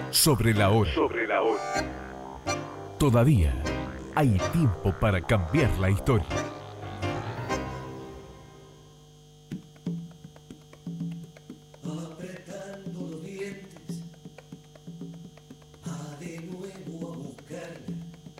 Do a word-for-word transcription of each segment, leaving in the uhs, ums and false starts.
Sobre la hora. Sobre la hora. Todavía hay tiempo para cambiar la historia. Apretando los dientes, va de nuevo a buscarla.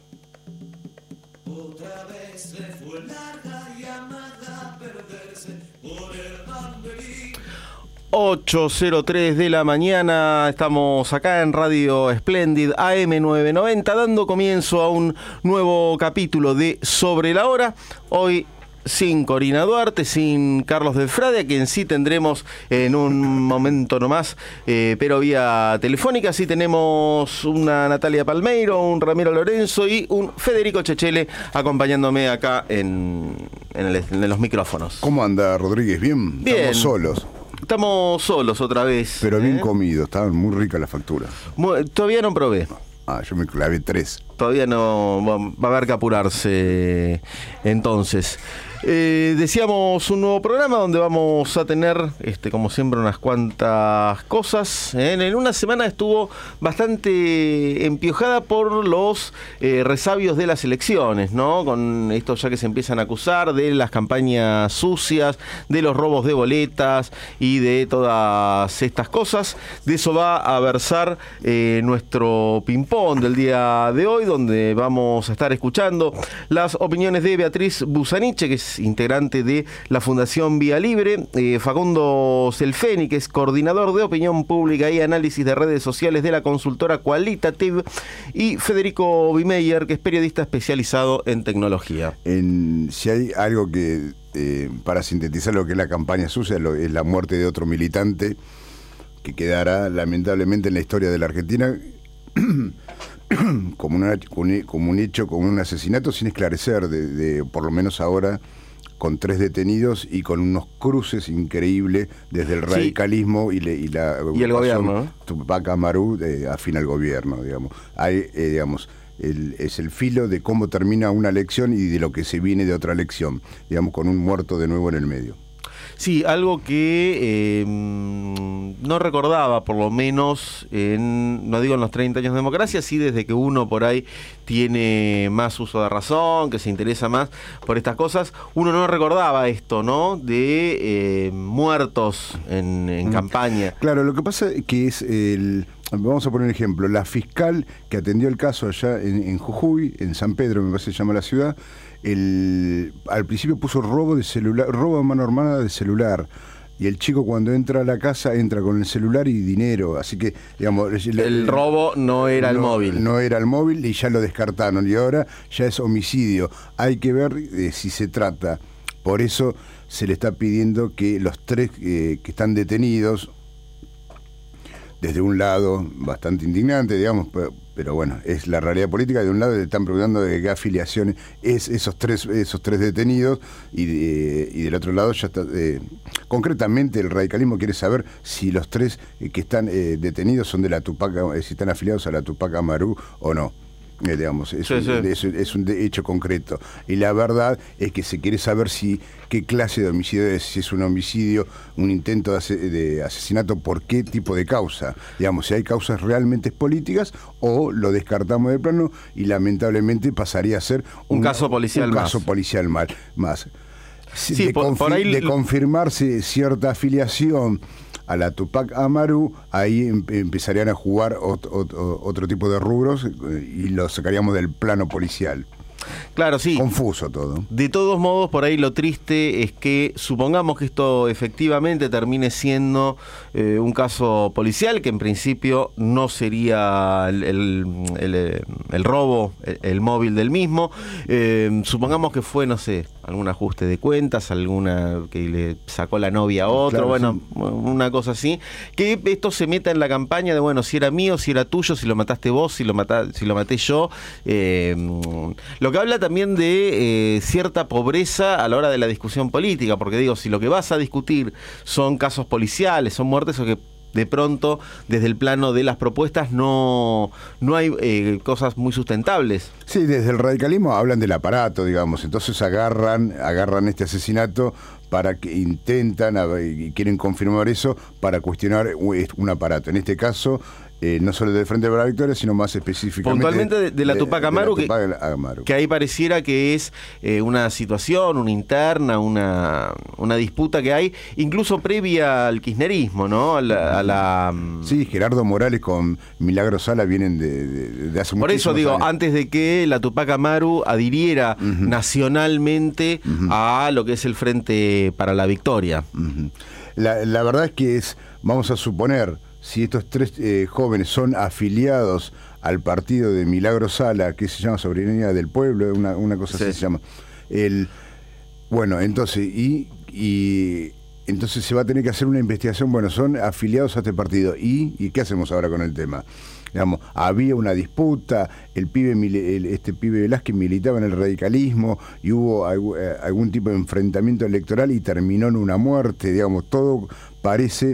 Otra vez le fue larga llamada a perderse por el banderín. ocho cero tres de la mañana, estamos acá en Radio Splendid A M novecientos noventa dando comienzo a un nuevo capítulo de Sobre la Hora. Hoy sin Corina Duarte, sin Carlos Del Frade, a quien sí tendremos en un momento nomás, eh, pero vía telefónica. Sí tenemos una Natalia Palmeiro, un Ramiro Lorenzo y un Federico Chechele acompañándome acá en, en, el, en los micrófonos. ¿Cómo anda, Rodríguez? ¿Bien? Bien. Estamos solos. Estamos solos otra vez. Pero bien ¿eh? comido, estaban muy ricas las facturas. Muy, todavía no probé. Ah, yo me clavé tres. Todavía no, va, va a haber que apurarse entonces. Eh, decíamos un nuevo programa donde vamos a tener, este, como siempre, unas cuantas cosas. ¿eh? En una semana estuvo bastante empiojada por los eh, resabios de las elecciones, ¿no? Con esto ya que se empiezan a acusar de las campañas sucias, de los robos de boletas y de todas estas cosas. De eso va a versar eh, nuestro ping-pong del día de hoy, donde vamos a estar escuchando las opiniones de Beatriz Busaniche, que es integrante de la Fundación Vía Libre, eh, Facundo Selfeni, que es coordinador de opinión pública y análisis de redes sociales de la consultora Qualitative, y Federico Bimeyer, que es periodista especializado en tecnología. En, si hay algo que, eh, para sintetizar lo que es la campaña sucia, lo, es la muerte de otro militante que quedará lamentablemente en la historia de la Argentina como, una, como un hecho, como un asesinato sin esclarecer, de, de por lo menos ahora, con tres detenidos y con unos cruces increíbles desde el radicalismo sí. y, le, y la y el gobierno, ¿no? Tupac Amaru eh, afín al gobierno, digamos. Hay, eh, digamos, el, es el filo de cómo termina una elección y de lo que se viene de otra elección, digamos, con un muerto de nuevo en el medio. Sí, algo que eh, no recordaba, por lo menos, en, no digo en los treinta años de democracia, sí desde que uno por ahí tiene más uso de razón, que se interesa más por estas cosas, uno no recordaba esto, ¿no? De eh, muertos en, en mm. campaña. Claro, lo que pasa es que es el... Vamos a poner un ejemplo. La fiscal que atendió el caso allá en, en Jujuy, en San Pedro, me parece que se llama la ciudad, el, al principio puso robo de celular, robo a mano armada de celular. Y el chico cuando entra a la casa entra con el celular y dinero. Así que, digamos... El, el robo no era no, el móvil. No era el móvil y ya lo descartaron. Y ahora ya es homicidio. Hay que ver eh, si se trata. Por eso se le está pidiendo que los tres eh, que están detenidos... Desde un lado, bastante indignante, digamos, pero, pero bueno, es la realidad política. De un lado le están preguntando de qué afiliaciones es esos tres esos tres detenidos, y, de, y del otro lado ya está... Eh, concretamente el radicalismo quiere saber si los tres eh, que están eh, detenidos son de la Tupac, eh, si están afiliados a la Tupac Amaru o no. Eh, digamos, es, sí, un, sí. Es, es un hecho concreto. Y la verdad es que se quiere saber si qué clase de homicidio es, si es un homicidio, un intento de, ase, de asesinato, por qué tipo de causa. Digamos, si hay causas realmente políticas o lo descartamos de plano y lamentablemente pasaría a ser un, un caso policial un más. caso policial mal, más. Sí, de, por, confi- por ahí... de confirmarse cierta afiliación a la Tupac Amaru, ahí em- empezarían a jugar ot- ot- otro tipo de rubros y lo sacaríamos del plano policial. Claro, sí. Confuso todo. De todos modos, por ahí lo triste es que supongamos que esto efectivamente termine siendo eh, un caso policial, que en principio no sería el, el, el, el robo, el, el móvil del mismo. Eh, supongamos que fue, no sé, algún ajuste de cuentas, alguna que le sacó la novia a otro, claro, bueno, sí. Una cosa así. Que esto se meta en la campaña de, bueno, si era mío, si era tuyo, si lo mataste vos, si lo, mata, si lo maté yo. Eh, lo que habla también de eh, cierta pobreza a la hora de la discusión política, porque digo, si lo que vas a discutir son casos policiales, son muertes, o que de pronto desde el plano de las propuestas no, no hay eh, cosas muy sustentables. Sí, desde el radicalismo hablan del aparato, digamos, entonces agarran, agarran este asesinato para que intentan y quieren confirmar eso para cuestionar un aparato. En este caso Eh, no solo del Frente para la Victoria, sino más específicamente... Puntualmente de, de la Tupac Amaru, de, de la que, Tupac Amaru. que ahí pareciera que es eh, una situación, una interna, una, una disputa que hay, incluso previa al kirchnerismo, ¿no? A la, a la, sí, Gerardo Morales con Milagro Sala vienen de, de, de hace muchísimos años. Por eso digo, años. Antes de que la Tupac Amaru adhiriera uh-huh. nacionalmente uh-huh. a lo que es el Frente para la Victoria. Uh-huh. la, la verdad es que es, vamos a suponer... Si estos tres eh, jóvenes son afiliados al partido de Milagro Sala, que se llama Soberanía del Pueblo, una, una cosa sí. así se llama. El, bueno, entonces, y, y entonces se va a tener que hacer una investigación. Bueno, son afiliados a este partido. ¿Y, y qué hacemos ahora con el tema? Digamos, había una disputa, el pibe, el, este pibe Velázquez militaba en el radicalismo y hubo algún, eh, algún tipo de enfrentamiento electoral y terminó en una muerte. Digamos, todo parece...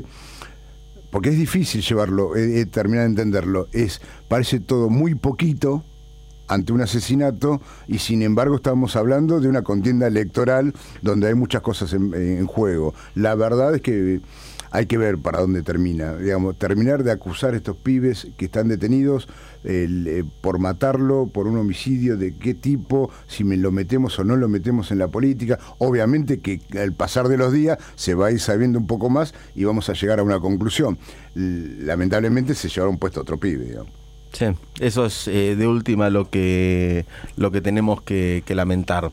Porque es difícil llevarlo, eh, eh, terminar de entenderlo. Es, parece todo muy poquito ante un asesinato y sin embargo estamos hablando de una contienda electoral donde hay muchas cosas en, en juego. La verdad es que hay que ver para dónde termina. Digamos, terminar de acusar a estos pibes que están detenidos el, eh, por matarlo, por un homicidio de qué tipo, si me lo metemos o no lo metemos en la política. Obviamente que al pasar de los días se va a ir sabiendo un poco más y vamos a llegar a una conclusión. Lamentablemente se llevaron puesto a otro pibe, digamos. Sí, eso es eh, de última lo que, lo que tenemos que, que lamentar.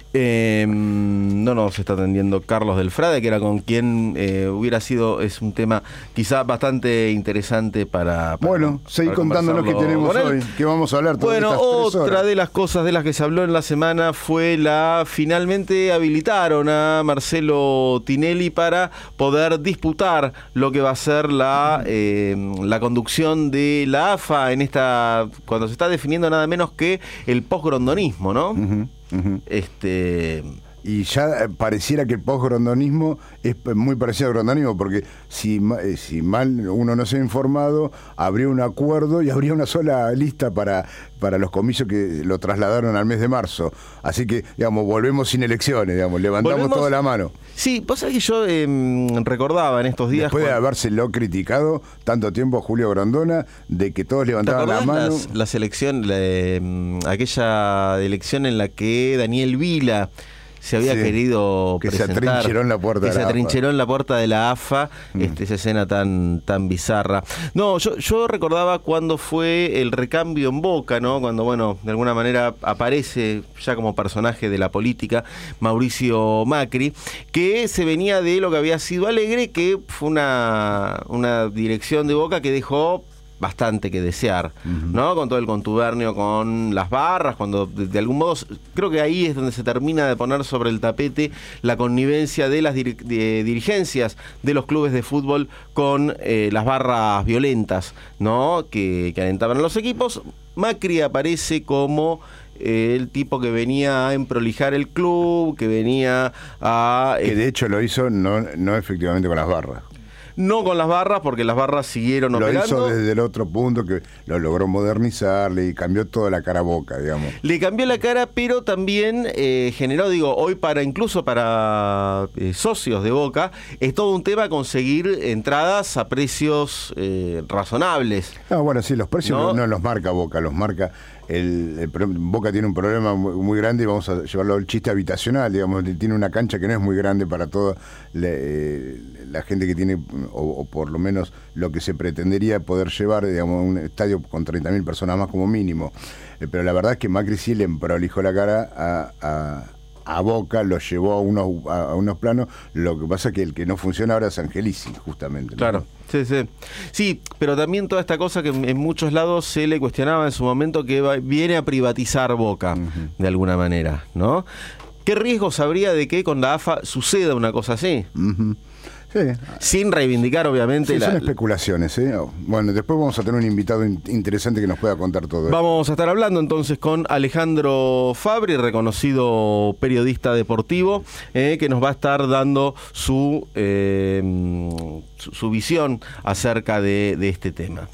Eh, no nos está atendiendo Carlos del Frade, que era con quien eh, hubiera sido, es un tema quizá bastante interesante para... para bueno, seguí contándonos que tenemos hoy, que vamos a hablar todas Bueno, estas tres otra horas. de las cosas de las que se habló en la semana fue la... Finalmente habilitaron a Marcelo Tinelli para poder disputar lo que va a ser la, eh, la conducción de la A F A en esta... cuando se está definiendo nada menos que el posgrondonismo, ¿no? Uh-huh. Uh-huh. Este... Y ya pareciera que el posgrondonismo es muy parecido al grondonismo, porque si, si mal uno no se ha informado, habría un acuerdo y habría una sola lista para, para los comicios que lo trasladaron al mes de marzo. Así que, digamos, volvemos sin elecciones, digamos, levantamos volvemos, toda la mano. Sí, vos sabés que yo eh, recordaba en estos días... Después cuando... de habérselo criticado tanto tiempo a Julio Grondona, de que todos levantaban la mano... Las, las elecciones, la, eh, aquella elección en la que Daniel Vila... se había sí, querido que presentar, se atrincheró en la puerta que de la se atrincheró A F A. en la puerta de la A F A, mm. este, esa escena tan tan bizarra. No, yo yo recordaba cuando fue el recambio en Boca, ¿no? Cuando, bueno, de alguna manera aparece ya como personaje de la política Mauricio Macri, que se venía de lo que había sido Alegre, que fue una, una dirección de Boca que dejó bastante que desear, uh-huh. ¿no? Con todo el contubernio con las barras, cuando de, de algún modo, creo que ahí es donde se termina de poner sobre el tapete la connivencia de las dir- de dirigencias de los clubes de fútbol con eh, las barras violentas, ¿no? Que, que alentaban a los equipos. Macri aparece como eh, el tipo que venía a emprolijar el club, que venía a... Eh, que de hecho lo hizo no, no efectivamente con las barras. No con las barras, porque las barras siguieron lo operando. Lo hizo desde el otro punto, que lo logró modernizarle y cambió toda la cara a Boca, digamos. Le cambió la cara, pero también eh, generó, digo, hoy para incluso para eh, socios de Boca, es todo un tema conseguir entradas a precios eh, razonables. Ah, bueno, sí, los precios no, no, no los marca Boca, los marca... El, el, Boca tiene un problema muy, muy grande y vamos a llevarlo al chiste habitacional, digamos, tiene una cancha que no es muy grande para toda la, eh, la gente que tiene, o, o por lo menos lo que se pretendería poder llevar, digamos, un estadio con treinta mil personas más como mínimo. Eh, pero la verdad es que Macri sí le prolijó la cara a... a a Boca, lo llevó a unos a, a unos planos. Lo que pasa es que el que no funciona ahora es Angelici, justamente, ¿no? Claro, sí, sí. Sí, pero también toda esta cosa que en muchos lados se le cuestionaba en su momento, que va, viene a privatizar Boca, uh-huh. de alguna manera, ¿no? ¿Qué riesgos habría de que con la A F A suceda una cosa así? Uh-huh. Sí. Sin reivindicar, obviamente. Sí, la, son especulaciones, ¿eh? Bueno, después vamos a tener un invitado in- interesante que nos pueda contar todo esto. Vamos a estar hablando entonces con Alejandro Fabri, reconocido periodista deportivo, eh, que nos va a estar dando su, eh, su, su visión acerca de, de este tema.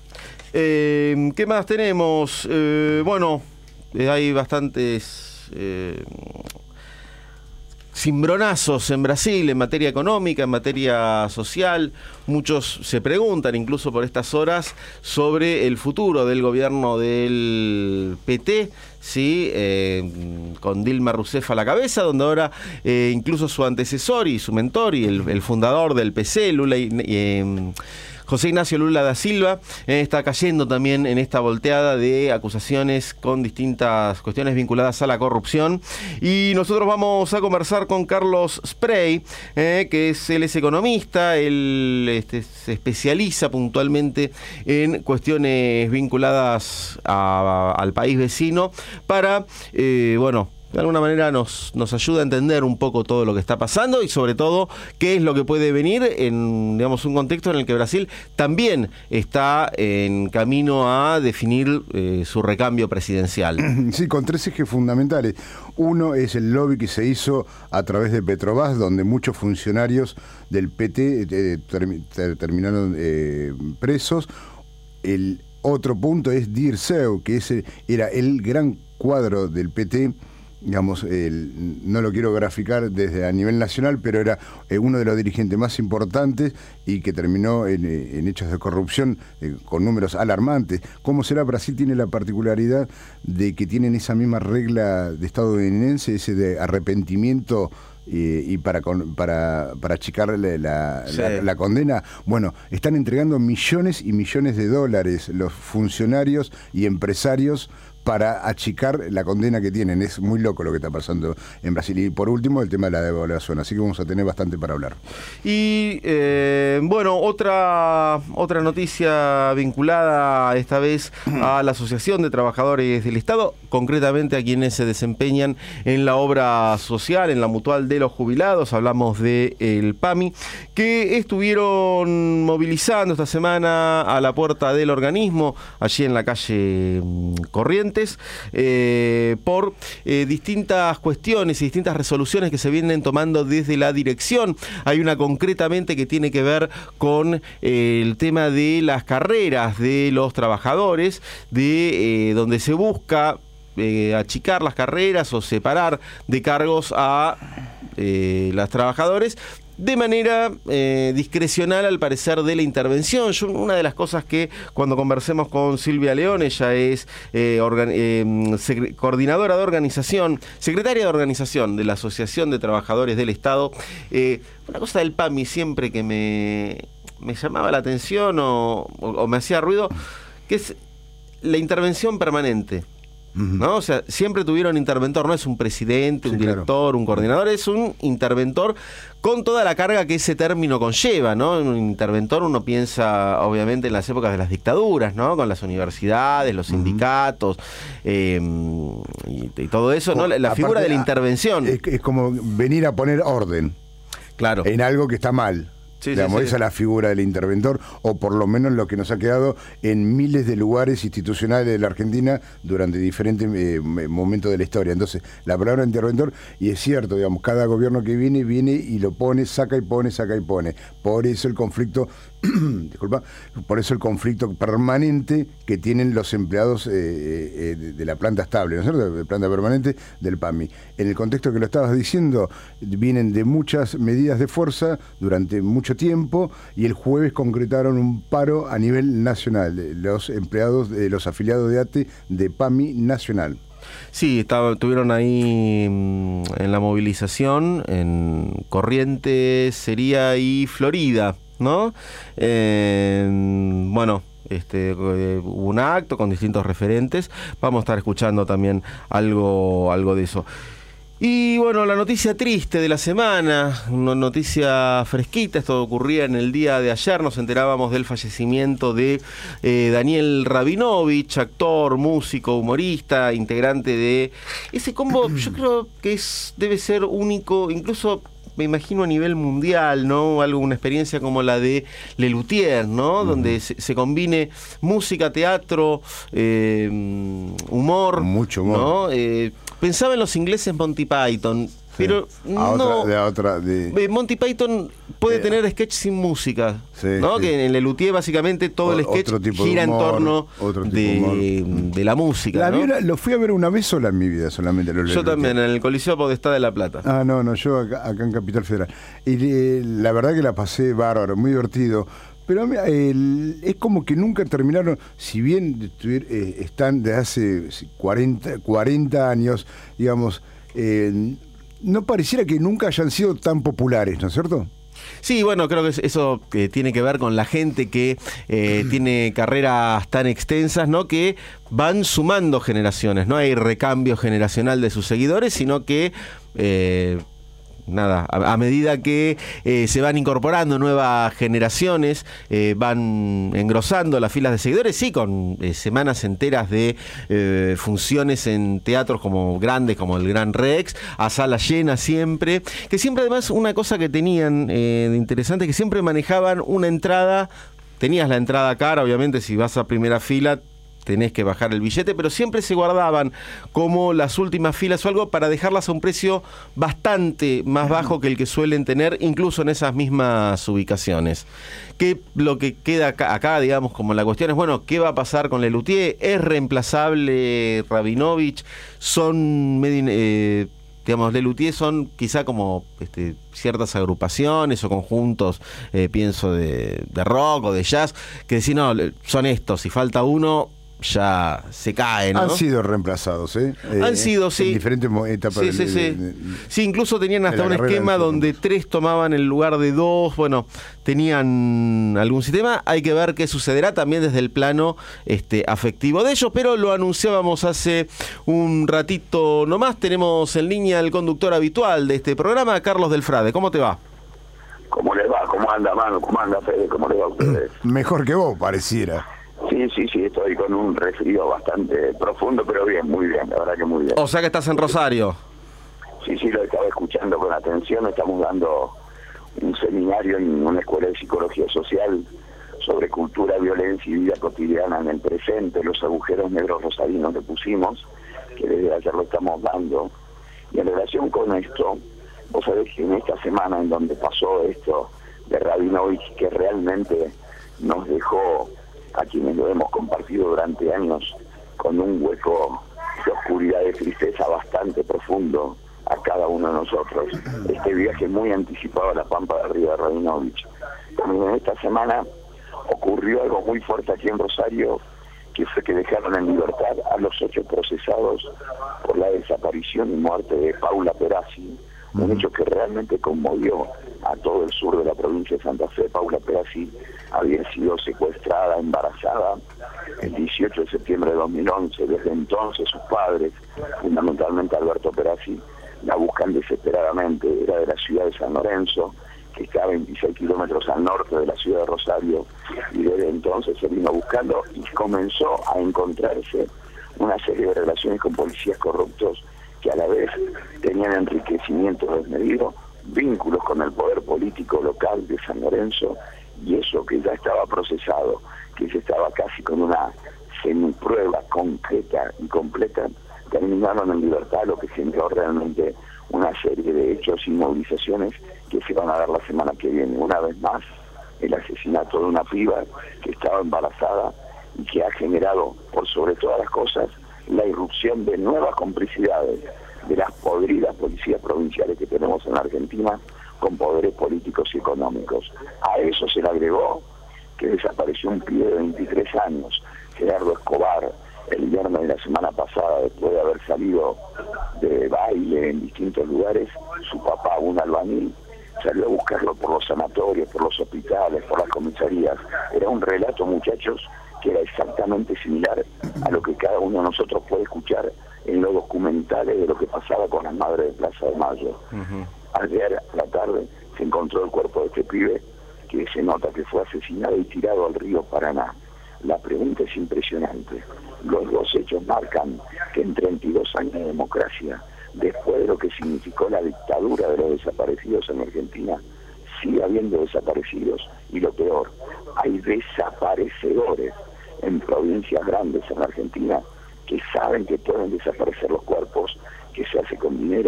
Eh, ¿Qué más tenemos? Eh, bueno, eh, hay bastantes... Eh, cimbronazos en Brasil en materia económica, en materia social. Muchos se preguntan, incluso por estas horas, sobre el futuro del gobierno del P T, ¿sí? Eh, con Dilma Rousseff a la cabeza, donde ahora eh, incluso su antecesor y su mentor y el, el fundador del P C, Lula y, eh, José Ignacio Lula da Silva, eh, está cayendo también en esta volteada de acusaciones con distintas cuestiones vinculadas a la corrupción. Y nosotros vamos a conversar con Carlos Sprey, eh, que es, él es economista, él este, se especializa puntualmente en cuestiones vinculadas a, a, al país vecino para, eh, bueno, de alguna manera nos, nos ayuda a entender un poco todo lo que está pasando y sobre todo qué es lo que puede venir en, digamos, un contexto en el que Brasil también está en camino a definir eh, su recambio presidencial. Sí, con tres ejes fundamentales. Uno es el lobby que se hizo a través de Petrobras, donde muchos funcionarios del P T eh, term, ter, terminaron eh, presos. El otro punto es Dirceu, que ese era el gran cuadro del P T. Digamos, el, no lo quiero graficar desde a nivel nacional, pero era eh, uno de los dirigentes más importantes y que terminó en, en hechos de corrupción eh, con números alarmantes. ¿Cómo será? Brasil tiene la particularidad de que tienen esa misma regla de estadounidense, ese de arrepentimiento eh, y para, con, para, para achicarle la, sí. la, la condena. Bueno, están entregando millones y millones de dólares los funcionarios y empresarios para achicar la condena que tienen. Es muy loco lo que está pasando en Brasil. Y por último, el tema de la devaluación. Así que vamos a tener bastante para hablar. Y eh, bueno, otra, otra noticia vinculada esta vez a la Asociación de Trabajadores del Estado, concretamente a quienes se desempeñan en la obra social, en la Mutual de los Jubilados. Hablamos de el P A M I, que estuvieron movilizando esta semana a la puerta del organismo, allí en la calle Corrientes, Eh, por eh, distintas cuestiones y distintas resoluciones que se vienen tomando desde la dirección. Hay una concretamente que tiene que ver con eh, el tema de las carreras de los trabajadores, de eh, donde se busca eh, achicar las carreras o separar de cargos a eh, los trabajadores de manera eh, discrecional, al parecer, de la intervención. Yo, una de las cosas que cuando conversemos con Silvia León, ella es eh, organ, eh, coordinadora de organización, secretaria de organización de la Asociación de Trabajadores del Estado, eh, una cosa del P A M I siempre que me, me llamaba la atención o, o, o me hacía ruido, que es la intervención permanente. ¿No? O sea, siempre tuvieron interventor, no es un presidente, un sí, director, claro. un coordinador, es un interventor con toda la carga que ese término conlleva, ¿no? Un interventor, uno piensa obviamente en las épocas de las dictaduras, ¿no? Con las universidades, los sindicatos, uh-huh. eh, y, y todo eso, ¿no? La, la figura de la intervención. Es, es como venir a poner orden, claro, en algo que está mal. Sí, Digamos, sí, sí. Esa es la figura del interventor, o por lo menos lo que nos ha quedado en miles de lugares institucionales de la Argentina durante diferentes eh, momentos de la historia. Entonces, la palabra interventor, y es cierto, digamos, cada gobierno que viene, viene y lo pone, saca y pone, saca y pone. Por eso el conflicto, disculpa, por eso el conflicto permanente que tienen los empleados eh, eh, de, de la planta estable, ¿no es cierto?, de planta permanente del P A M I. En el contexto que lo estabas diciendo, vienen de muchas medidas de fuerza durante mucho tiempo, y el jueves concretaron un paro a nivel nacional, los empleados, de los afiliados de A T E de P A M I nacional. Sí, estaba, estuvieron ahí mmm, en la movilización en Corrientes, Sería y Florida, ¿no? Eh, bueno, este, eh, hubo un acto con distintos referentes. Vamos a estar escuchando también algo, algo de eso. Y bueno, la noticia triste de la semana, una noticia fresquita, esto ocurría en el día de ayer, nos enterábamos del fallecimiento de eh, Daniel Rabinovich, actor, músico, humorista, integrante de ese combo. Yo creo que es, debe ser único, incluso me imagino a nivel mundial, ¿no? Algo, una experiencia como la de Lelutier, ¿no? Uh-huh. Donde se, se combine música, teatro, eh, humor. Mucho humor. ¿No? Eh, pensaba en los ingleses Monty Python. Pero a no. Otra, de, otra, de... Monty Python puede eh, tener sketch sin música, sí, ¿no? Sí. Que en Lelutier básicamente todo o, el sketch gira humor, en torno de, de, de la música. La ¿no? vida, lo fui a ver una vez sola en mi vida, solamente. Lo yo también, en el Coliseo Podestá de La Plata. Ah, no, no, yo acá, acá en Capital Federal. Y eh, la verdad que la pasé bárbaro, muy divertido. Pero el, es como que nunca terminaron, si bien eh, están de hace cuarenta, cuarenta años, digamos, eh, no pareciera que nunca hayan sido tan populares, ¿no es cierto? Sí, bueno, creo que eso eh, tiene que ver con la gente que eh, tiene carreras tan extensas, ¿no? Que van sumando generaciones, no hay recambio generacional de sus seguidores, sino que... Eh, Nada, a, a medida que eh, se van incorporando nuevas generaciones, eh, van engrosando las filas de seguidores, sí, con eh, semanas enteras de eh, funciones en teatros como grandes, como el Gran Rex, a sala llena siempre, que siempre además una cosa que tenían eh, de interesante, que siempre manejaban una entrada, tenías la entrada cara, obviamente si vas a primera fila, tenés que bajar el billete, pero siempre se guardaban como las últimas filas o algo para dejarlas a un precio bastante más bajo que el que suelen tener, incluso en esas mismas ubicaciones. Que lo que queda acá, acá, digamos, como la cuestión es, bueno, ¿qué va a pasar con Lelutier? ¿Es reemplazable Rabinovich? Son medio... Eh, digamos, Lelutier son quizá como este, ciertas agrupaciones o conjuntos, eh, pienso, de, de rock o de jazz, que decís, no, son estos, si falta uno... ya se cae, ¿no? Han sido reemplazados, ¿eh? Han eh, sido, sí. En diferentes etapas. Sí, sí, de, sí. De, de, sí, incluso tenían hasta un esquema donde tres tomaban el lugar de dos, bueno, tenían algún sistema. Hay que ver qué sucederá también desde el plano este, afectivo de ellos, pero lo anunciábamos hace un ratito nomás. Tenemos en línea el conductor habitual de este programa, Carlos Delfrade. ¿Cómo te va? ¿Cómo le va? ¿Cómo anda, Manu? ¿Cómo anda, Fede? ¿Cómo le va a ustedes? Mejor que vos, pareciera. Sí, sí, sí, estoy con un resfrío bastante profundo, pero bien, muy bien, la verdad que muy bien. O sea que estás en Rosario. Sí, sí, lo estaba escuchando con atención. Estamos dando un seminario en una escuela de psicología social sobre cultura, violencia y vida cotidiana en el presente, los agujeros negros rosarinos que pusimos, que desde ayer lo estamos dando. Y en relación con esto, vos sabés que en esta semana en donde pasó esto de Rabinovich, que realmente nos dejó a quienes lo hemos compartido durante años con un hueco de oscuridad, de tristeza bastante profundo a cada uno de nosotros. Este viaje muy anticipado a la Pampa de arriba de Rabinovich. También en esta semana ocurrió algo muy fuerte aquí en Rosario, que fue que dejaron en libertad a los ocho procesados por la desaparición y muerte de Paula Perazzi, un hecho que realmente conmovió a todo el sur de la provincia de Santa Fe. Paula Perazzi había sido secuestrada, embarazada, el dieciocho de septiembre de dos mil once. Desde entonces sus padres, fundamentalmente Alberto Perazzi, la buscan desesperadamente. Era de la ciudad de San Lorenzo, que está a veintiséis kilómetros al norte de la ciudad de Rosario, y desde entonces se vino buscando y comenzó a encontrarse una serie de relaciones con policías corruptos que a la vez tenían enriquecimiento desmedido, vínculos con el poder político local de San Lorenzo, y eso que ya estaba procesado, que se estaba casi con una semiprueba concreta y completa, terminaron en libertad, lo que generó realmente una serie de hechos y movilizaciones que se van a dar la semana que viene. Una vez más, el asesinato de una piba que estaba embarazada y que ha generado, por sobre todas las cosas, la irrupción de nuevas complicidades de las podridas policías provinciales que tenemos en Argentina con poderes políticos y económicos. A eso se le agregó que desapareció un pibe de veintitrés años, Gerardo Escobar, el viernes de la semana pasada, después de haber salido de baile en distintos lugares. Su papá, un albañil, salió a buscarlo por los sanatorios, por los hospitales, por las comisarías. Era un relato, muchachos, que era exactamente similar a lo que cada uno de nosotros puede escuchar en los documentales de lo que pasaba con las madres de Plaza de Mayo. Uh-huh. Ayer a la tarde se encontró el cuerpo de este pibe, que se nota que fue asesinado y tirado al río Paraná. La pregunta es impresionante. Los dos hechos marcan que en treinta y dos años de democracia, después de lo que significó la dictadura de los desaparecidos en Argentina, sigue habiendo desaparecidos, y lo peor, hay desaparecedores en provincias grandes en Argentina que saben que pueden desaparecer los cuerpos, que se hace con dinero,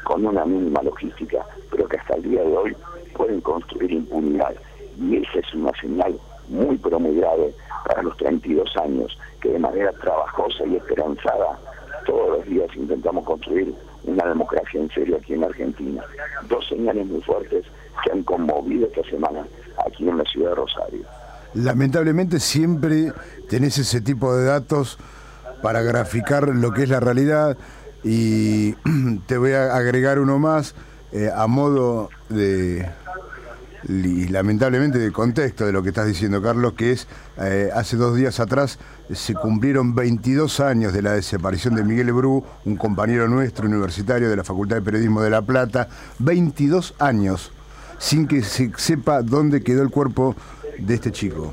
con una mínima logística, pero que hasta el día de hoy pueden construir impunidad. Y esa es una señal muy pero muy grave para los treinta y dos años, que de manera trabajosa y esperanzada todos los días intentamos construir una democracia en serio aquí en Argentina. Dos señales muy fuertes que han conmovido esta semana aquí en la ciudad de Rosario. Lamentablemente siempre tenés ese tipo de datos para graficar lo que es la realidad, y te voy a agregar uno más eh, a modo de, y lamentablemente de contexto de lo que estás diciendo, Carlos, que es eh, hace dos días atrás se cumplieron veintidós años de la desaparición de Miguel Bru, un compañero nuestro universitario de la Facultad de Periodismo de La Plata. veintidós años sin que se sepa dónde quedó el cuerpo de este chico.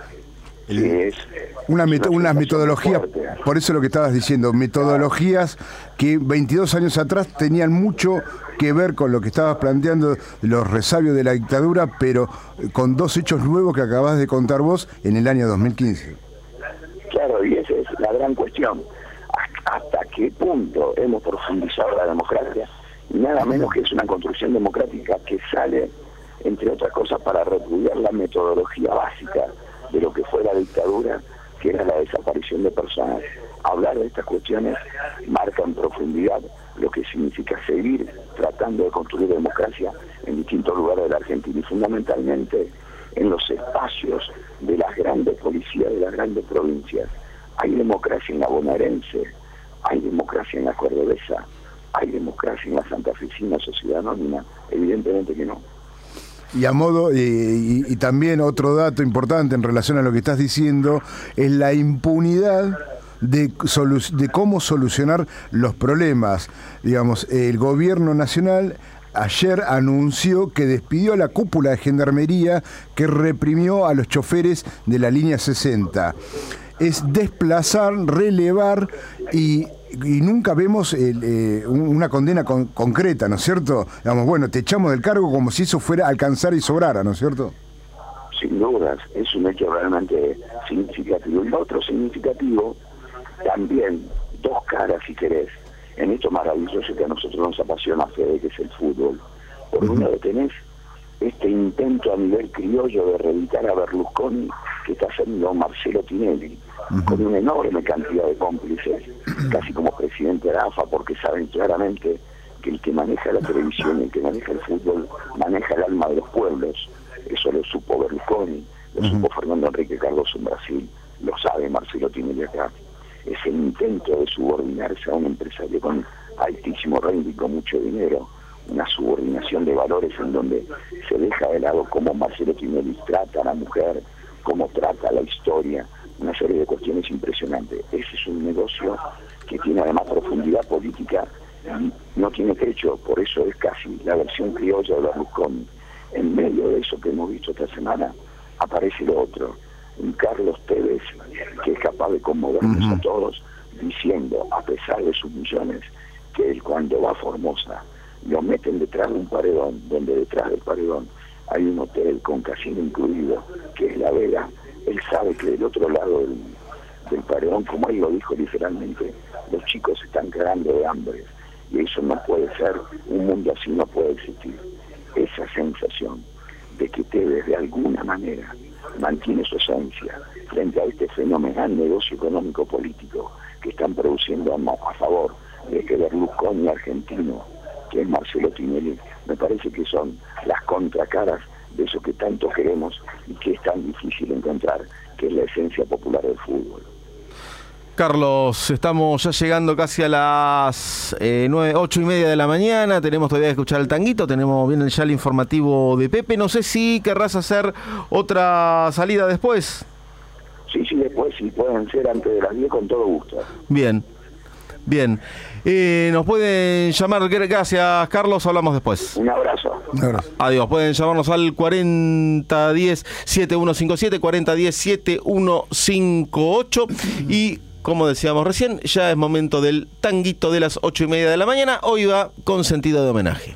El, es una meto, unas metodologías, por eso lo que estabas diciendo, metodologías que veintidós años atrás tenían mucho que ver con lo que estabas planteando, los resabios de la dictadura, pero con dos hechos nuevos que acabás de contar vos en el año dos mil quince. Claro, y esa es la gran cuestión. ¿Hasta qué punto hemos profundizado la democracia? Y nada menos que es una construcción democrática que sale, entre otras cosas, para repudiar la metodología básica de lo que fue la dictadura, que era la desaparición de personas. Hablar de estas cuestiones marca en profundidad lo que significa seguir tratando de construir democracia en distintos lugares de la Argentina, y fundamentalmente en los espacios de las grandes policías de las grandes provincias. Hay democracia en la bonaerense, hay democracia en la cordobesa, hay democracia en la santafesina sociedad anónima. Evidentemente que no. Y a modo, y, y, y también otro dato importante en relación a lo que estás diciendo, es la impunidad de, solu- de cómo solucionar los problemas. Digamos, el gobierno nacional ayer anunció que despidió a la cúpula de Gendarmería que reprimió a los choferes de la línea sesenta. Es desplazar, relevar y... y nunca vemos el, eh, una condena con, concreta, ¿no es cierto? Digamos, bueno, te echamos del cargo como si eso fuera a alcanzar y sobrara, ¿no es cierto? Sin dudas, es un hecho realmente significativo. Y otro significativo, también, dos caras, si querés, en esto maravilloso que a nosotros nos apasiona, Fede, que es el fútbol. Por uh-huh. un lado tenés este intento a nivel criollo de reeditar a Berlusconi, que está haciendo Marcelo Tinelli, uh-huh. con una enorme cantidad de cómplices, casi como presidente de la A F A, porque saben claramente que el que maneja la televisión y el que maneja el fútbol maneja el alma de los pueblos. Eso lo supo Berlusconi, lo uh-huh. supo Fernando Enrique Cardoso en Brasil, lo sabe Marcelo Tinelli acá. Es el intento de subordinarse a un empresario con altísimo rango y con mucho dinero, una subordinación de valores en donde se deja de lado cómo Marcelo Tinelli trata a la mujer, cómo trata a la historia, una serie de cuestiones impresionantes. Ese es un negocio que tiene además profundidad política y no tiene techo, por eso es casi la versión criolla de Berlusconi. En medio de eso que hemos visto esta semana aparece lo otro, un Carlos Tevez que es capaz de conmovernos uh-huh. a todos, diciendo, a pesar de sus millones, que él cuando va a Formosa lo meten detrás de un paredón, donde detrás del paredón hay un hotel con casino incluido, que es La Vega. Él sabe que del otro lado del, del paredón, como él lo dijo literalmente, los chicos se están cagando de hambre, y eso no puede ser, un mundo así no puede existir. Esa sensación de que Tevez de alguna manera mantiene su esencia frente a este fenomenal negocio económico político que están produciendo a, a favor de que Berlusconi argentino, que es Marcelo Tinelli, me parece que son las contracaras de eso que tanto queremos y que es tan difícil encontrar, que es la esencia popular del fútbol. Carlos, estamos ya llegando casi a las eh, nueve, ocho y media de la mañana. Tenemos todavía que escuchar el tanguito. Tenemos bien ya el informativo de Pepe. No sé si querrás hacer otra salida después. Sí, sí, después, si pueden ser antes de las diez, con todo gusto. Bien, bien. Eh, nos pueden llamar, gracias Carlos, hablamos después. Un abrazo. Un abrazo. Adiós, pueden llamarnos al cuarenta diez, setenta y uno cincuenta y siete, cuarenta diez, setenta y uno cincuenta y ocho y... como decíamos recién, ya es momento del tanguito de las ocho y media de la mañana. Hoy va con sentido de homenaje.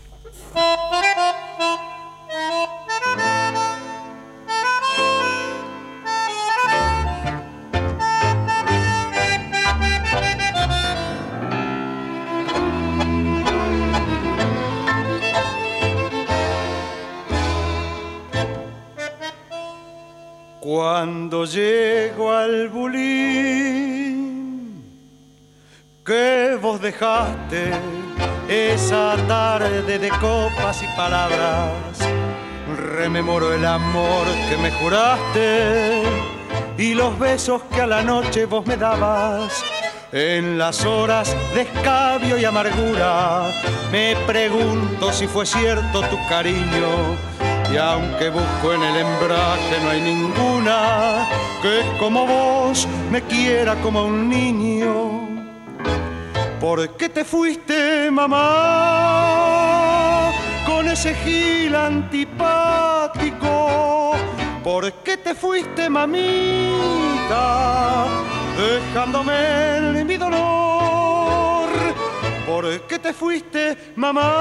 cuando llego al bulín que vos dejaste esa tarde de copas y palabras, rememoro el amor que me juraste y los besos que a la noche vos me dabas. En las horas de escabio y amargura me pregunto si fue cierto tu cariño, y aunque busco en el embrague no hay ninguna que como vos me quiera como un niño. ¿Por qué te fuiste, mamá, con ese gil antipático? ¿Por qué te fuiste, mamita, dejándome en mi dolor? ¿Por qué te fuiste,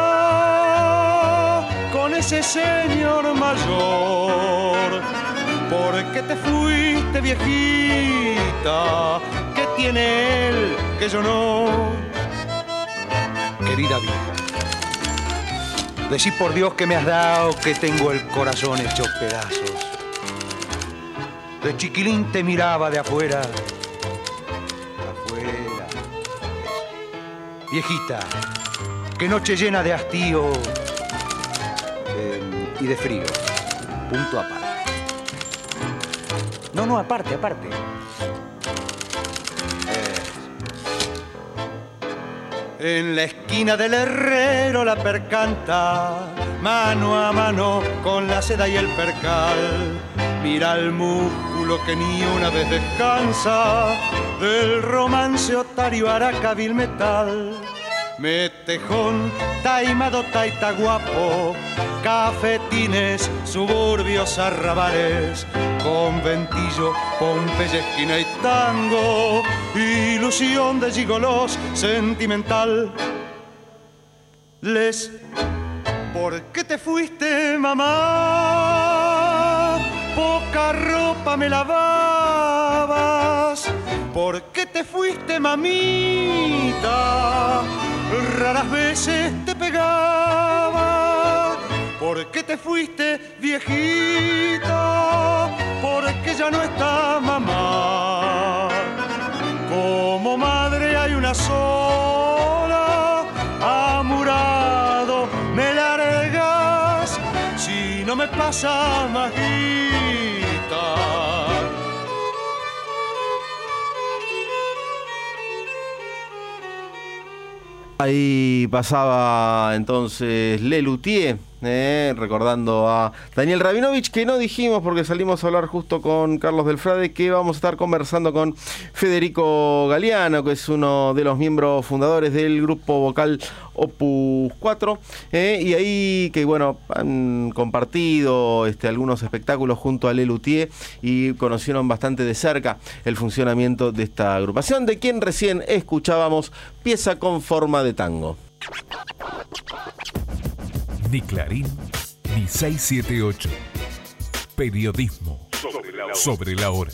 mamá, con ese señor mayor? ¿Por qué te fuiste, viejita? ¿Qué tiene él que yo no? Querida vieja, decí por Dios que me has dado que tengo el corazón hecho pedazos. De chiquilín te miraba de afuera, afuera. Viejita, qué noche llena de hastío eh, y de frío. Punto aparte. No, no, aparte, aparte. Eh. En la esquina del herrero la percanta, mano a mano con la seda y el percal. Mira el músculo que ni una vez descansa, del romance otario aracabil metal. Metejón, taimado, taita guapo, cafetines, suburbios, arrabales, conventillo, Pompeya, esquina y tango, ilusión de gigolos, sentimental. Les, ¿por qué te fuiste, mamá? Poca ropa me lavabas. ¿Por qué te fuiste, mamita? Raras veces te pegaba. ¿Por qué te fuiste, viejita? Porque ya no está mamá. Como madre hay una sola, amurado me largas si no me pasa majita. Ahí pasaba entonces Lelutier, eh, recordando a Daniel Rabinovich, que no dijimos porque salimos a hablar justo con Carlos Delfrade, que vamos a estar conversando con Federico Galeano, que es uno de los miembros fundadores del grupo vocal Opus cuatro, eh, y ahí que bueno, han compartido este, algunos espectáculos junto a Lelutier y conocieron bastante de cerca el funcionamiento de esta agrupación, de quien recién escuchábamos Pieza con forma de tango. Ni Clarín, ni seiscientos setenta y ocho. Periodismo sobre la hora. Sobre la hora.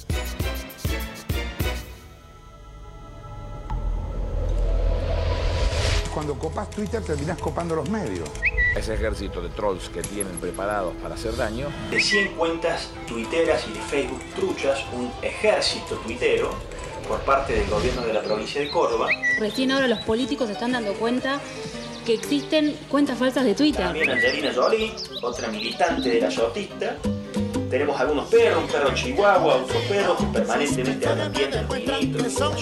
Cuando copas Twitter terminas copando los medios. Ese ejército de trolls que tienen preparados para hacer daño. De cien cuentas tuiteras y de Facebook truchas, un ejército tuitero por parte del gobierno de la provincia de Córdoba. Recién ahora los políticos se están dando cuenta que existen cuentas falsas de Twitter. También Angelina Jolie, otra militante de la shortista. Tenemos algunos perros, un perro chihuahua, otro perro que permanentemente hablan bien del negrito.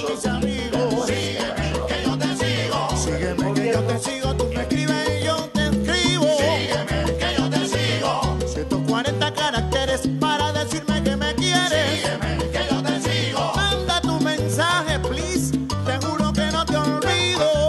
Sígueme que yo te sigo, tú me escribes y yo te escribo. Sígueme que yo te sigo. ciento cuarenta caracteres para decirme que me quieres. Sígueme que yo te sigo. Manda tu mensaje, please. Te juro que no te olvido.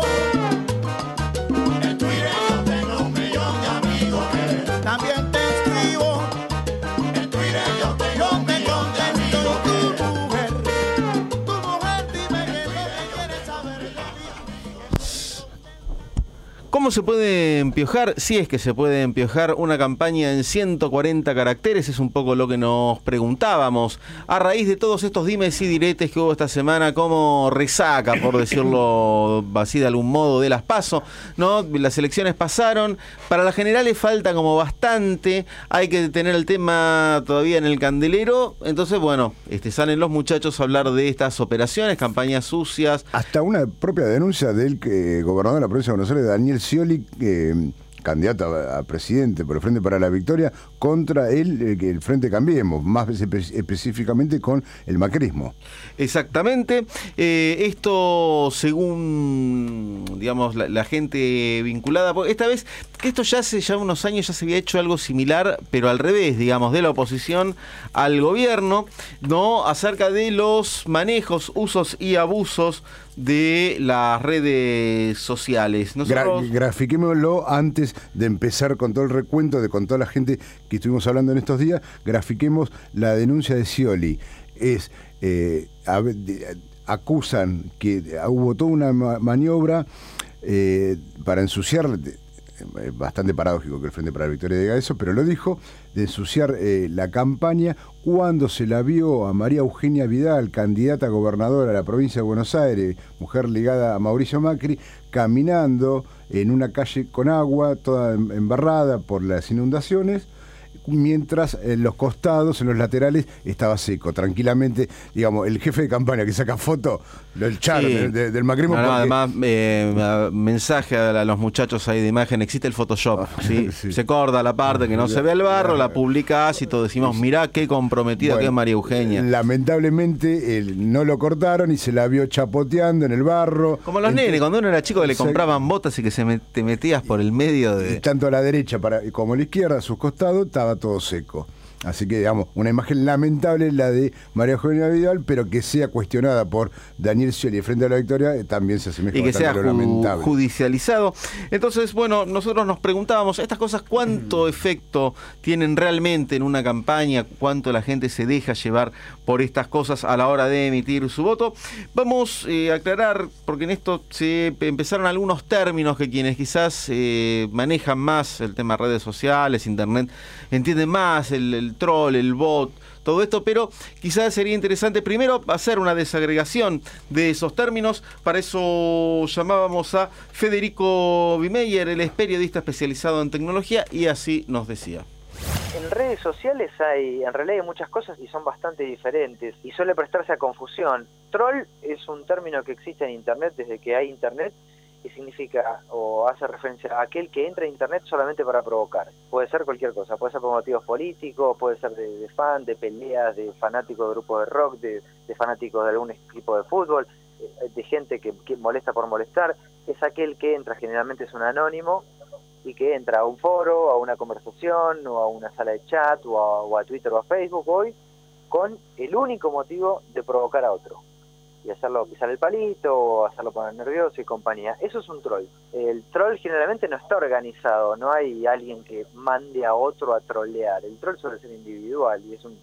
En Twitter yo tengo un millón de amigos. También te escribo. En Twitter yo tengo un millón de amigos. Tu mujer, tu mujer, dime que lo que quieres saber de mí. ¿Cómo se puede empiojar? Si es que se puede empiojar una campaña en ciento cuarenta caracteres, es un poco lo que nos preguntábamos. A raíz de todos estos dimes y diretes que hubo esta semana, como resaca, por decirlo así de algún modo, de las PASO, ¿no? Las elecciones pasaron, para las generales falta como bastante, hay que tener el tema todavía en el candelero, entonces bueno, este, salen los muchachos a hablar de estas operaciones, campañas sucias. Hasta una propia denuncia del que, gobernador de la provincia de Buenos Aires, Daniel Scioli, eh, candidato a, a presidente por el Frente para la Victoria, contra el, el, el Frente Cambiemos, más espe- específicamente con el macrismo. Exactamente. Eh, esto según, digamos, la, la gente vinculada, porque esta vez, que esto ya hace ya unos años ya se había hecho algo similar, pero al revés, digamos, de la oposición al gobierno, ¿no? Acerca de los manejos, usos y abusos de las redes sociales. Nosotros... Gra- grafiquémoslo antes de empezar con todo el recuento de con toda la gente que estuvimos hablando en estos días. Grafiquemos la denuncia de Scioli. Es eh, a, de, acusan que hubo toda una ma- maniobra eh, para ensuciar. Es bastante paradójico que el Frente para la Victoria diga eso, pero lo dijo, de ensuciar eh, la campaña cuando se la vio a María Eugenia Vidal, candidata a gobernadora de la provincia de Buenos Aires, mujer ligada a Mauricio Macri, caminando en una calle con agua, toda embarrada por las inundaciones, mientras en los costados, en los laterales, estaba seco, tranquilamente. Digamos, el jefe de campaña que saca foto, el charo sí. del, del, del macrismo. No, no, porque... además, eh, mensaje a los muchachos ahí de imagen, existe el Photoshop, ¿sí? Sí. Se corta la parte que no se ve el barro, la publicás y todos decimos, mirá qué comprometida bueno, que es María Eugenia. Lamentablemente él, no lo cortaron y se la vio chapoteando en el barro. Como los Entonces, nenes, cuando uno era chico que le compraban botas y que se met, te metías por el medio de... Tanto a la derecha para, como a la izquierda, a sus costados, estaba todo seco. Así que, digamos, una imagen lamentable la de María Eugenia Vidal, pero que sea cuestionada por Daniel Scioli frente a la Victoria, también se asemeja y que bastante sea a lo lamentable. Judicializado. Entonces, bueno, nosotros nos preguntábamos, estas cosas, ¿cuánto mm. efecto tienen realmente en una campaña? ¿Cuánto la gente se deja llevar por estas cosas a la hora de emitir su voto? Vamos eh, a aclarar, porque en esto se empezaron algunos términos que quienes quizás eh, manejan más el tema redes sociales, internet, entienden más el, el troll, el bot, todo esto, pero quizás sería interesante primero hacer una desagregación de esos términos. Para eso llamábamos a Federico Bimeyer, él es periodista especializado en tecnología, y así nos decía. En redes sociales hay, en realidad hay muchas cosas y son bastante diferentes y suele prestarse a confusión. Troll es un término que existe en internet desde que hay internet y significa o hace referencia a aquel que entra a internet solamente para provocar. Puede ser cualquier cosa, puede ser por motivos políticos, puede ser de, de fan, de peleas, de fanáticos de grupos de rock, de, de fanáticos de algún equipo de fútbol, de gente que, que molesta por molestar. Es aquel que entra, generalmente es un anónimo, y que entra a un foro, a una conversación, o a una sala de chat, o a, o a Twitter o a Facebook hoy, con el único motivo de provocar a otro. Y hacerlo pisar el palito, o hacerlo poner nervioso y compañía. Eso es un troll. El troll generalmente no está organizado, no hay alguien que mande a otro a trollear. El troll suele ser individual y es un,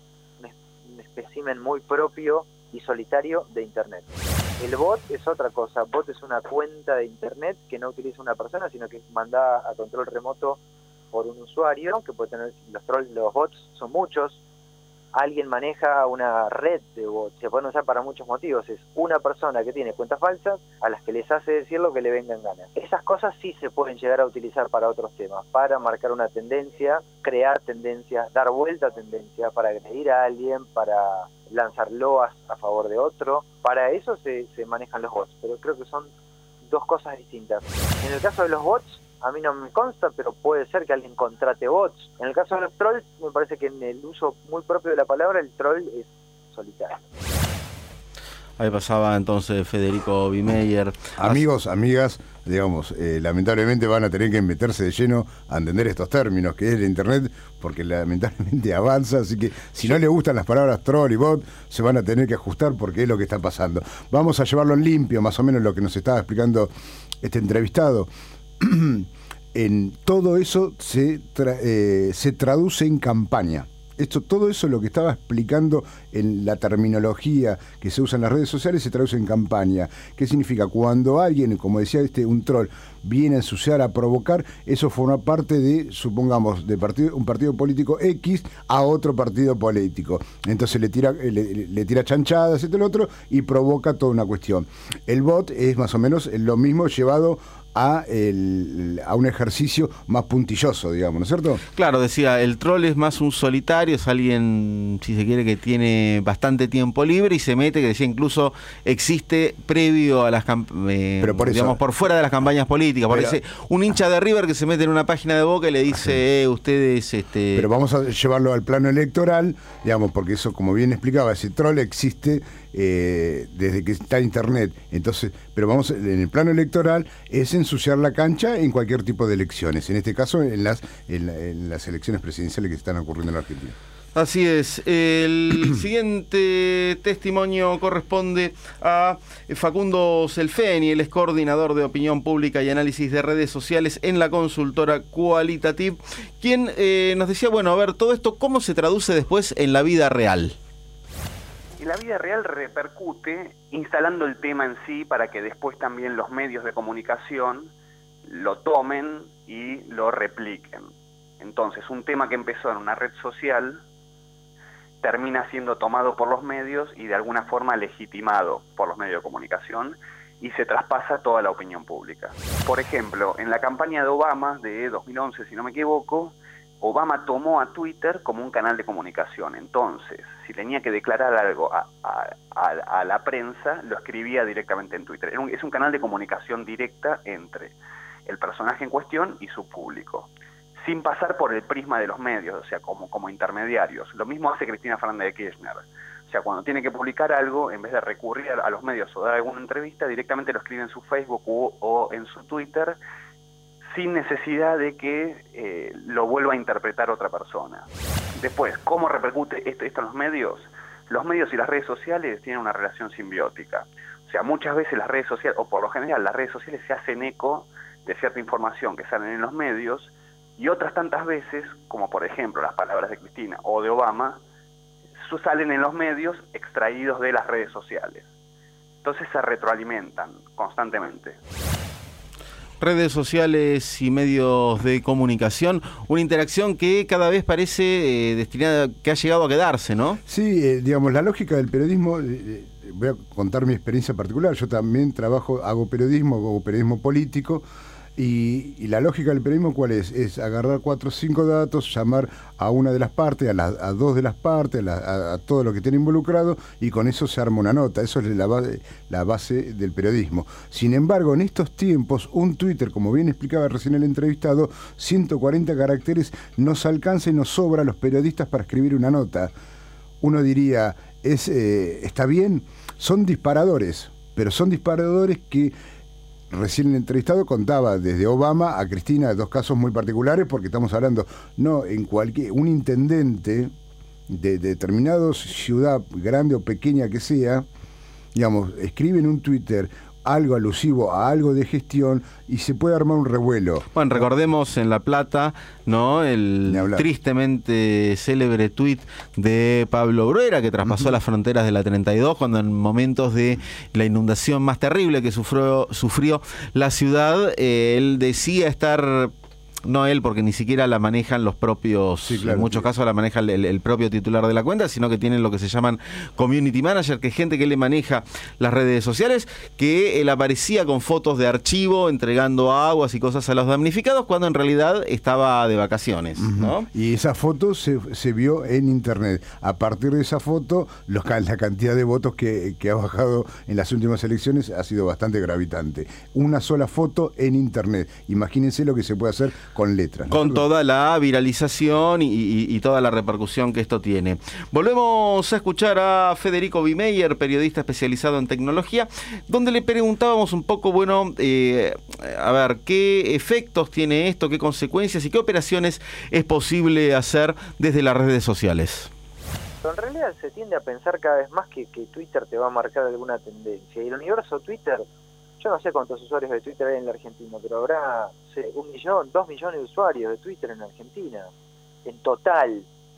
un espécimen muy propio y solitario de internet. El bot es otra cosa. Bot es una cuenta de internet que no utiliza una persona, sino que es mandada a control remoto por un usuario, que puede tener, los trolls, los bots son muchos. Alguien maneja una red de bots, se pueden usar para muchos motivos. Es una persona que tiene cuentas falsas a las que les hace decir lo que le venga en gana. Esas cosas sí se pueden llegar a utilizar para otros temas, para marcar una tendencia, crear tendencias, dar vuelta a tendencia, para agredir a alguien, para lanzar loas a favor de otro. Para eso se, se manejan los bots, pero creo que son dos cosas distintas. En el caso de los bots, a mí no me consta, pero puede ser que alguien contrate bots. En el caso de los trolls, me parece que en el uso muy propio de la palabra, el troll es solitario. Ahí pasaba entonces Federico Bimeyer. Amigos, amigas, digamos, eh, lamentablemente van a tener que meterse de lleno a entender estos términos que es el internet, porque lamentablemente avanza, así que si no les gustan las palabras troll y bot, se van a tener que ajustar porque es lo que está pasando. Vamos a llevarlo en limpio, más o menos lo que nos estaba explicando este entrevistado. En todo eso se, tra- eh, se traduce en campaña. esto, todo eso lo que estaba explicando en la terminología que se usa en las redes sociales se traduce en campaña. ¿Qué significa? Cuando alguien, como decía este, un troll, viene a ensuciar, a provocar, eso forma parte de, supongamos, de partido, un partido político X a otro partido político. Entonces le tira, le, le tira chanchadas, esto y lo otro, y provoca toda una cuestión. El bot es más o menos lo mismo llevado a, el, a un ejercicio más puntilloso, digamos, ¿no es cierto? Claro, decía, el troll es más un solitario, es alguien, si se quiere, que tiene bastante tiempo libre y se mete, que decía, incluso existe previo a las eh, Pero por eso, digamos, por fuera de las campañas políticas. Por ese, un hincha de River que se mete en una página de Boca y le dice, eh, ustedes... este Pero vamos a llevarlo al plano electoral, digamos, porque eso, como bien explicaba, ese troll existe eh, desde que está Internet. Entonces, pero vamos, en el plano electoral es ensuciar la cancha en cualquier tipo de elecciones, en este caso en las, en, la, en las elecciones presidenciales que están ocurriendo en la Argentina. Así es. El siguiente testimonio corresponde a Facundo Selfeni, él es coordinador de opinión pública y análisis de redes sociales en la consultora Qualitative, quien eh, nos decía, bueno, a ver, todo esto, ¿cómo se traduce después en la vida real? Y la vida real repercute instalando el tema en sí para que después también los medios de comunicación lo tomen y lo repliquen. Entonces, un tema que empezó en una red social termina siendo tomado por los medios y de alguna forma legitimado por los medios de comunicación y se traspasa a toda la opinión pública. Por ejemplo, en la campaña de Obama de dos mil once, si no me equivoco, Obama tomó a Twitter como un canal de comunicación. Entonces, si tenía que declarar algo a, a, a, a la prensa, lo escribía directamente en Twitter. Es un canal de comunicación directa entre el personaje en cuestión y su público, sin pasar por el prisma de los medios, o sea, como, como intermediarios. Lo mismo hace Cristina Fernández de Kirchner. O sea, cuando tiene que publicar algo, en vez de recurrir a los medios o dar alguna entrevista, directamente lo escribe en su Facebook o, o en su Twitter, sin necesidad de que eh, lo vuelva a interpretar otra persona. Después, ¿cómo repercute esto, esto en los medios? Los medios y las redes sociales tienen una relación simbiótica. O sea, muchas veces las redes sociales, o por lo general las redes sociales se hacen eco de cierta información que salen en los medios, y otras tantas veces, como por ejemplo las palabras de Cristina o de Obama, salen en los medios extraídos de las redes sociales. Entonces se retroalimentan constantemente. Redes sociales y medios de comunicación, una interacción que cada vez parece eh, destinada, que ha llegado a quedarse, ¿no? Sí, eh, digamos, la lógica del periodismo, eh, voy a contar mi experiencia particular, yo también trabajo, hago periodismo, hago periodismo político, y, y la lógica del periodismo, ¿cuál es? Es agarrar cuatro o cinco datos, llamar a una de las partes, a, la, a dos de las partes, a, la, a, a todo lo que tiene involucrado, y con eso se arma una nota. Eso es la base, la base del periodismo. Sin embargo, en estos tiempos, un Twitter, como bien explicaba recién el entrevistado, ciento cuarenta caracteres nos alcanza y nos sobra a los periodistas para escribir una nota. Uno diría, es eh, está bien, son disparadores, pero son disparadores que recién el entrevistado contaba desde Obama a Cristina, dos casos muy particulares, porque estamos hablando, no, en cualquier, un intendente de, de determinada ciudad, grande o pequeña que sea, digamos, escribe en un Twitter algo alusivo a algo de gestión y se puede armar un revuelo. Bueno, recordemos en La Plata, ¿no? El tristemente célebre tuit de Pablo Bruera, que traspasó uh-huh. las fronteras de la treinta y dos, cuando en momentos de la inundación más terrible que sufrió, sufrió la ciudad, eh, él decía estar... No él, porque ni siquiera la manejan los propios, sí, claro, en muchos sí. casos la maneja el, el propio titular de la cuenta, sino que tienen lo que se llaman community manager, que es gente que le maneja las redes sociales, que él aparecía con fotos de archivo, entregando aguas y cosas a los damnificados, cuando en realidad estaba de vacaciones, uh-huh. ¿no? Y esa foto se, se vio en internet. A partir de esa foto, los, la cantidad de votos que, que ha bajado en las últimas elecciones ha sido bastante gravitante. Una sola foto en internet. Imagínense lo que se puede hacer con letras, ¿no? Con toda la viralización y, y, y toda la repercusión que esto tiene. Volvemos a escuchar a Federico Bimeyer, periodista especializado en tecnología, donde le preguntábamos un poco, bueno, eh, a ver, qué efectos tiene esto, qué consecuencias y qué operaciones es posible hacer desde las redes sociales. Pero en realidad se tiende a pensar cada vez más que, que Twitter te va a marcar alguna tendencia. Y el universo Twitter... Yo no sé cuántos usuarios de Twitter hay en la Argentina, pero habrá sé, un millón, dos millones de usuarios de Twitter en Argentina, en total.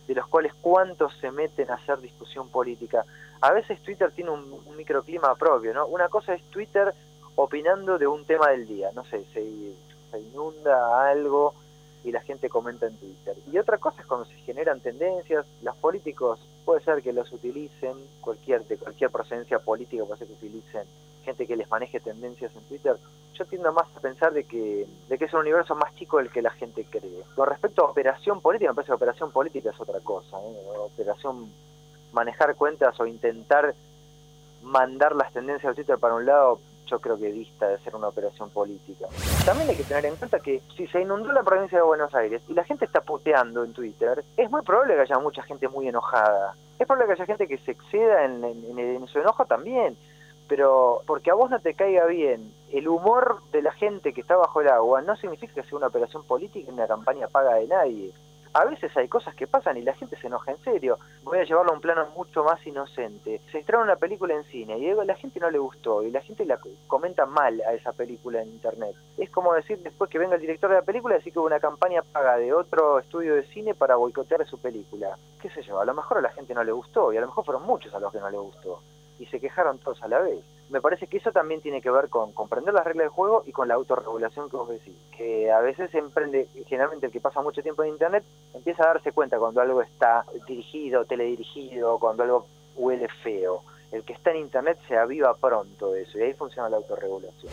de los cuales cuántos se meten a hacer discusión política. A veces Twitter tiene un, un microclima propio, ¿no? Una cosa es Twitter opinando de un tema del día, no sé, se, se inunda algo y la gente comenta en Twitter. Y otra cosa es cuando se generan tendencias, los políticos puede ser que los utilicen, cualquier de cualquier procedencia política puede ser que utilicen gente que les maneje tendencias en Twitter. Yo tiendo más a pensar de que de que es un universo más chico del que la gente cree. Con respecto a operación política, me parece que operación política es otra cosa, ¿eh? Operación manejar cuentas o intentar mandar las tendencias de Twitter para un lado, yo creo que dista de ser una operación política. También hay que tener en cuenta que si se inundó la provincia de Buenos Aires y la gente está puteando en Twitter, es muy probable que haya mucha gente muy enojada. Es probable que haya gente que se exceda en, en, en su enojo también. Pero porque a vos no te caiga bien el humor de la gente que está bajo el agua, no significa que sea una operación política y una campaña paga de nadie. A veces hay cosas que pasan y la gente se enoja en serio. Voy a llevarlo a un plano mucho más inocente. Se estrena una película en cine y a la gente no le gustó y la gente la comenta mal a esa película en internet. Es como decir después que venga el director de la película decir que hubo una campaña paga de otro estudio de cine para boicotear su película. ¿Qué sé yo? A lo mejor a la gente no le gustó y a lo mejor fueron muchos a los que no le gustó. Y se quejaron todos a la vez. Me parece que eso también tiene que ver con comprender las reglas del juego y con la autorregulación que vos decís. Que a veces se emprende, generalmente el que pasa mucho tiempo en internet, empieza a darse cuenta cuando algo está dirigido, teledirigido, cuando algo huele feo. El que está en internet se aviva pronto de eso y ahí funciona la autorregulación.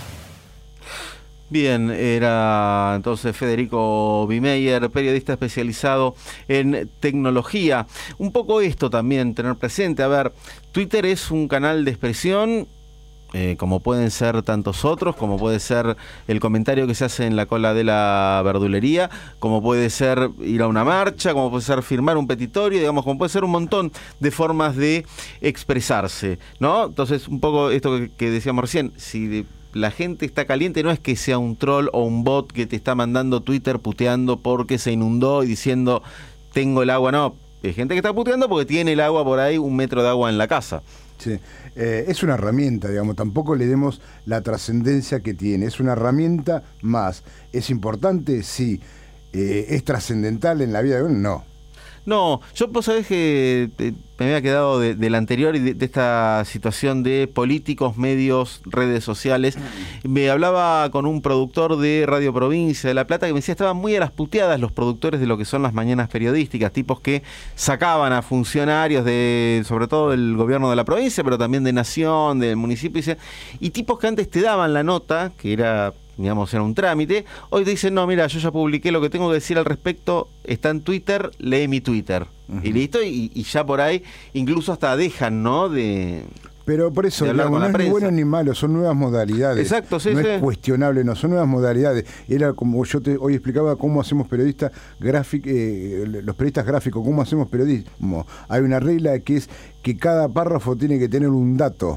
Bien, era entonces Federico Bimeyer, periodista especializado en tecnología. Un poco esto también, tener presente. A ver, Twitter es un canal de expresión, eh, como pueden ser tantos otros, como puede ser el comentario que se hace en la cola de la verdulería, como puede ser ir a una marcha, como puede ser firmar un petitorio, digamos, como puede ser un montón de formas de expresarse, ¿no? Entonces, un poco esto que, que decíamos recién, si de, la gente está caliente, no es que sea un troll o un bot que te está mandando Twitter puteando porque se inundó y diciendo tengo el agua, no. Hay gente que está puteando porque tiene el agua por ahí, un metro de agua en la casa. Sí, eh, es una herramienta, digamos, tampoco le demos la trascendencia que tiene, es una herramienta más. ¿Es importante? Sí. Eh, ¿Es trascendental en la vida de uno? No. No, yo vos sabés que eh, me había quedado de, del anterior y de, de esta situación de políticos, medios, redes sociales. Me hablaba con un productor de Radio Provincia de La Plata que me decía estaban muy a las puteadas los productores de lo que son las mañanas periodísticas, tipos que sacaban a funcionarios de, sobre todo del gobierno de la provincia, pero también de Nación, del municipio, y, y tipos que antes te daban la nota, que era... digamos, era un trámite, hoy te dicen, no, mira, yo ya publiqué lo que tengo que decir al respecto, está en Twitter, lee mi Twitter. Uh-huh. Y listo, y, y ya por ahí, incluso hasta dejan, ¿no? De... Pero por eso, digamos, no es ni bueno ni malo, son nuevas modalidades. Exacto, sí, no sí. es cuestionable, no, son nuevas modalidades. Era como yo te hoy explicaba cómo hacemos periodistas gráficos, eh, los periodistas gráficos, cómo hacemos periodismo. Hay una regla que es que cada párrafo tiene que tener un dato.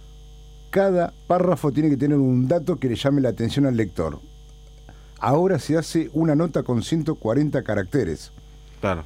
Cada párrafo tiene que tener un dato que le llame la atención al lector. Ahora se hace una nota con ciento cuarenta caracteres. Claro.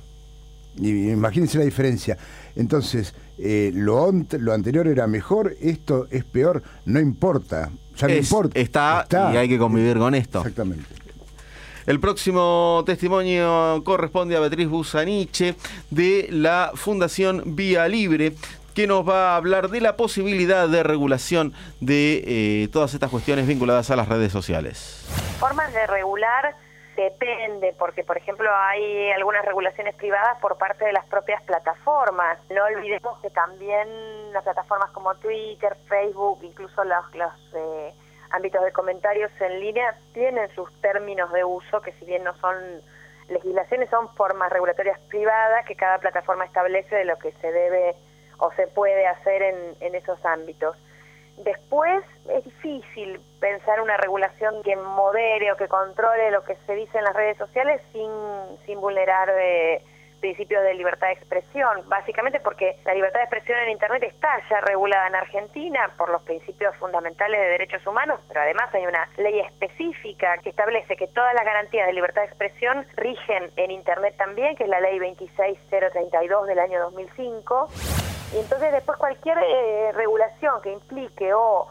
Y imagínense la diferencia. Entonces, eh, lo, lo anterior era mejor, esto es peor, no importa. Ya no es, importa. Está, está y hay que convivir con esto. Exactamente. El próximo testimonio corresponde a Beatriz Busaniche de la Fundación Vía Libre, que nos va a hablar de la posibilidad de regulación de eh, todas estas cuestiones vinculadas a las redes sociales. Formas de regular depende, porque por ejemplo hay algunas regulaciones privadas por parte de las propias plataformas. No olvidemos que también las plataformas como Twitter, Facebook, incluso los, los eh, ámbitos de comentarios en línea tienen sus términos de uso que si bien no son legislaciones, son formas regulatorias privadas que cada plataforma establece de lo que se debe o se puede hacer en, en esos ámbitos. Después es difícil pensar una regulación que modere o que controle lo que se dice en las redes sociales sin, sin vulnerar eh, principios de libertad de expresión, básicamente porque la libertad de expresión en Internet está ya regulada en Argentina por los principios fundamentales de derechos humanos, pero además hay una ley específica que establece que todas las garantías de libertad de expresión rigen en Internet también, que es la ley veintiséis mil treinta y dos del año dos mil cinco. Y entonces después cualquier eh, regulación que implique o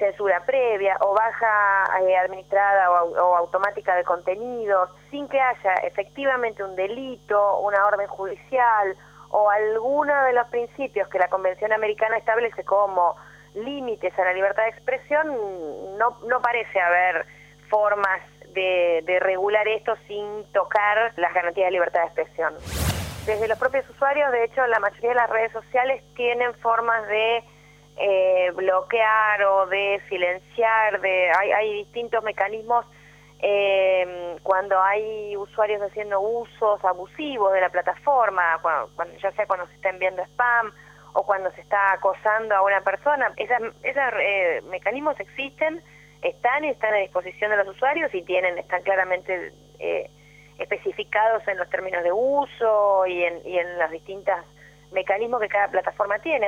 censura previa o baja eh, administrada o, o automática de contenidos, sin que haya efectivamente un delito, una orden judicial o alguno de los principios que la Convención Americana establece como límites a la libertad de expresión, no, no parece haber formas de, de regular esto sin tocar las garantías de libertad de expresión. Desde los propios usuarios, de hecho, la mayoría de las redes sociales tienen formas de eh, bloquear o de silenciar, de hay, hay distintos mecanismos eh, cuando hay usuarios haciendo usos abusivos de la plataforma, cuando, cuando, ya sea cuando se está enviando spam o cuando se está acosando a una persona. Esos eh, mecanismos existen, están y están a disposición de los usuarios y tienen, están claramente eh, especificados en los términos de uso y en, y en los distintos mecanismos que cada plataforma tiene.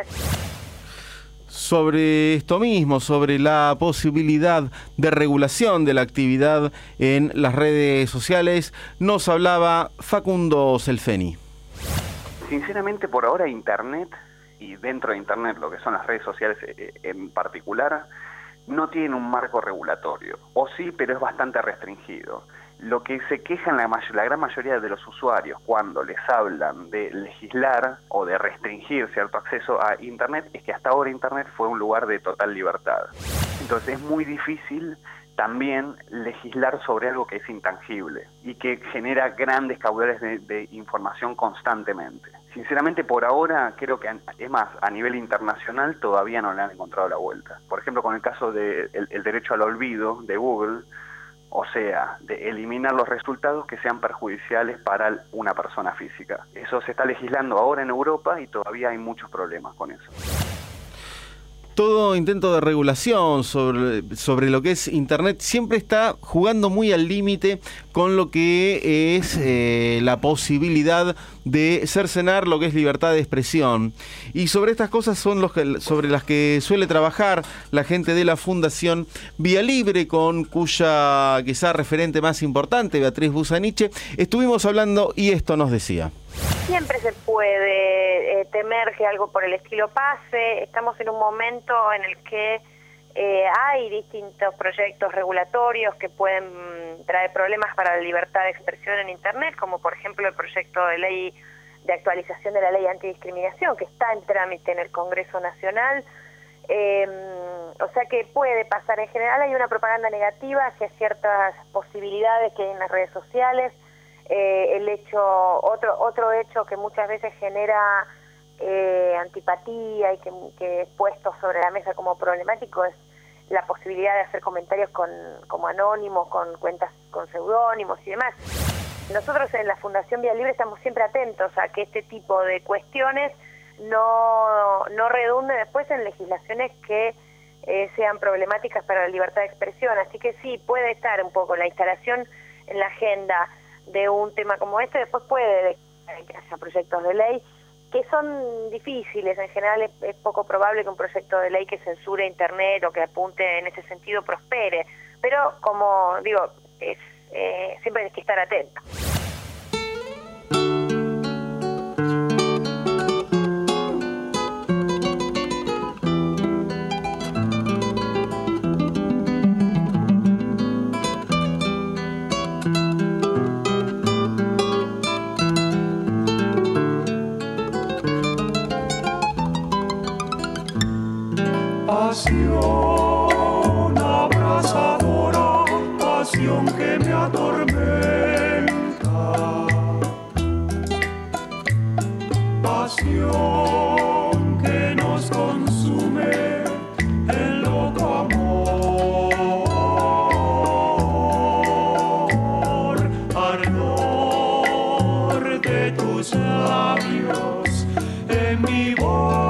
Sobre esto mismo, sobre la posibilidad de regulación de la actividad en las redes sociales, nos hablaba Facundo Selfeni. Sinceramente, por ahora Internet, y dentro de Internet lo que son las redes sociales en particular, no tienen un marco regulatorio, o sí, pero es bastante restringido. Lo que se quejan la, mayor, la gran mayoría de los usuarios cuando les hablan de legislar o de restringir cierto acceso a Internet es que hasta ahora Internet fue un lugar de total libertad. Entonces es muy difícil también legislar sobre algo que es intangible y que genera grandes caudales de, de información constantemente. Sinceramente, por ahora, creo que, es más, a nivel internacional todavía no le han encontrado la vuelta. Por ejemplo, con el caso del de el derecho al olvido de Google, o sea, de eliminar los resultados que sean perjudiciales para una persona física. Eso se está legislando ahora en Europa y todavía hay muchos problemas con eso. Todo intento de regulación sobre, sobre lo que es Internet siempre está jugando muy al límite con lo que es eh, la posibilidad de cercenar lo que es libertad de expresión. Y sobre estas cosas son los que, sobre las que suele trabajar la gente de la Fundación Vía Libre, con cuya quizá referente más importante, Beatriz Busaniche, estuvimos hablando y esto nos decía. Siempre se puede eh, temer que algo por el estilo pase. Estamos en un momento en el que eh, hay distintos proyectos regulatorios que pueden traer problemas para la libertad de expresión en Internet, como por ejemplo el proyecto de ley de actualización de la ley antidiscriminación, que está en trámite en el Congreso Nacional. Eh, o sea que puede pasar. En general hay una propaganda negativa hacia ciertas posibilidades que hay en las redes sociales. Eh, el hecho, otro otro hecho que muchas veces genera eh, antipatía y que, que es puesto sobre la mesa como problemático es la posibilidad de hacer comentarios con como anónimos, con cuentas con seudónimos y demás. Nosotros en la Fundación Vía Libre estamos siempre atentos a que este tipo de cuestiones no, no redunden después en legislaciones que eh, sean problemáticas para la libertad de expresión. Así que sí, puede estar un poco la instalación en la agenda de un tema como este, después puede que haya proyectos de ley que son difíciles. En general es, es poco probable que un proyecto de ley que censure Internet o que apunte en ese sentido prospere, pero como digo, es, eh, siempre hay que estar atento. Pasión abrasadora, pasión que me atormenta, pasión que nos consume en loco amor, ardor de tus labios en mi boca.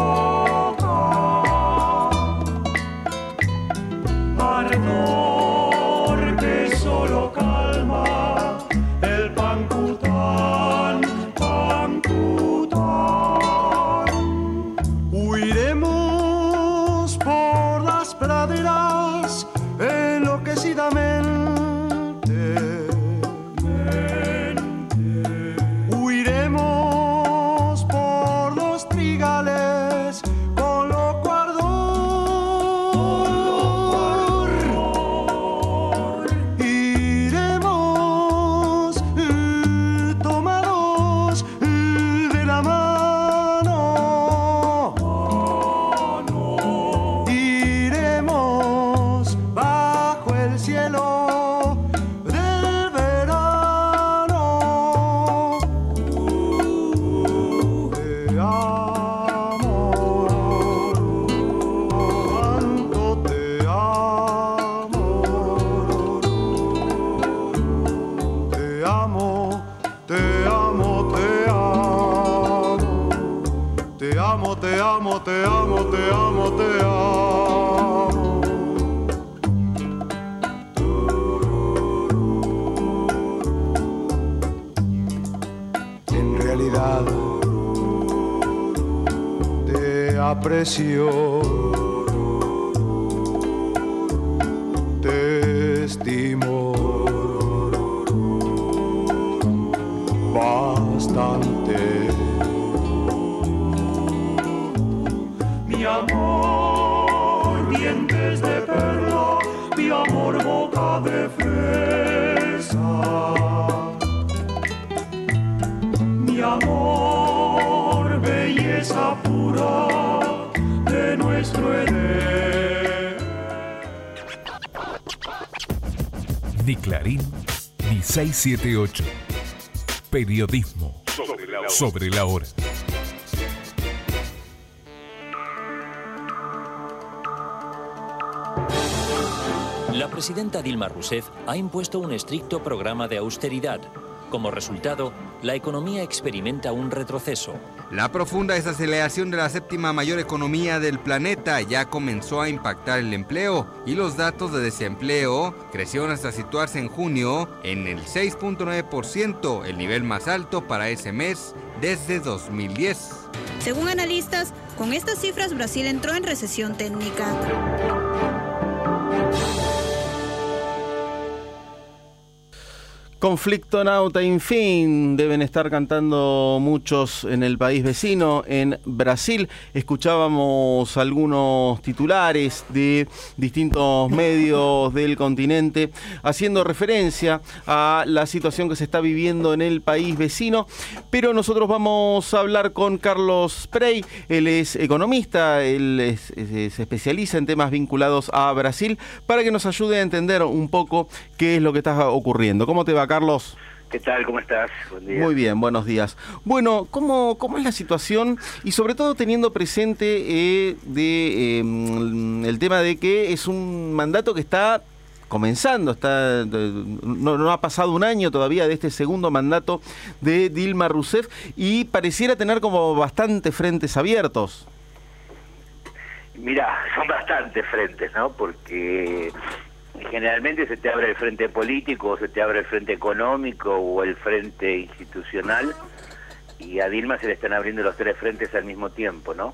Ardor que solo calma el pancután, pancután. Huiremos por las praderas enloquecidamente. Mente. Huiremos por los trigales con loco ardor. amo, te amo, te amo. En realidad te aprecio, te estimo bastante. Mi amor, dientes de perla, mi amor, boca de fresa. Mi amor, belleza pura de nuestro Edén. Ni Clarín, ni seiscientos setenta y ocho. Periodismo sobre la hora. Sobre la hora. La presidenta Dilma Rousseff ha impuesto un estricto programa de austeridad. Como resultado, la economía experimenta un retroceso. La profunda desaceleración de la séptima mayor economía del planeta ya comenzó a impactar el empleo y los datos de desempleo crecieron hasta situarse en junio en el seis punto nueve por ciento, el nivel más alto para ese mes desde dos mil diez. Según analistas, con estas cifras Brasil entró en recesión técnica. Conflicto nauta sin fin, deben estar cantando muchos en el país vecino, en Brasil. Escuchábamos algunos titulares de distintos medios del continente haciendo referencia a la situación que se está viviendo en el país vecino, pero nosotros vamos a hablar con Carlos Prey. Él es economista, él es, es, se especializa en temas vinculados a Brasil, para que nos ayude a entender un poco qué es lo que está ocurriendo. ¿Cómo te va, Carlos? ¿Qué tal? ¿Cómo estás? Buen día. Muy bien, buenos días. Bueno, ¿cómo, cómo es la situación? Y sobre todo teniendo presente eh, de, eh, el tema de que es un mandato que está comenzando, está no, no ha pasado un año todavía de este segundo mandato de Dilma Rousseff y pareciera tener como bastantes frentes abiertos. Mirá, son bastantes frentes, ¿no? Porque generalmente se te abre el frente político, o se te abre el frente económico o el frente institucional, y a Dilma se le están abriendo los tres frentes al mismo tiempo, ¿no?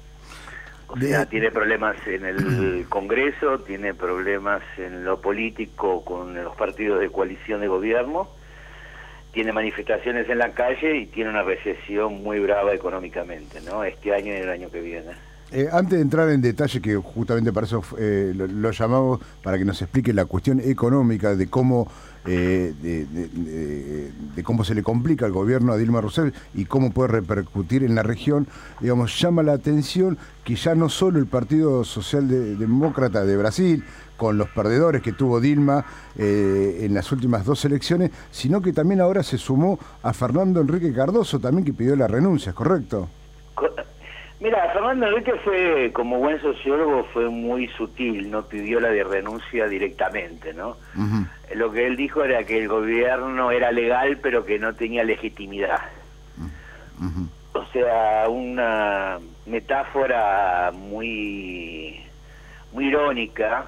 O sea, tiene problemas en el Congreso, tiene problemas en lo político con los partidos de coalición de gobierno, tiene manifestaciones en la calle y tiene una recesión muy brava económicamente, ¿no? Este año y el año que viene. Eh, antes de entrar en detalle, que justamente para eso eh, lo, lo llamamos, para que nos explique la cuestión económica de cómo eh, de, de, de, de cómo se le complica al gobierno a Dilma Rousseff y cómo puede repercutir en la región, digamos, llama la atención que ya no solo el Partido Socialdemócrata de Brasil, con los perdedores que tuvo Dilma eh, en las últimas dos elecciones, sino que también ahora se sumó a Fernando Henrique Cardoso, también que pidió la renuncia, ¿correcto? Mira, Fernando Henrique fue, como buen sociólogo, fue muy sutil, no pidió la de renuncia directamente, ¿no? Uh-huh. Lo que él dijo era que el gobierno era legal, pero que no tenía legitimidad. Uh-huh. O sea, una metáfora muy, muy irónica,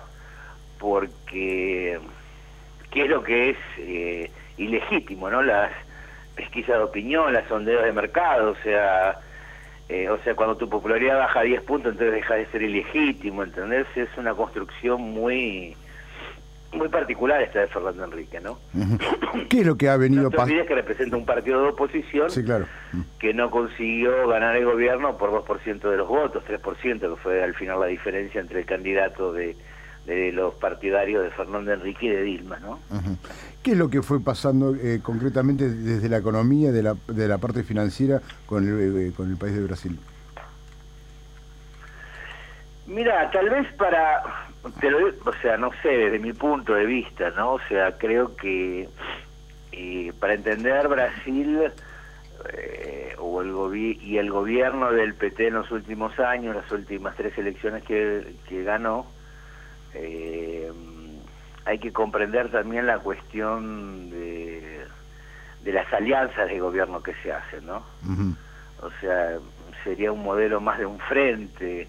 porque ¿qué es lo que es eh, ilegítimo, no? Las pesquisas de opinión, las sondeos de mercado, o sea... Eh, o sea, cuando tu popularidad baja a diez puntos, entonces deja de ser ilegítimo, ¿entendés? Es una construcción muy muy particular esta de Fernando Henrique, ¿no? Uh-huh. ¿Qué es lo que ha venido pasando? No te olvides que representa un partido de oposición, sí, claro, que no consiguió ganar el gobierno por dos por ciento de los votos, tres por ciento, que fue al final la diferencia entre el candidato de, de los partidarios de Fernando Henrique y de Dilma, ¿no? Uh-huh. ¿Qué es lo que fue pasando eh, concretamente desde la economía, de la, de la parte financiera con el, eh, con el país de Brasil? Mira, tal vez para, te lo, o sea, no sé, desde mi punto de vista, ¿no? O sea, creo que eh, para entender Brasil eh, o el gobi y el gobierno del P T en los últimos años, las últimas tres elecciones que, que ganó, eh, hay que comprender también la cuestión de, de las alianzas de gobierno que se hacen, ¿no? Uh-huh. O sea, sería un modelo más de un frente,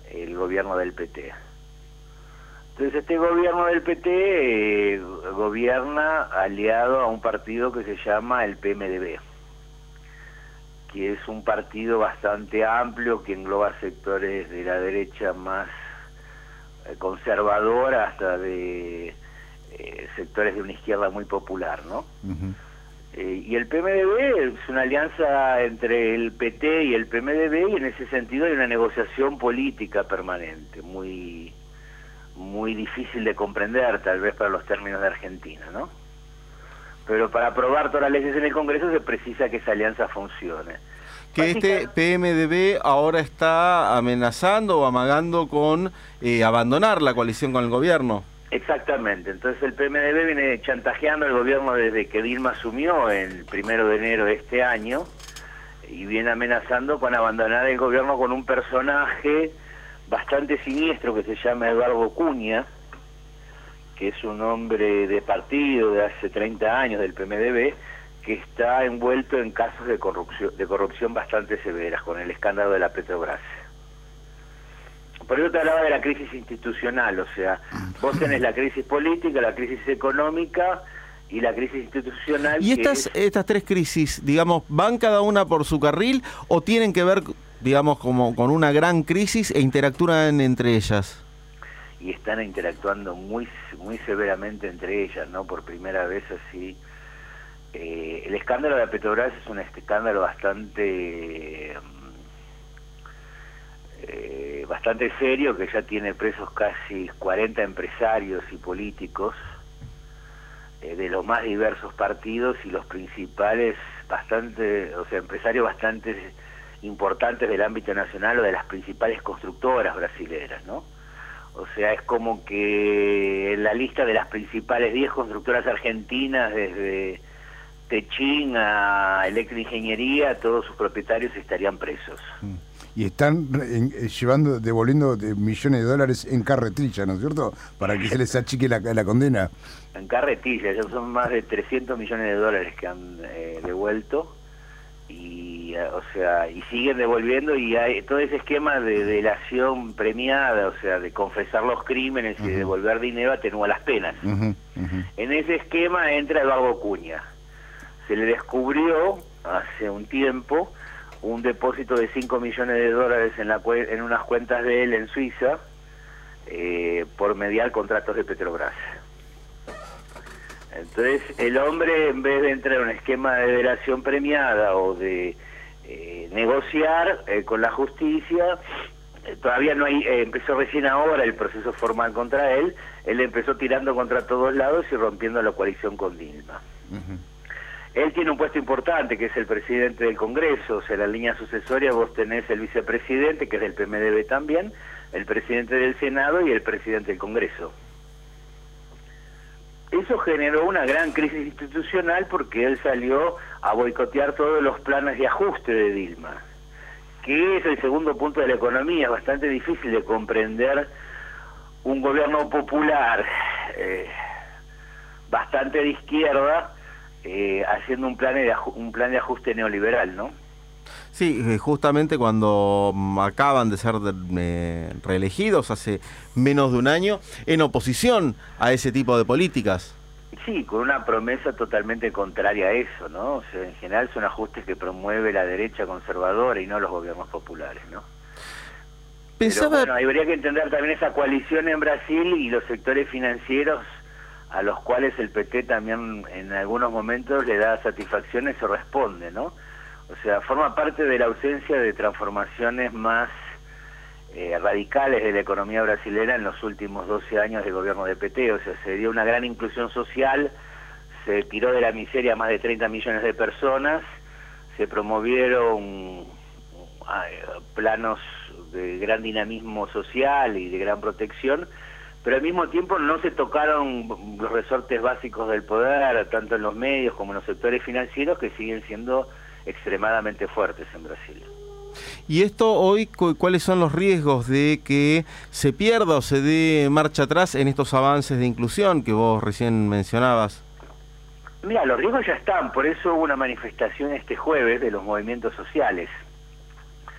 el gobierno del P T. Entonces este gobierno del P T eh, gobierna aliado a un partido que se llama el P M D B, que es un partido bastante amplio que engloba sectores de la derecha más eh, conservadora hasta de eh, sectores de una izquierda muy popular, ¿no? Uh-huh. Eh, y el P M D B es una alianza entre el P T y el P M D B, y en ese sentido hay una negociación política permanente, muy muy difícil de comprender, tal vez para los términos de Argentina, ¿no? Pero para aprobar todas las leyes en el Congreso se precisa que esa alianza funcione. Que este P M D B ahora está amenazando o amagando con eh, abandonar la coalición con el gobierno. Exactamente, entonces el P M D B viene chantajeando al gobierno desde que Dilma asumió el primero de enero de este año, y viene amenazando con abandonar el gobierno con un personaje bastante siniestro que se llama Eduardo Cunha, que es un hombre de partido de hace treinta años del P M D B, que está envuelto en casos de corrupción, de corrupción bastante severas, con el escándalo de la Petrobras. Por eso te hablaba de la crisis institucional, o sea, vos tenés la crisis política, la crisis económica y la crisis institucional. ¿Y estas, es... estas tres crisis, digamos, van cada una por su carril o tienen que ver, digamos, como con una gran crisis e interactúan entre ellas? Y están interactuando muy muy severamente entre ellas, ¿no? Por primera vez así. Eh, el escándalo de la Petrobras es un escándalo bastante eh, bastante serio, que ya tiene presos casi cuarenta empresarios y políticos eh, de los más diversos partidos, y los principales bastante, o sea, empresarios bastante importantes del ámbito nacional o de las principales constructoras brasileras, ¿no? O sea, es como que en la lista de las principales diez constructoras argentinas, desde Techín a Electroingeniería, todos sus propietarios estarían presos. Y están en, llevando, devolviendo de millones de dólares en carretilla, ¿no es cierto? Para que se les achique la, la condena. En carretilla, ya son más de trescientos millones de dólares que han eh, devuelto. Y o sea, y siguen devolviendo, y hay todo ese esquema de delación premiada, o sea, de confesar los crímenes uh-huh. y de devolver dinero atenúa las penas. Uh-huh. Uh-huh. En ese esquema entra Eduardo Cunha. Se le descubrió hace un tiempo un depósito de cinco millones de dólares en, la, en unas cuentas de él en Suiza eh, por mediar contratos de Petrobras. Entonces el hombre, en vez de entrar en un esquema de delación premiada o de eh, negociar eh, con la justicia, eh, todavía no hay, eh, empezó recién ahora el proceso formal contra él, él empezó tirando contra todos lados y rompiendo la coalición con Dilma. Uh-huh. Él tiene un puesto importante, que es el presidente del Congreso, o sea, en la línea sucesoria vos tenés el vicepresidente, que es del P M D B también, el presidente del Senado y el presidente del Congreso. Eso generó una gran crisis institucional porque él salió a boicotear todos los planes de ajuste de Dilma, que es el segundo punto de la economía. Es bastante difícil de comprender un gobierno popular eh, bastante de izquierda eh, haciendo un plan, de un plan de ajuste neoliberal, ¿no? Sí, justamente cuando acaban de ser eh, reelegidos hace menos de un año, en oposición a ese tipo de políticas. Sí, con una promesa totalmente contraria a eso, ¿no? O sea, en general son ajustes que promueve la derecha conservadora y no los gobiernos populares, ¿no? Pensaba... Pero bueno, habría que entender también esa coalición en Brasil y los sectores financieros a los cuales el P T también en algunos momentos le da satisfacciones o responde, ¿no? O sea, forma parte de la ausencia de transformaciones más eh, radicales de la economía brasilera en los últimos doce años de gobierno de P T. O sea, se dio una gran inclusión social, se tiró de la miseria a más de treinta millones de personas, se promovieron uh, planos de gran dinamismo social y de gran protección, pero al mismo tiempo no se tocaron los resortes básicos del poder, tanto en los medios como en los sectores financieros, que siguen siendo extremadamente fuertes en Brasil. ¿Y esto hoy, cuáles son los riesgos de que se pierda o se dé marcha atrás en estos avances de inclusión que vos recién mencionabas? Mira, los riesgos ya están, por eso hubo una manifestación este jueves de los movimientos sociales.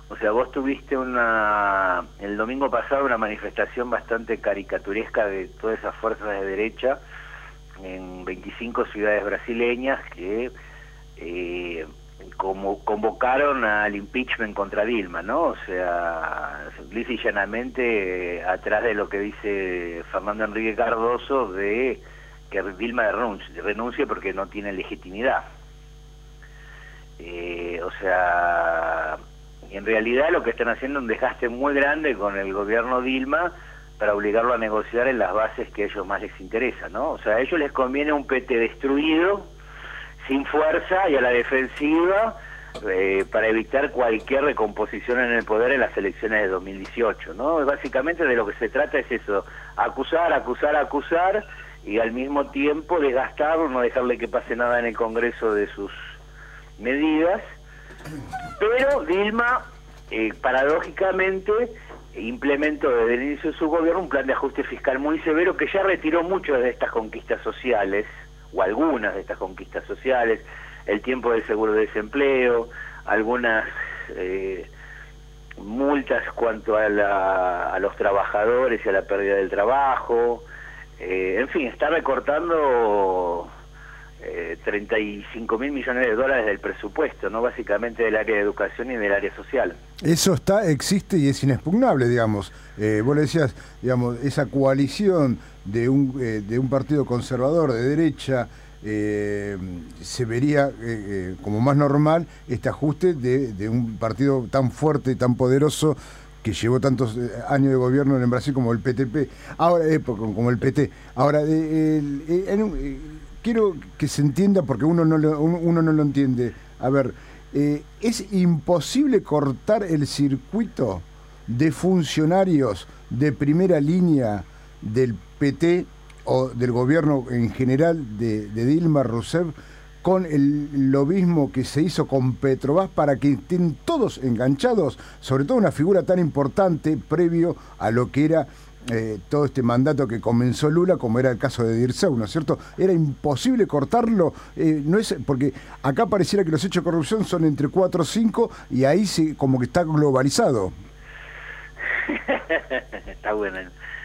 O sea, vos tuviste una el domingo pasado una manifestación bastante caricaturesca de todas esas fuerzas de derecha en veinticinco ciudades brasileñas que eh, como convocaron al impeachment contra Dilma, ¿no? O sea, lisa y llanamente eh, atrás de lo que dice Fernando Henrique Cardoso de que Dilma renuncie, renuncie porque no tiene legitimidad. Eh, o sea, en realidad lo que están haciendo es un desgaste muy grande con el gobierno Dilma para obligarlo a negociar en las bases que a ellos más les interesa, ¿no? O sea, a ellos les conviene un P T destruido, sin fuerza y a la defensiva, eh, para evitar cualquier recomposición en el poder en las elecciones de dos mil dieciocho, ¿no? Básicamente de lo que se trata es eso, acusar, acusar, acusar, y al mismo tiempo desgastarlo, no dejarle que pase nada en el Congreso de sus medidas. Pero Dilma, eh, paradójicamente, implementó desde el inicio de su gobierno un plan de ajuste fiscal muy severo que ya retiró muchas de estas conquistas sociales, o algunas de estas conquistas sociales, el tiempo del seguro de desempleo, algunas eh, multas cuanto a, la, a los trabajadores y a la pérdida del trabajo, eh, en fin, está recortando eh, treinta y cinco mil millones de dólares del presupuesto, no básicamente del área de educación y del área social. Eso está, existe y es inexpugnable, digamos. Eh, vos le decías, digamos, esa coalición de un, eh, de un partido conservador de derecha, eh, se vería eh, eh, como más normal este ajuste de, de un partido tan fuerte y tan poderoso que llevó tantos eh, años de gobierno en Brasil como el P T P, ahora eh, como el P T. Ahora, eh, eh, eh, quiero que se entienda porque uno no lo, uno, uno no lo entiende. A ver, eh, es imposible cortar el circuito de funcionarios de primera línea del P T o del gobierno en general de, de Dilma Rousseff con el lobismo que se hizo con Petrobras para que estén todos enganchados, sobre todo una figura tan importante previo a lo que era eh, todo este mandato que comenzó Lula, como era el caso de Dirceu, ¿no es cierto? Era imposible cortarlo, eh, no es porque acá pareciera que los hechos de corrupción son entre cuatro o cinco y ahí se, como que está globalizado. Está bueno.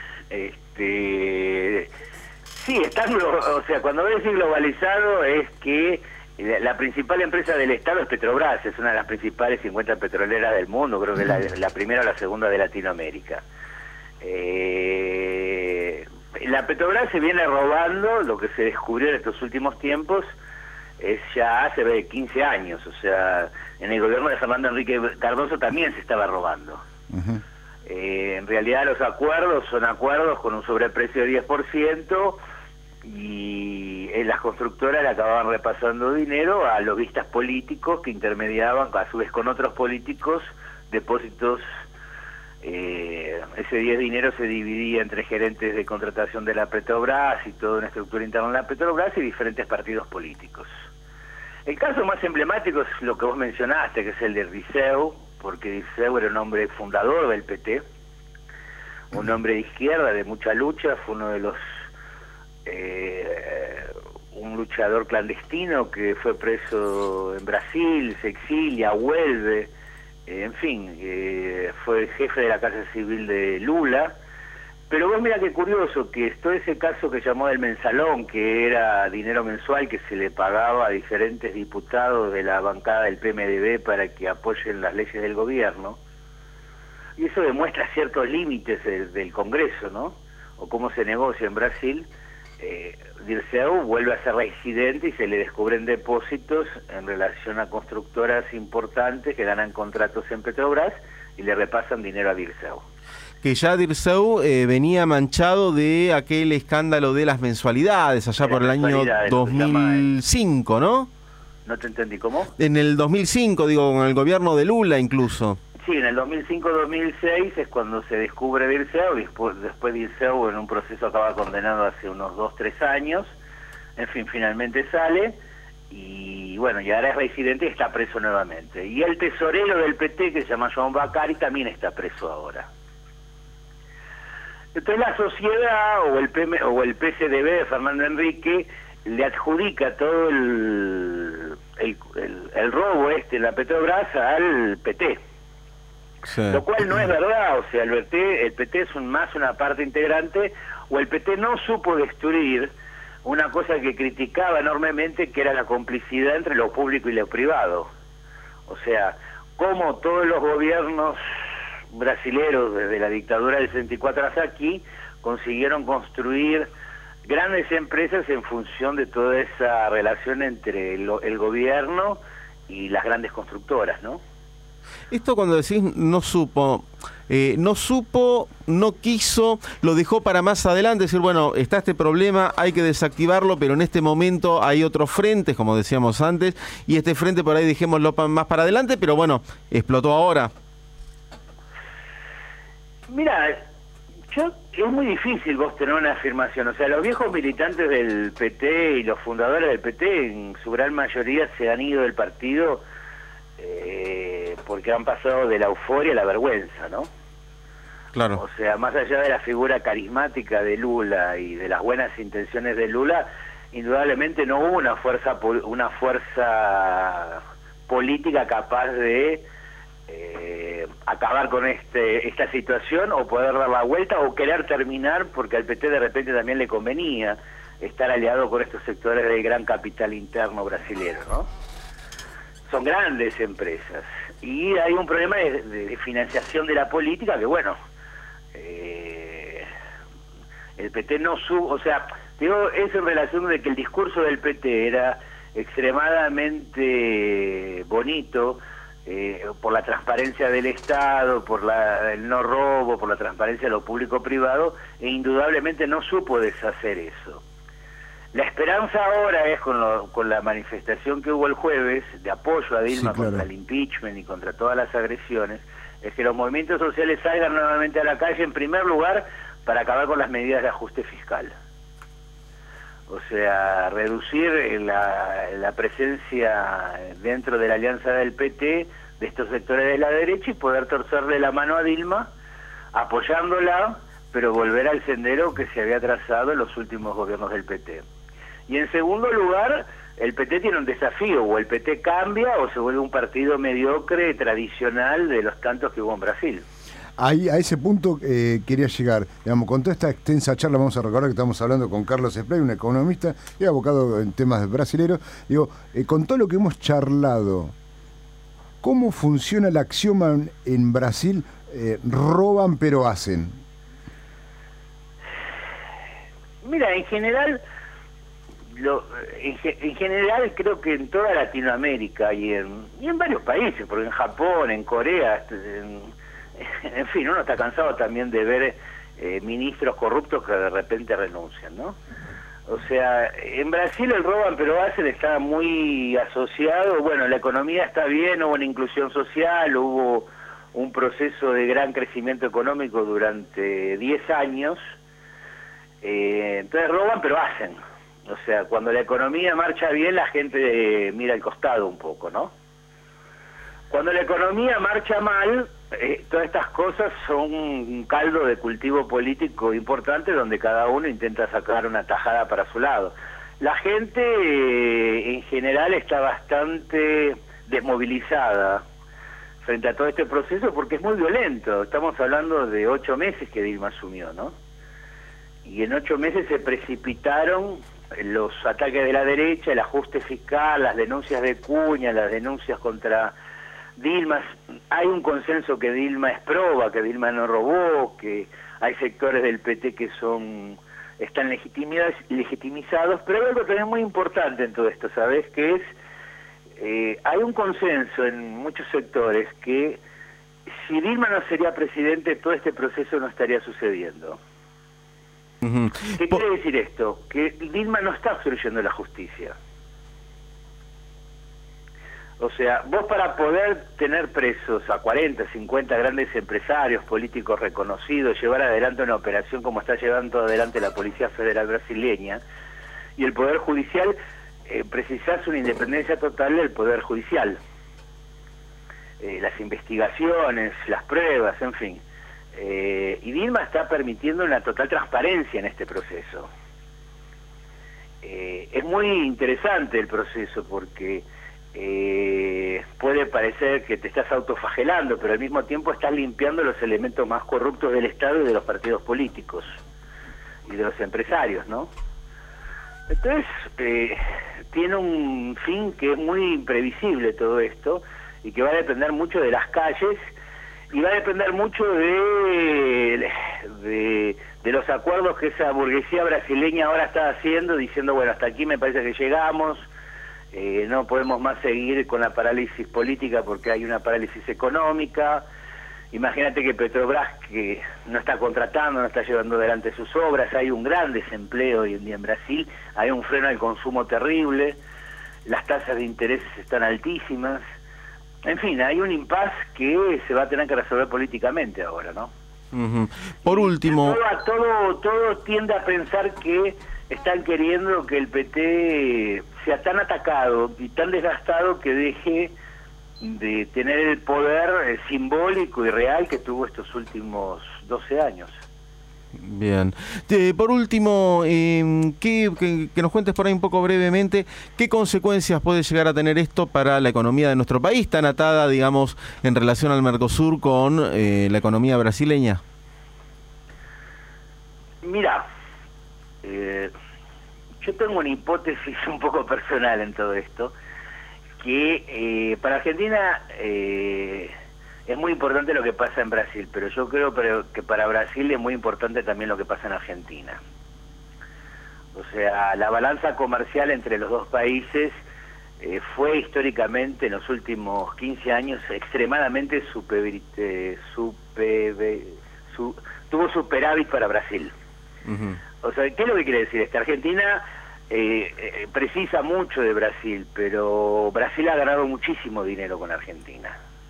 Este, sí, está, o sea, cuando voy a decir globalizado es que la principal empresa del Estado es Petrobras, es una de las principales cincuenta petroleras del mundo, creo que es la, la primera o la segunda de Latinoamérica. Eh, la Petrobras se viene robando, lo que se descubrió en estos últimos tiempos es ya hace quince años, o sea, en el gobierno de Fernando Henrique Cardoso también se estaba robando. Uh-huh. Eh, en realidad los acuerdos son acuerdos con un sobreprecio de diez por ciento y en las constructoras le acababan repasando dinero a lobistas políticos que intermediaban a su vez con otros políticos depósitos. Eh, ese diez dinero se dividía entre gerentes de contratación de la Petrobras y toda una estructura interna de la Petrobras y diferentes partidos políticos. El caso más emblemático es lo que vos mencionaste, que es el de Dirceu, porque Dirceu era un hombre fundador del P T, un hombre de izquierda, de mucha lucha, fue uno de los, eh, un luchador clandestino que fue preso en Brasil, se exilia, vuelve, eh, en fin, eh, fue jefe de la Casa Civil de Lula. Pero vos mira qué curioso, que todo ese caso que llamó del mensalón, que era dinero mensual que se le pagaba a diferentes diputados de la bancada del P M D B para que apoyen las leyes del gobierno, y eso demuestra ciertos límites del, del Congreso, ¿no? O cómo se negocia en Brasil. eh, Dirceu vuelve a ser residente y se le descubren depósitos en relación a constructoras importantes que ganan contratos en Petrobras y le repasan dinero a Dirceu. Que ya Dirceu eh, venía manchado de aquel escándalo de las mensualidades allá por el año dos mil cinco, ¿no? No te entendí, ¿cómo? En el dos mil cinco, digo, con el gobierno de Lula incluso. Sí, en el dos mil cinco dos mil seis es cuando se descubre Dirceu, y después, después Dirceu en un proceso acaba condenado hace unos dos, tres años, en fin, finalmente sale, y bueno, y ahora es residente y está preso nuevamente. Y el tesorero del P T, que se llama João Bacari, también está preso ahora. Entonces la sociedad o el, P M, o el P C D B de Fernando Henrique le adjudica todo el, el, el, el robo este en la Petrobras al P T. Sí. Lo cual no es verdad, o sea, el P T, el P T es un, más una parte integrante, o el P T no supo destruir una cosa que criticaba enormemente, que era la complicidad entre lo público y lo privado. O sea, cómo todos los gobiernos brasileros desde la dictadura del sesenta y cuatro hasta aquí consiguieron construir grandes empresas en función de toda esa relación entre el, el gobierno y las grandes constructoras, ¿no? Esto cuando decís no supo, eh, no supo, no quiso, lo dejó para más adelante, decir, bueno, está este problema, hay que desactivarlo, pero en este momento hay otros frentes, como decíamos antes, y este frente por ahí dejémoslo pa más para adelante, pero bueno, explotó ahora. Mira, yo, es muy difícil vos tener una afirmación, o sea, los viejos militantes del P T y los fundadores del P T en su gran mayoría se han ido del partido eh, porque han pasado de la euforia a la vergüenza, ¿no? Claro. O sea, más allá de la figura carismática de Lula y de las buenas intenciones de Lula, indudablemente no hubo una fuerza una fuerza política capaz de eh, acabar con este esta situación o poder dar la vuelta o querer terminar, porque al P T de repente también le convenía estar aliado con estos sectores del gran capital interno brasilero, ¿no? Son grandes empresas y hay un problema de, de, de financiación de la política que, bueno, eh, el P T no sub, o sea, digo, es en relación de que el discurso del P T era extremadamente bonito, eh, por la transparencia del Estado, por la, el no robo, por la transparencia de lo público-privado, e indudablemente no supo deshacer eso. La esperanza ahora es, con, lo, con la manifestación que hubo el jueves, de apoyo a Dilma, sí, claro, contra el impeachment y contra todas las agresiones, es que los movimientos sociales salgan nuevamente a la calle, en primer lugar, para acabar con las medidas de ajuste fiscal. O sea, reducir la, la presencia dentro de la alianza del P T de estos sectores de la derecha y poder torcerle la mano a Dilma, apoyándola, pero volver al sendero que se había trazado en los últimos gobiernos del P T. Y en segundo lugar, el P T tiene un desafío, o el P T cambia o se vuelve un partido mediocre, tradicional, de los tantos que hubo en Brasil. Ahí, a ese punto eh, quería llegar. Digamos, con toda esta extensa charla, vamos a recordar que estamos hablando con Carlos Splay, un economista y abocado en temas brasileros. Digo, eh, con todo lo que hemos charlado, ¿cómo funciona el axioma en Brasil? Eh, roban pero hacen. Mira, en general, lo, en, en general creo que en toda Latinoamérica y en, y en varios países, porque en Japón, en Corea, en, en fin, uno está cansado también de ver eh, ministros corruptos que de repente renuncian, ¿no? O sea, en Brasil el roban pero hacen está muy asociado, bueno, la economía está bien, hubo una inclusión social, hubo un proceso de gran crecimiento económico durante diez años, eh, entonces roban pero hacen. O sea, cuando la economía marcha bien, la gente eh, mira al costado un poco, ¿no? Cuando la economía marcha mal, eh, todas estas cosas son un caldo de cultivo político importante donde cada uno intenta sacar una tajada para su lado. La gente eh, en general está bastante desmovilizada frente a todo este proceso porque es muy violento. Estamos hablando de ocho meses que Dilma asumió, ¿no? Y en ocho meses se precipitaron los ataques de la derecha, el ajuste fiscal, las denuncias de Cuña, las denuncias contra Dilma. Hay un consenso que Dilma es proba, que Dilma no robó, que hay sectores del P T que son están legitimizados, pero hay algo también muy importante en todo esto, ¿sabes? Que es, eh, hay un consenso en muchos sectores que si Dilma no sería presidente, todo este proceso no estaría sucediendo. Uh-huh. ¿Qué quiere decir esto? Que Dilma no está obstruyendo la justicia. O sea, vos para poder tener presos a cuarenta, cincuenta grandes empresarios políticos reconocidos, llevar adelante una operación como está llevando adelante la Policía Federal brasileña y el Poder Judicial, eh, precisás una independencia total del Poder Judicial. Eh, las investigaciones, las pruebas, en fin. Eh, y Dilma está permitiendo una total transparencia en este proceso. Eh, es muy interesante el proceso porque eh, puede parecer que te estás autoflagelando, pero al mismo tiempo estás limpiando los elementos más corruptos del Estado y de los partidos políticos y de los empresarios, ¿no? Entonces, eh, tiene un fin que es muy imprevisible todo esto y que va a depender mucho de las calles y va a depender mucho de, de, de los acuerdos que esa burguesía brasileña ahora está haciendo, diciendo, bueno, hasta aquí me parece que llegamos, eh, no podemos más seguir con la parálisis política porque hay una parálisis económica. Imagínate que Petrobras, que no está contratando, no está llevando adelante sus obras, hay un gran desempleo hoy en día en Brasil, hay un freno al consumo terrible, las tasas de intereses están altísimas. En fin, hay un impasse que se va a tener que resolver políticamente ahora, ¿no? Uh-huh. Por último... Todo, todo, todo tiende a pensar que están queriendo que el P T sea tan atacado y tan desgastado que deje de tener el poder eh, simbólico y real que tuvo estos últimos doce años. Bien. Eh, por último, eh, ¿qué, que, que nos cuentes por ahí un poco brevemente qué consecuencias puede llegar a tener esto para la economía de nuestro país, tan atada, digamos, en relación al Mercosur con eh, la economía brasileña. Mira, eh, yo tengo una hipótesis un poco personal en todo esto, que eh, para Argentina eh, es muy importante lo que pasa en Brasil, pero yo creo que para Brasil es muy importante también lo que pasa en Argentina. O sea, la balanza comercial entre los dos países eh, fue históricamente en los últimos quince años extremadamente super, eh, super, su, tuvo superávit para Brasil. Uh-huh. O sea, ¿qué es lo que quiere decir? Es que Argentina eh, eh, precisa mucho de Brasil, pero Brasil ha ganado muchísimo dinero con Argentina.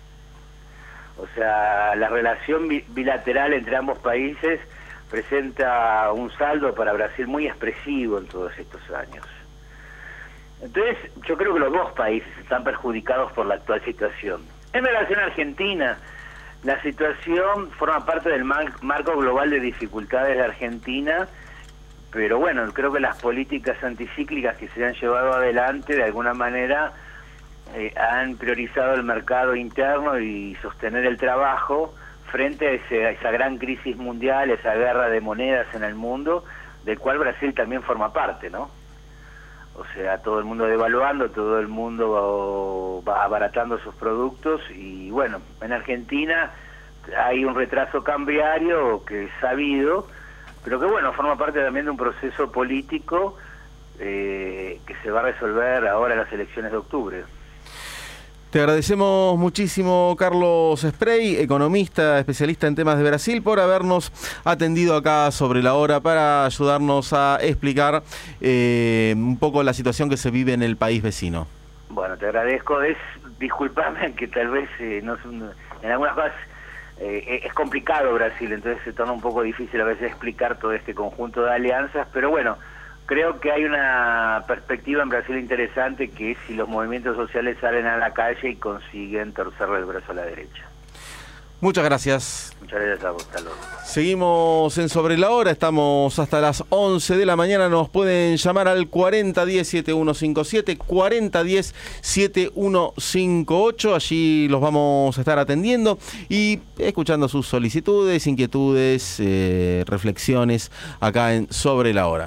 O sea, la relación bi bilateral entre ambos países presenta un saldo para Brasil muy expresivo en todos estos años. Entonces, yo creo que los dos países están perjudicados por la actual situación. En relación a Argentina, la situación forma parte del mar marco global de dificultades de Argentina, pero bueno, creo que las políticas anticíclicas que se han llevado adelante, de alguna manera, Eh, han priorizado el mercado interno y sostener el trabajo frente a, ese, a esa gran crisis mundial, esa guerra de monedas en el mundo, del cual Brasil también forma parte, ¿no? O sea, todo el mundo devaluando, todo el mundo va abaratando sus productos y bueno, en Argentina hay un retraso cambiario que es sabido, pero que bueno, forma parte también de un proceso político eh, que se va a resolver ahora en las elecciones de octubre. Te agradecemos muchísimo, Carlos Sprey, economista, especialista en temas de Brasil, por habernos atendido acá sobre la hora para ayudarnos a explicar eh, un poco la situación que se vive en el país vecino. Bueno, te agradezco. Es, disculpame que tal vez eh, no, en algunas cosas eh, es complicado Brasil, entonces se torna un poco difícil a veces explicar todo este conjunto de alianzas, pero bueno, creo que hay una perspectiva en Brasil interesante, que es si los movimientos sociales salen a la calle y consiguen torcerle el brazo a la derecha. Muchas gracias. Muchas gracias a vos, hasta luego. Seguimos en Sobre la Hora, estamos hasta las once de la mañana, nos pueden llamar al cuarenta diez, setenta y uno cincuenta y siete, cuarenta diez, setenta y uno cincuenta y ocho, allí los vamos a estar atendiendo y escuchando sus solicitudes, inquietudes, eh, reflexiones acá en Sobre la Hora.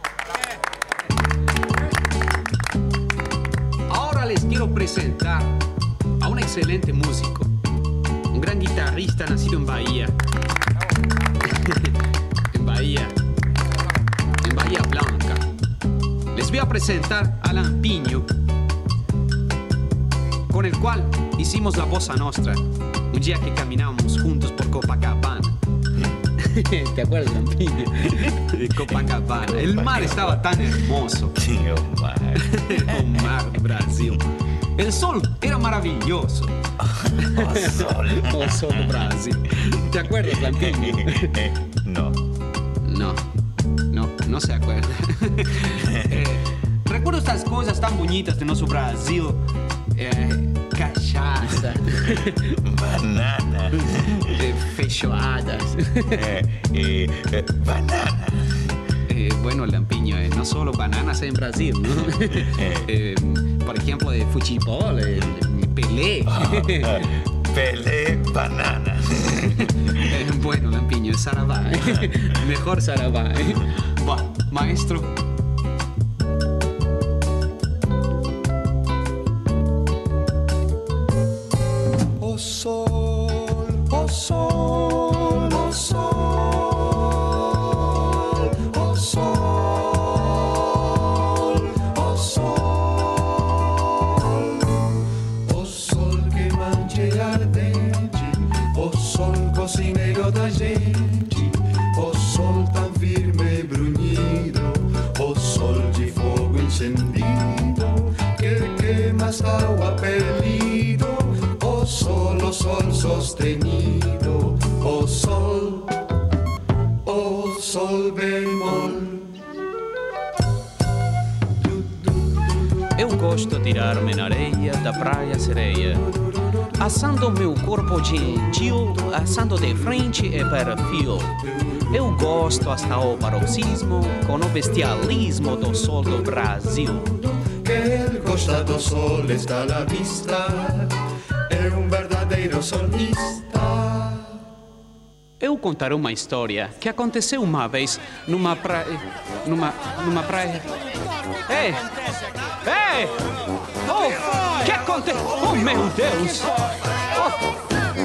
Les quiero presentar a un excelente músico, un gran guitarrista nacido en Bahía, en Bahía, en Bahía Blanca. Les voy a presentar a Alan Piño, con el cual hicimos la bossa nostra un día que caminábamos juntos por Copacabana. ¿Te acuerdas, Alan Piño? De Copacabana. El mar estaba tan hermoso. Sí, oh mar. Oh mar, Brasil. El sol era maravilloso. Oh sol. Oh sol, Brasil. ¿Te acuerdas, Alan Piño? No. No. No, no se acuerda. eh, recuerdo estas cosas tan bonitas de nuestro Brasil. Eh, cachaça. Banana. Eh, feijoadas. Eh, eh, eh, banana. Eh, bueno, Lampiño, eh, no solo bananas en Brasil, ¿no? eh, por ejemplo, de fútbol, eh, Pelé. Pelé, banana. eh, bueno, Lampiño, es Sarabá. Eh. Mejor Sarabá. Eh. Va, maestro. Oh sol, oh sol, oh sol, oh sol, oh sol, oh sol que manche ardente, oh sol cocinero da gente, oh sol tan firme e bruñido, oh sol de fogo encendido, que quemas agua perdido. Oh sol, oh sol sostenido, oh sol, oh sol bemol. Eu gosto de tirar-me na areia da praia sereia, assando meu corpo gentil, assando de frente e perfil. Eu gosto hasta o paroxismo, com o bestialismo do sol do Brasil. Que el costa do sol está à vista, é um verdadeiro solista. Eu contarei uma história que aconteceu uma vez numa praia, numa, numa praia. Ei, ei, oh, que aconteceu? Oh meu Deus! Oh.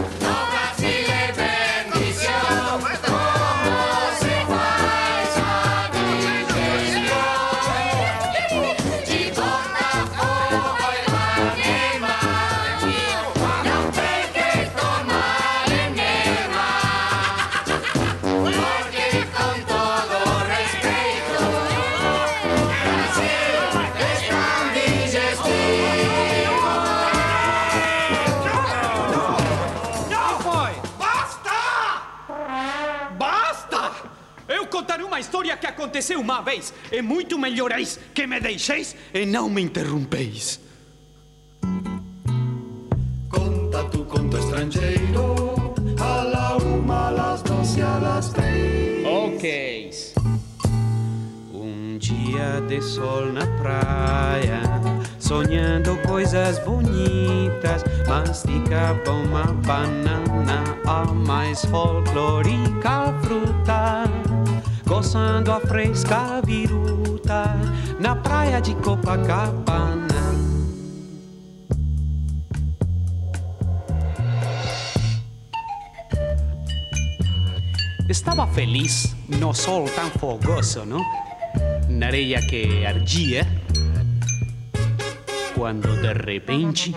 Uma história que aconteceu uma vez. É muito melhoreis que me deixeis e não me interrompeis. Conta tu conto estrangeiro, a la uma, a las doce, a las três. Ok. Um dia de sol na praia, sonhando coisas bonitas, masticava uma banana, a mais folclórica fruta, gozando a fresca viruta na praia de Copacabana. Estava feliz no sol tão fogoso, não? Na areia que ardia, quando de repente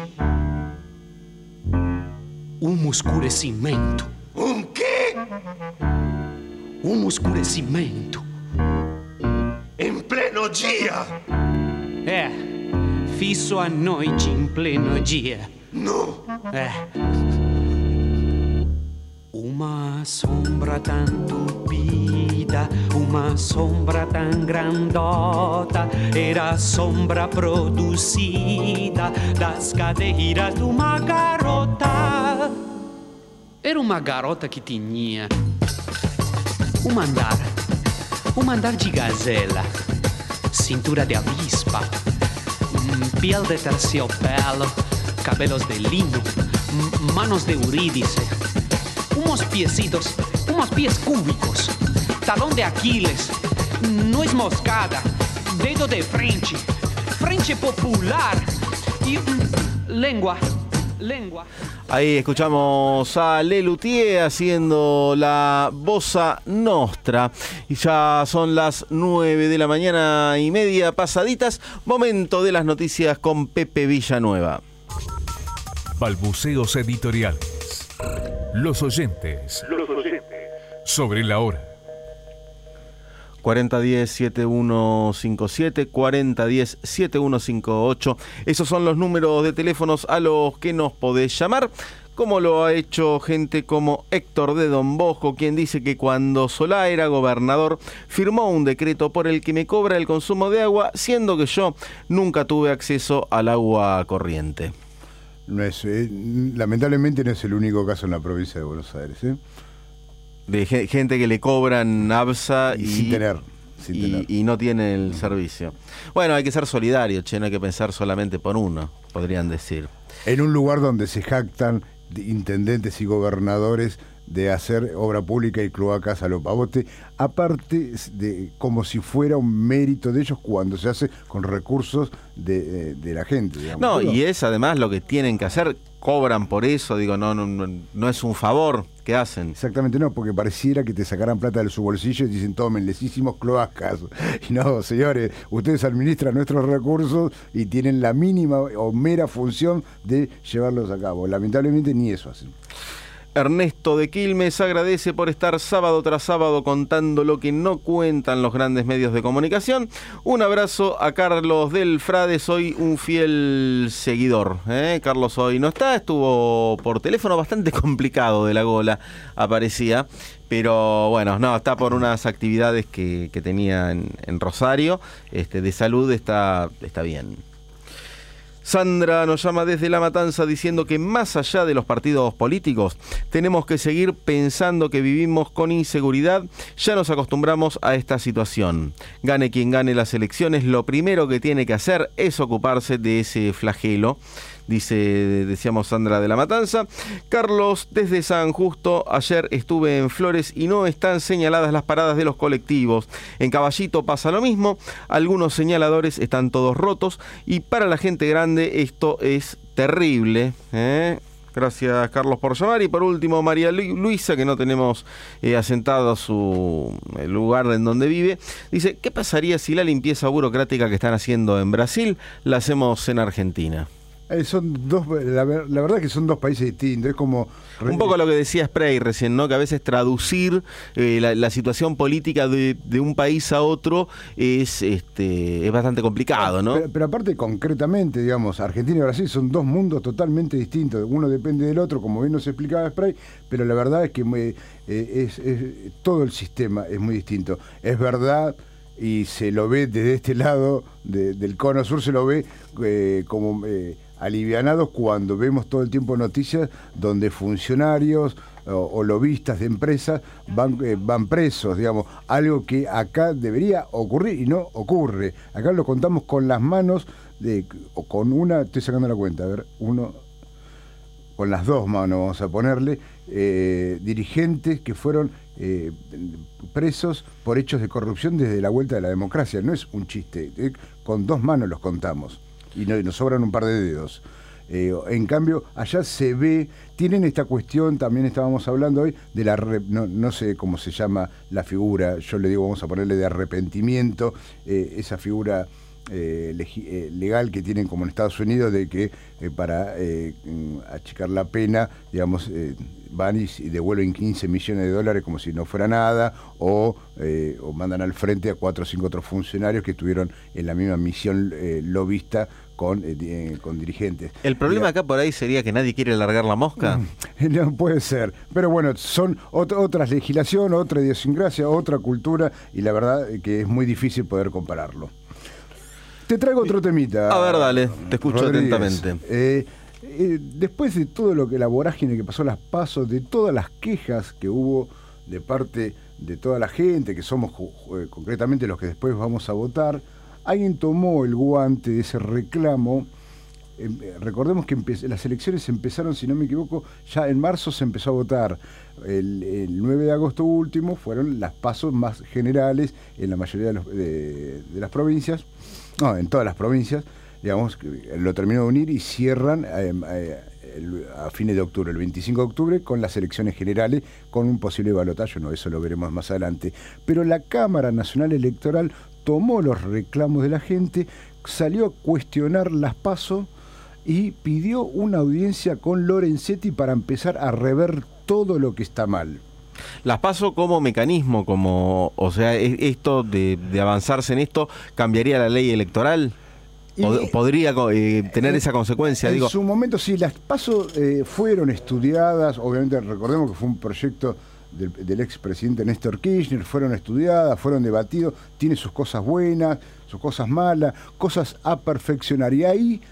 um escurecimento. Um quê? Um escurecimento. Em pleno dia? É, fiz a noite em pleno dia. Não. É. Uma sombra tão tupida, uma sombra tão grandota, era a sombra produzida das cadeiras de uma garota. Era uma garota que tinha um andar, um andar de gazela, cintura de avispa, piel de terciopelo, cabelos de lino, manos de eurídice, unos piecitos, unos pies cúbicos, talón de Aquiles, nuez moscada, dedo de frente, frente popular y lengua, lengua. Ahí escuchamos a Lelutier haciendo la Bossa Nostra. Y ya son las nueve de la mañana y media pasaditas. Momento de las noticias con Pepe Villanueva. Balbuceos editoriales. Los oyentes. Los oyentes. Sobre la hora. cuarenta diez, setenta y uno cincuenta y siete, cuarenta diez, setenta y uno cincuenta y ocho. Esos son los números de teléfonos a los que nos podés llamar, como lo ha hecho gente como Héctor de Don Bosco, quien dice que cuando Solá era gobernador firmó un decreto por el que me cobra el consumo de agua, siendo que yo nunca tuve acceso al agua corriente. No es, eh, lamentablemente no es el único caso en la provincia de Buenos Aires, ¿eh? De gente que le cobran ABSA y, y sin tener, y, y no tiene el servicio. Bueno, hay que ser solidario, che, no hay que pensar solamente por uno, podrían decir. En un lugar donde se jactan intendentes y gobernadores de hacer obra pública y cloacas a lo pavote, aparte de como si fuera un mérito de ellos cuando se hace con recursos de, de la gente, digamos. No, Pero, y es además lo que tienen que hacer, cobran por eso, digo, no, no, no, no es un favor que hacen. Exactamente, no, porque pareciera que te sacaran plata de su bolsillo y dicen, tomen, les hicimos cloacas. Y no, señores, ustedes administran nuestros recursos y tienen la mínima o mera función de llevarlos a cabo. Lamentablemente ni eso hacen. Ernesto de Quilmes agradece por estar sábado tras sábado contando lo que no cuentan los grandes medios de comunicación. Un abrazo a Carlos del Frade, soy un fiel seguidor. ¿eh? Carlos hoy no está, estuvo por teléfono bastante complicado de la gola, aparecía. Pero bueno, no, está por unas actividades que, que tenía en, en Rosario. Este, de salud está, está bien. Sandra nos llama desde La Matanza diciendo que más allá de los partidos políticos tenemos que seguir pensando que vivimos con inseguridad, ya nos acostumbramos a esta situación. Gane quien gane las elecciones, lo primero que tiene que hacer es ocuparse de ese flagelo, dice, decíamos Sandra de La Matanza. Carlos desde San Justo, ayer estuve en Flores y no están señaladas las paradas de los colectivos. En Caballito pasa lo mismo, algunos señaladores están todos rotos y para la gente grande esto es terrible, ¿eh? Gracias, Carlos, por llamar. Y por último, María Lu- Luisa, que no tenemos eh, asentado su el lugar en donde vive, dice, ¿qué pasaría si la limpieza burocrática que están haciendo en Brasil la hacemos en Argentina? Eh, son dos, la, la verdad que son dos países distintos, es como... Un poco lo que decía Spray recién, ¿no? Que a veces traducir eh, la, la situación política de, de un país a otro es, este, es bastante complicado, ¿no? Pero, pero aparte, concretamente, digamos, Argentina y Brasil son dos mundos totalmente distintos, uno depende del otro, como bien nos explicaba Spray, pero la verdad es que eh, es, es, todo el sistema es muy distinto. Es verdad, y se lo ve desde este lado de, del cono sur, se lo ve eh, como... Eh, alivianados cuando vemos todo el tiempo noticias donde funcionarios o, o lobistas de empresas van, eh, van presos, digamos, algo que acá debería ocurrir y no ocurre. Acá lo contamos con las manos, de, o con una, estoy sacando la cuenta, a ver, uno, con las dos manos vamos a ponerle, eh, dirigentes que fueron eh, presos por hechos de corrupción desde la vuelta de la democracia. No es un chiste, eh, con dos manos los contamos. Y, no, y nos sobran un par de dedos. Eh, en cambio, allá se ve, tienen esta cuestión, también estábamos hablando hoy, de la, no, no sé cómo se llama la figura, yo le digo, vamos a ponerle de arrepentimiento, eh, esa figura eh, legi, eh, legal que tienen como en Estados Unidos, de que eh, para eh, achicar la pena, digamos, eh, van y, y devuelven quince millones de dólares como si no fuera nada, o, eh, o mandan al frente a cuatro o cinco otros funcionarios que estuvieron en la misma misión eh, lobista con, eh, con dirigentes. ¿El problema acá por ahí sería que nadie quiere largar la mosca? No puede ser, pero bueno, son ot otras legislaciones, otra idiosincrasia, otra cultura, y la verdad que es muy difícil poder compararlo. Te traigo otro temita. A ver, dale, te escucho Rodríguez. atentamente. Eh, eh, después de todo lo que la vorágine que pasó, las pasos, de todas las quejas que hubo de parte de toda la gente, que somos eh, concretamente los que después vamos a votar, alguien tomó el guante de ese reclamo. Eh, recordemos que las elecciones empezaron, si no me equivoco, ya en marzo se empezó a votar. El, el nueve de agosto último fueron las pasos más generales en la mayoría de, los, de, de las provincias, no, en todas las provincias, digamos, lo terminó de unir y cierran eh, eh, el, a fines de octubre, el veinticinco de octubre, con las elecciones generales, con un posible balotaje, no, eso lo veremos más adelante. Pero la Cámara Nacional Electoral tomó los reclamos de la gente, salió a cuestionar las PASO y pidió una audiencia con Lorenzetti para empezar a rever todo lo que está mal. Las PASO como mecanismo, como, o sea, esto de, de avanzarse en esto, ¿cambiaría la ley electoral? Y, ¿Podría eh, tener eh, esa consecuencia? En digo. su momento sí, las PASO eh, fueron estudiadas, obviamente recordemos que fue un proyecto del, del expresidente Néstor Kirchner, fueron estudiadas, fueron debatidos, tiene sus cosas buenas, sus cosas malas, cosas a perfeccionar, y ahí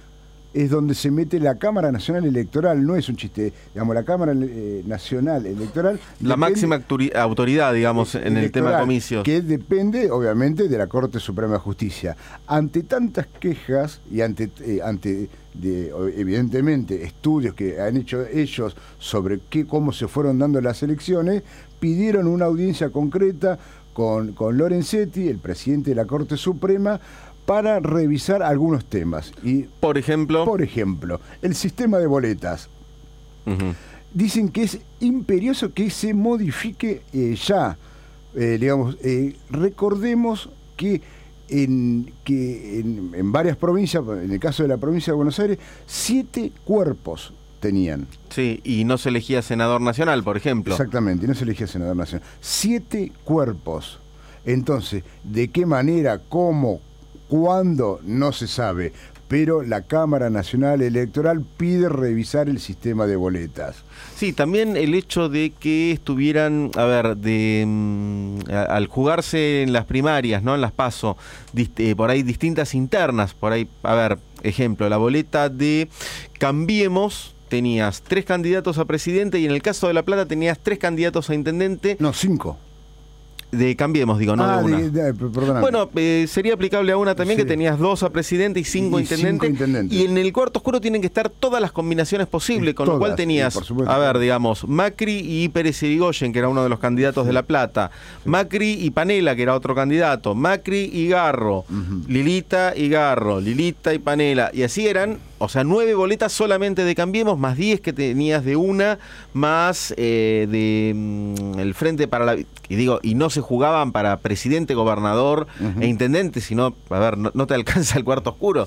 es donde se mete la Cámara Nacional Electoral, no es un chiste, digamos, la Cámara eh, Nacional Electoral... La máxima autoridad, digamos, en el tema comicios. Que depende, obviamente, de la Corte Suprema de Justicia. Ante tantas quejas y ante, eh, ante de, evidentemente, estudios que han hecho ellos sobre qué, cómo se fueron dando las elecciones, pidieron una audiencia concreta con, con Lorenzetti, el presidente de la Corte Suprema, para revisar algunos temas. Y, por ejemplo, por ejemplo, el sistema de boletas. Uh-huh. Dicen que es imperioso que se modifique eh, ya. Eh, digamos, eh, recordemos que, en, que en, en varias provincias, en el caso de la provincia de Buenos Aires, siete cuerpos tenían. Sí, y no se elegía senador nacional, por ejemplo. Exactamente, y no se elegía senador nacional. Siete cuerpos. Entonces, ¿de qué manera, cómo, cuándo? No se sabe, pero la Cámara Nacional Electoral pide revisar el sistema de boletas. Sí, también el hecho de que estuvieran, a ver, de mm, a, al jugarse en las primarias, ¿no? En las PASO, dist, eh, por ahí distintas internas, por ahí, a ver, ejemplo, la boleta de Cambiemos, tenías tres candidatos a presidente y en el caso de La Plata tenías tres candidatos a intendente. No, cinco. De Cambiemos, digo, no ah, de una. De, de, perdóname. Bueno, eh, sería aplicable a una también, sí, que tenías dos a presidente y cinco, y intendentes, cinco intendentes. Y en el cuarto oscuro tienen que estar todas las combinaciones posibles, con todas, lo cual tenías, sí, a ver, digamos, Macri y Pérez Irigoyen, que era uno de los candidatos, sí, de La Plata, sí, Macri y Panela, que era otro candidato, Macri y Garro, uh-huh, Lilita y Garro, Lilita y Panela, y así eran, o sea, nueve boletas solamente de Cambiemos, más diez que tenías de una, más eh, de mm, el Frente para la... Y digo, y no se jugaban para presidente, gobernador, uh-huh, e intendente, sino, a ver, no, no te alcanza el cuarto oscuro.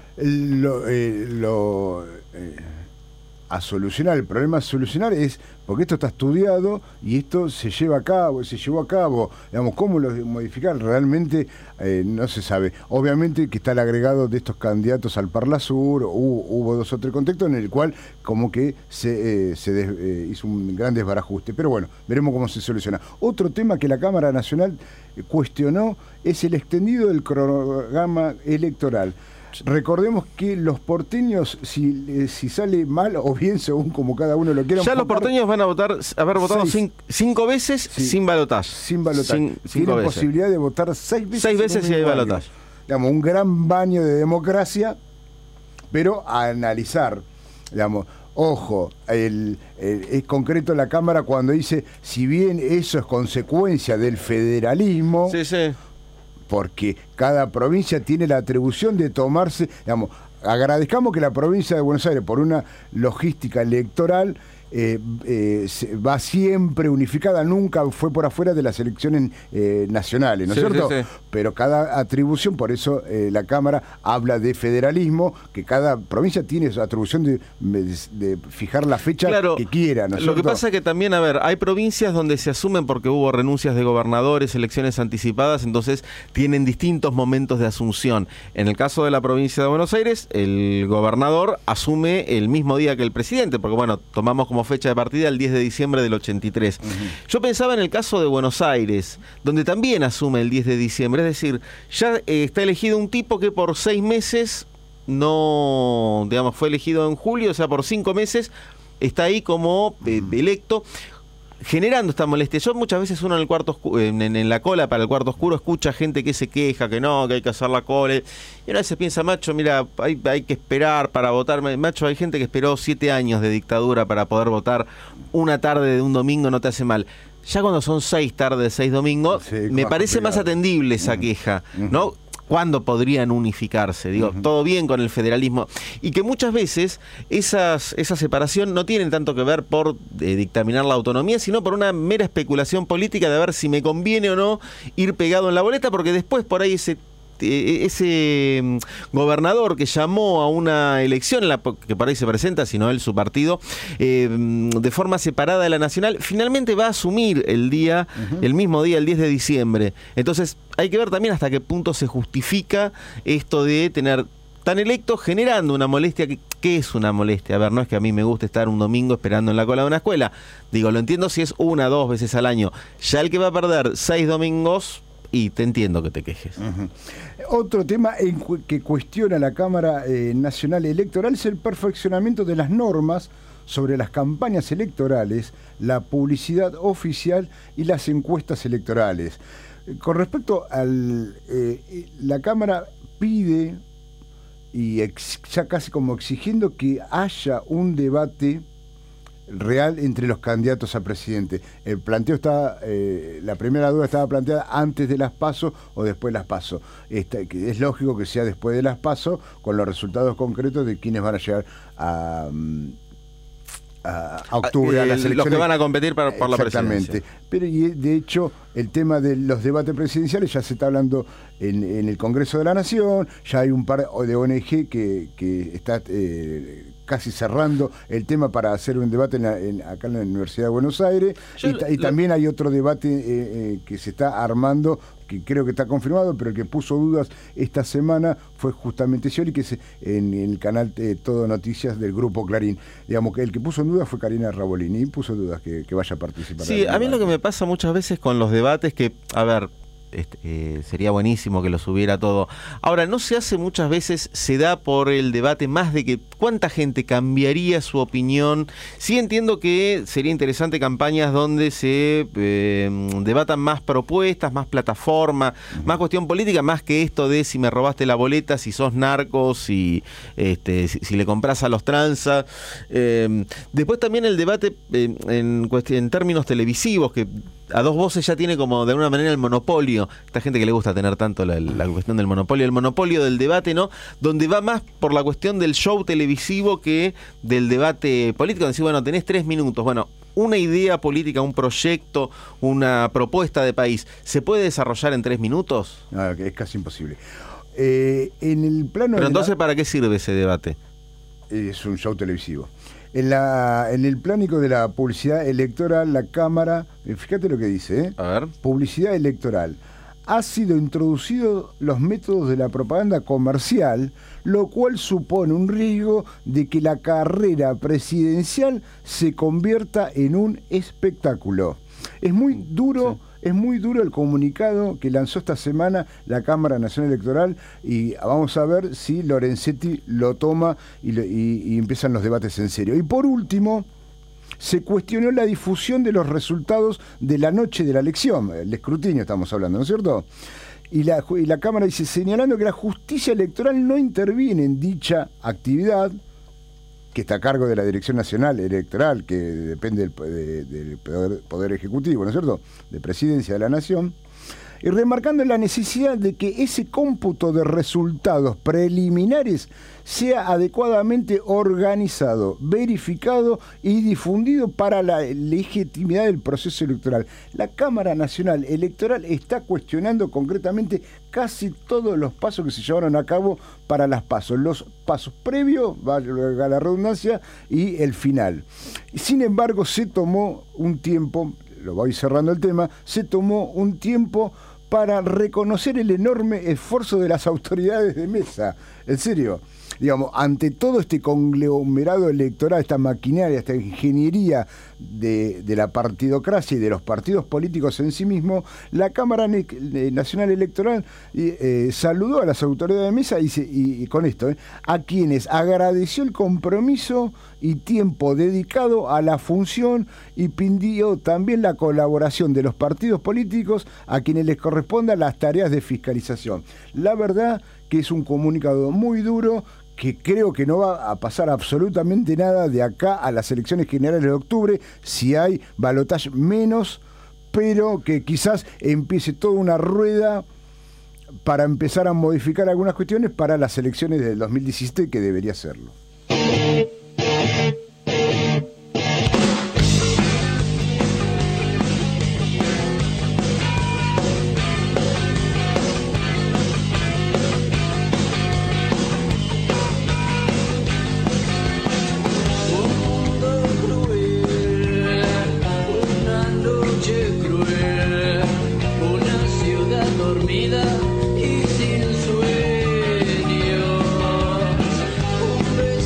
Lo, eh, lo eh, a solucionar, el problema a solucionar es, porque esto está estudiado y esto se lleva a cabo, se llevó a cabo, digamos, cómo lo modificar realmente eh, no se sabe. Obviamente que está el agregado de estos candidatos al Parlasur, hubo, hubo dos o tres contextos en el cual como que se, eh, se des, eh, hizo un gran desbarajuste, pero bueno, veremos cómo se soluciona. Otro tema que la Cámara Nacional cuestionó es el extendido del cronograma electoral. Recordemos que los porteños, si, eh, si sale mal o bien, según como cada uno lo quiera. Ya los porteños van a votar, haber votado cinco, cinco veces, sí, sin balotaje. Sin balotaje. Tienen posibilidad de votar seis veces. Seis veces si hay balotaje. Digamos, un gran baño de democracia, pero a analizar, digamos. Ojo, el, el, es concreto la Cámara cuando dice, si bien eso es consecuencia del federalismo, sí, sí, porque cada provincia tiene la atribución de tomarse, digamos, agradezcamos que la provincia de Buenos Aires, por una logística electoral, eh, eh, va siempre unificada, nunca fue por afuera de las elecciones eh, nacionales, ¿no es sí, cierto? Sí, sí. Pero cada atribución, por eso eh, la Cámara habla de federalismo, que cada provincia tiene su atribución de, de, de fijar la fecha, claro, que quiera, ¿no es lo cierto? Que pasa es que también, a ver, hay provincias donde se asumen porque hubo renuncias de gobernadores, elecciones anticipadas, entonces tienen distintos momentos de asunción. En el caso de la provincia de Buenos Aires, el gobernador asume el mismo día que el presidente, porque bueno, tomamos como fecha de partida el diez de diciembre del ochenta y tres. Uh-huh. Yo pensaba en el caso de Buenos Aires, donde también asume el diez de diciembre, es decir, ya eh, está elegido un tipo que por seis meses no, digamos, fue elegido en julio, o sea, por cinco meses está ahí como eh, electo, generando esta molestia. Yo muchas veces uno en el cuarto oscuro, en, en la cola para el cuarto oscuro, escucha gente que se queja, que no, que hay que hacer la cola, y una vez se piensa, macho, mira, hay, hay que esperar para votar, macho, hay gente que esperó siete años de dictadura para poder votar, una tarde de un domingo no te hace mal. Ya cuando son seis tardes, seis domingos, sí, me parece complicado, más atendible esa uh-huh, queja, uh-huh, ¿no? ¿Cuándo podrían unificarse? Digo, uh-huh, todo bien con el federalismo. Y que muchas veces esas, esa separación no tienen tanto que ver por eh, dictaminar la autonomía, sino por una mera especulación política de ver si me conviene o no ir pegado en la boleta, porque después por ahí ese... ese um, gobernador que llamó a una elección en la que por ahí se presenta, sino él, su partido, eh, de forma separada de la nacional, finalmente va a asumir el día, uh-huh, el mismo día, el diez de diciembre. Entonces hay que ver también hasta qué punto se justifica esto de tener tan electos generando una molestia. Que, ¿qué es una molestia? A ver, no es que a mí me guste estar un domingo esperando en la cola de una escuela. Digo, lo entiendo si es una, dos veces al año. Ya el que va a perder seis domingos, y te entiendo que te quejes. Uh-huh. Otro tema en cu- que cuestiona la Cámara eh, Nacional Electoral es el perfeccionamiento de las normas sobre las campañas electorales, la publicidad oficial y las encuestas electorales. Con respecto al... Eh, la Cámara pide, y ex, ya casi como exigiendo que haya un debate real entre los candidatos a presidente. El planteo está, eh, la primera duda estaba planteada antes de las PASO o después de las PASO. Esta, que es lógico que sea después de las PASO, con los resultados concretos de quienes van a llegar a... a, a octubre, eh, a las elecciones. Los que van a competir por, por la presidencia. Exactamente. Pero y de hecho, el tema de los debates presidenciales ya se está hablando en, en el Congreso de la Nación, ya hay un par de O N G que, que está eh, casi cerrando el tema para hacer un debate en la, en, acá en la Universidad de Buenos Aires. Yo, y, y también hay otro debate eh, eh, que se está armando, que creo que está confirmado, pero el que puso dudas esta semana fue justamente Scioli, que es en, en el canal eh, Todo Noticias del Grupo Clarín. Digamos que el que puso en dudas fue Karina Rabolini, y puso dudas que, que vaya a participar. Sí, a mí lo que me pasa muchas veces con los debates que, a ver, este, eh, sería buenísimo que lo subiera todo. Ahora, no se hace muchas veces, se da por el debate más de que cuánta gente cambiaría su opinión. Sí entiendo que sería interesante campañas donde se eh, debatan más propuestas, más plataforma, uh-huh. más cuestión política, más que esto de si me robaste la boleta, si sos narco, si, este, si, si le compras a los tranzas. Eh, después también el debate eh, en, en términos televisivos, que a dos voces ya tiene como de alguna manera el monopolio. Esta gente que le gusta tener tanto la, la cuestión del monopolio, el monopolio del debate, ¿no? Donde va más por la cuestión del show televisivo que del debate político. Decir, bueno, tenés tres minutos. Bueno, una idea política, un proyecto, una propuesta de país, ¿se puede desarrollar en tres minutos? No, es casi imposible. Eh, en el plano. Pero entonces, la... ¿para qué sirve ese debate? Es un show televisivo. En, la, en el plánico de la publicidad electoral, la Cámara, fíjate lo que dice, ¿eh? A ver. Publicidad electoral. Ha sido introducido los métodos de la propaganda comercial, lo cual supone un riesgo de que la carrera presidencial se convierta en un espectáculo. Es muy duro... Sí. Es muy duro el comunicado que lanzó esta semana la Cámara Nacional Electoral y vamos a ver si Lorenzetti lo toma y, lo, y, y empiezan los debates en serio. Y por último, se cuestionó la difusión de los resultados de la noche de la elección, el escrutinio estamos hablando, ¿no es cierto? Y la, y la Cámara dice, señalando que la justicia electoral no interviene en dicha actividad, que está a cargo de la Dirección Nacional Electoral, que depende del, de, del poder, poder Ejecutivo, ¿no es cierto?, de Presidencia de la Nación, y remarcando la necesidad de que ese cómputo de resultados preliminares sea adecuadamente organizado, verificado y difundido para la legitimidad del proceso electoral. La Cámara Nacional Electoral está cuestionando concretamente casi todos los pasos que se llevaron a cabo para las pasos, los pasos previos, valga la redundancia, y el final. Sin embargo, se tomó un tiempo, lo voy cerrando el tema, se tomó un tiempo para reconocer el enorme esfuerzo de las autoridades de mesa. En serio, digamos, ante todo este conglomerado electoral, esta maquinaria, esta ingeniería de, de la partidocracia y de los partidos políticos en sí mismos, la Cámara Nacional Electoral eh, saludó a las autoridades de mesa y, se, y, y con esto, eh, a quienes agradeció el compromiso y tiempo dedicado a la función y pidió también la colaboración de los partidos políticos a quienes les correspondan las tareas de fiscalización. La verdad que es un comunicado muy duro, que creo que no va a pasar absolutamente nada de acá a las elecciones generales de octubre, si hay balotaje menos, pero que quizás empiece toda una rueda para empezar a modificar algunas cuestiones para las elecciones del dos mil diecisiete, que debería serlo. Y sin sueños, un beso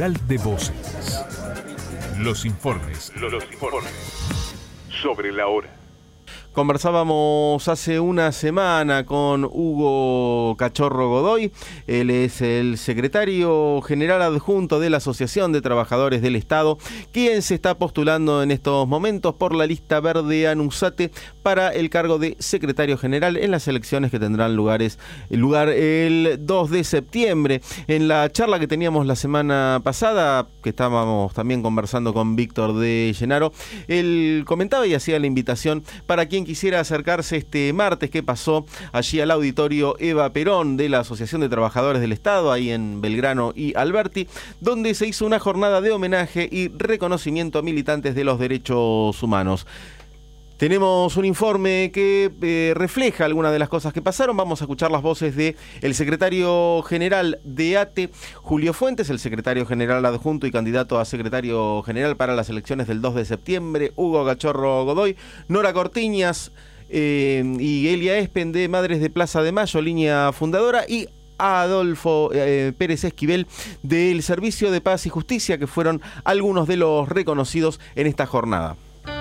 Central de Voces. Los informes. Los informes. Sobre la hora. Conversábamos hace una semana con Hugo Cachorro Godoy. Él es el secretario general adjunto de la Asociación de Trabajadores del Estado, quien se está postulando en estos momentos por la lista verde ANUSATE para el cargo de secretario general en las elecciones que tendrán lugares, lugar el dos de septiembre. En la charla que teníamos la semana pasada, que estábamos también conversando con Víctor de Llenaro, él comentaba y hacía la invitación para quien quisiera acercarse este martes que pasó allí al auditorio Eva Perón de la Asociación de Trabajadores del Estado, ahí en Belgrano y Alberti, donde se hizo una jornada de homenaje y reconocimiento a militantes de los derechos humanos. Tenemos un informe que eh, refleja algunas de las cosas que pasaron. Vamos a escuchar las voces de el secretario general de A T E, Julio Fuentes, el secretario general adjunto y candidato a secretario general para las elecciones del dos de septiembre, Hugo Cachorro Godoy, Nora Cortiñas eh, y Elia Espen de Madres de Plaza de Mayo, línea fundadora, y Adolfo eh, Pérez Esquivel del Servicio de Paz y Justicia, que fueron algunos de los reconocidos en esta jornada.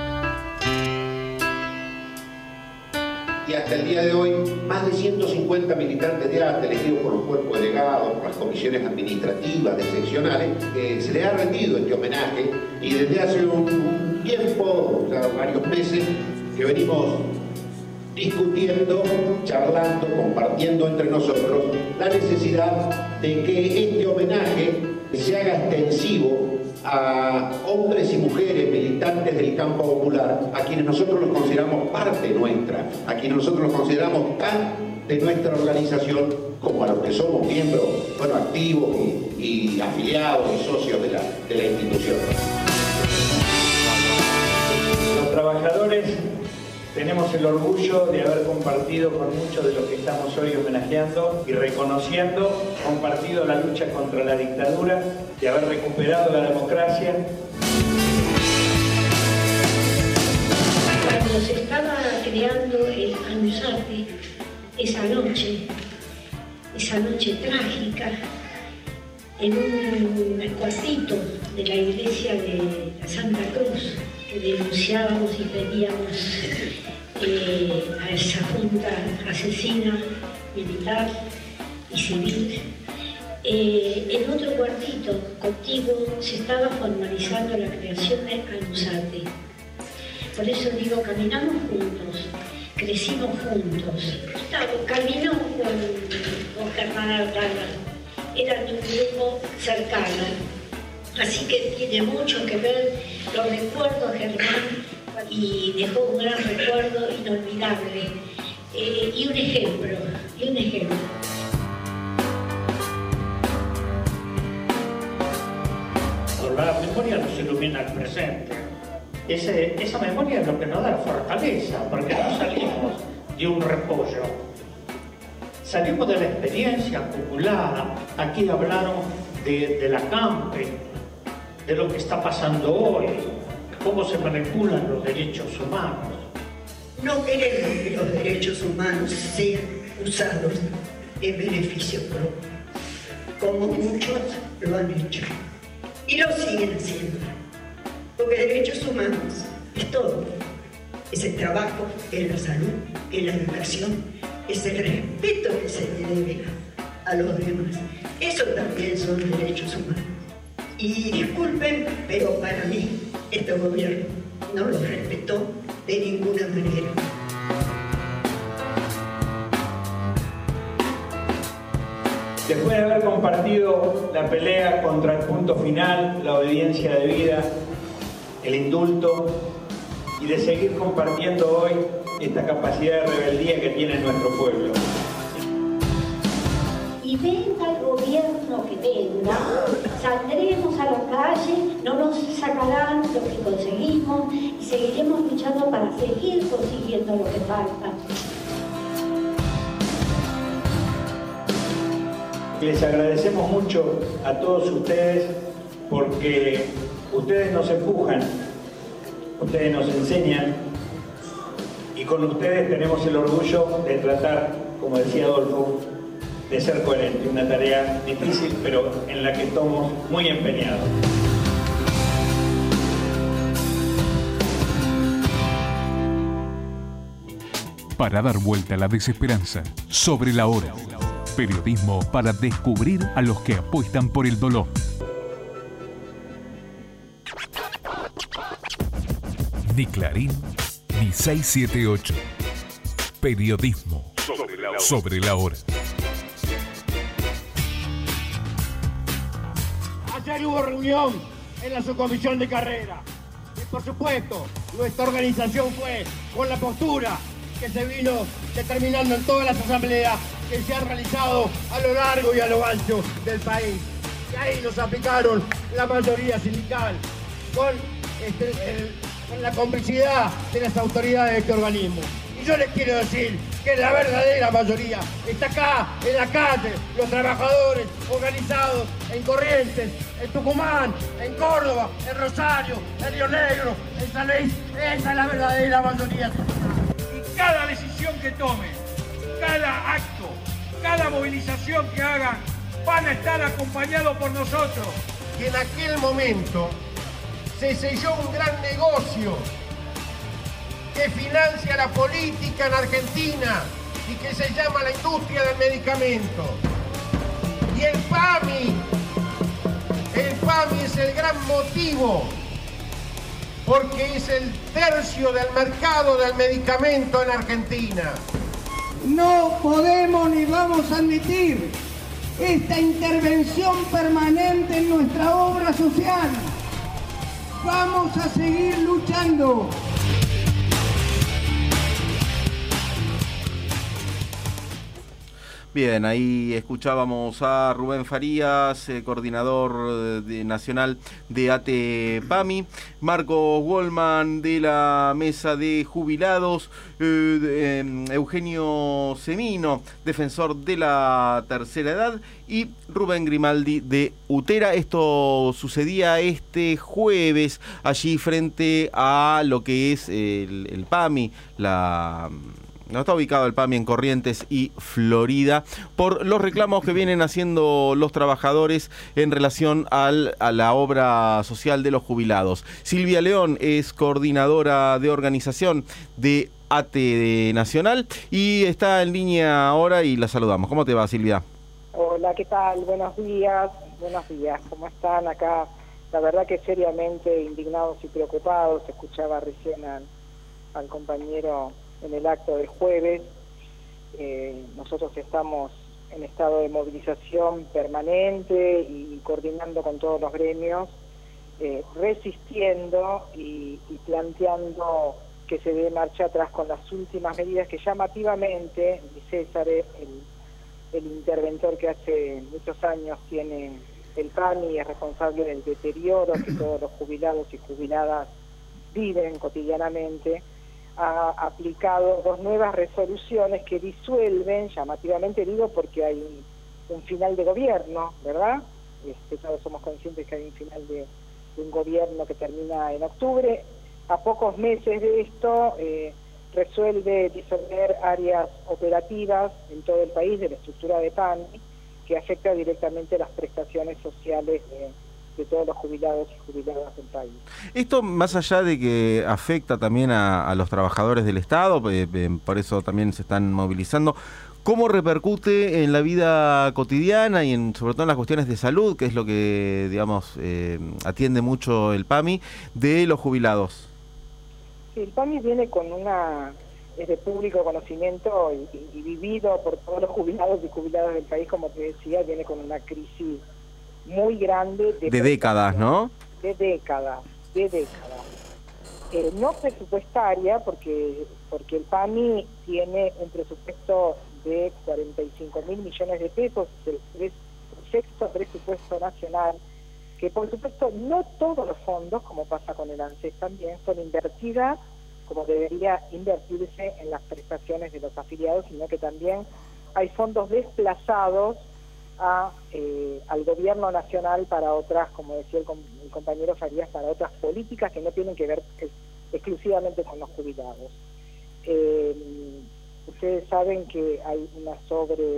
Y hasta el día de hoy, más de ciento cincuenta militantes de A T E, elegidos por los cuerpos delegados, por las comisiones administrativas de seccionales, eh, se les ha rendido este homenaje, y desde hace un, un tiempo, ya varios meses, que venimos discutiendo, charlando, compartiendo entre nosotros la necesidad de que este homenaje se haga extensivo a hombres y mujeres militantes del campo popular, a quienes nosotros los consideramos parte nuestra, a quienes nosotros los consideramos tan de nuestra organización como a los que somos miembros, bueno, activos y, y afiliados y socios de la, de la institución. Los trabajadores tenemos el orgullo de haber compartido con muchos de los que estamos hoy homenajeando y reconociendo, compartido la lucha contra la dictadura, de haber recuperado la democracia. Cuando se estaba creando el ANUSATE, esa noche, esa noche trágica, en un cuartito de la iglesia de la Santa Cruz, que denunciábamos y pedíamos eh, a esa junta asesina, militar y civil. Eh, en otro cuartito contigo se estaba formalizando la creación de ANUSATE. Por eso digo, caminamos juntos, crecimos juntos. Gustavo caminó con, con Germán Artana, era tu grupo cercano. Así que tiene mucho que ver, lo recuerdo a Germán y dejó un gran recuerdo inolvidable eh, y un ejemplo, y un ejemplo. La memoria nos ilumina el presente. Ese, esa memoria es lo que nos da fortaleza, porque no salimos de un repollo. Salimos de la experiencia acumulada. Aquí hablaron de, de la CAMPE, de lo que está pasando hoy, cómo se manipulan los derechos humanos. No queremos que los derechos humanos sean usados en beneficio propio, como muchos lo han hecho. Y lo siguen haciendo, porque derechos humanos es todo. Es el trabajo, es la salud, es la educación, es el respeto que se le debe a los demás. Eso también son derechos humanos. Y disculpen, pero para mí este gobierno no los respetó de ninguna manera. Después de haber compartido la pelea contra el punto final, la obediencia de vida, el indulto, y de seguir compartiendo hoy esta capacidad de rebeldía que tiene nuestro pueblo. Y venga el gobierno que venga, saldremos a la calle, no nos sacarán lo que conseguimos y seguiremos luchando para seguir consiguiendo lo que falta. Les agradecemos mucho a todos ustedes porque ustedes nos empujan, ustedes nos enseñan y con ustedes tenemos el orgullo de tratar, como decía Adolfo, de ser coherente, una tarea difícil, pero en la que estamos muy empeñados. Para dar vuelta a la desesperanza, Sobre la Hora. Periodismo para descubrir a los que apuestan por el dolor. Ni Clarín, ni seiscientos setenta y ocho. Periodismo sobre la hora. Sobre la hora. Ayer hubo reunión en la subcomisión de carrera. Y por supuesto, nuestra organización fue con la postura que se vino determinando en todas las asambleas que se han realizado a lo largo y a lo ancho del país. Y ahí nos aplicaron la mayoría sindical con, este, el, con la complicidad de las autoridades de este organismo. Y yo les quiero decir que la verdadera mayoría está acá, en la calle, los trabajadores organizados en Corrientes, en Tucumán, en Córdoba, en Rosario, en Río Negro, en San Luis. Esa es la verdadera mayoría. Y cada decisión que tomen, cada acto, cada movilización que hagan, van a estar acompañados por nosotros. Y en aquel momento se selló un gran negocio que financia la política en Argentina y que se llama la industria del medicamento. Y el PAMI, el PAMI es el gran motivo, porque es el tercio del mercado del medicamento en Argentina. No podemos ni vamos a admitir esta intervención permanente en nuestra obra social. Vamos a seguir luchando. Bien, ahí escuchábamos a Rubén Farías, eh, coordinador de, nacional de ATEPAMI, Marcos Goldman de la Mesa de Jubilados, eh, de, eh, Eugenio Semino, defensor de la tercera edad, y Rubén Grimaldi de UTERA. Esto sucedía este jueves allí frente a lo que es el, el PAMI, la... No está ubicado el PAMI en Corrientes y Florida, por los reclamos que vienen haciendo los trabajadores en relación al, a la obra social de los jubilados. Silvia León es coordinadora de organización de ATE Nacional y está en línea ahora y la saludamos. ¿Cómo te va, Silvia? Hola, ¿qué tal? Buenos días. Buenos días. ¿Cómo están acá? La verdad que seriamente indignados y preocupados. Escuchaba recién al, al compañero en el acto del jueves. Eh, nosotros estamos en estado de movilización permanente y coordinando con todos los gremios, eh, resistiendo y, y planteando que se dé marcha atrás con las últimas medidas que llamativamente, y César es el, el interventor que hace muchos años tiene el PAMI y es responsable del deterioro que todos los jubilados y jubiladas viven cotidianamente, ha aplicado dos nuevas resoluciones que disuelven, llamativamente digo porque hay un, un final de gobierno, ¿verdad? Este, todos somos conscientes que hay un final de, de un gobierno que termina en octubre. A pocos meses de esto eh, resuelve disolver áreas operativas en todo el país de la estructura de PAMI que afecta directamente las prestaciones sociales de de todos los jubilados y jubiladas del país. Esto, más allá de que afecta también a, a los trabajadores del Estado, eh, eh, por eso también se están movilizando, ¿cómo repercute en la vida cotidiana y en, sobre todo en las cuestiones de salud, que es lo que, digamos, eh, atiende mucho el PAMI, de los jubilados? Sí, el PAMI viene con una, es de público conocimiento y, y, y vivido por todos los jubilados y jubiladas del país, como te decía, viene con una crisis muy grande de, de décadas, ¿no? De décadas, de décadas. Eh, no presupuestaria, porque porque el PAMI tiene un presupuesto de cuarenta y cinco mil millones de pesos, el, el sexto presupuesto nacional, que por supuesto no todos los fondos, como pasa con el ANSES también, son invertidas como debería invertirse en las prestaciones de los afiliados, sino que también hay fondos desplazados A, eh, al gobierno nacional para otras, como decía el, com el compañero Farías, para otras políticas que no tienen que ver es, exclusivamente con los jubilados. Eh, ustedes saben que hay una sobre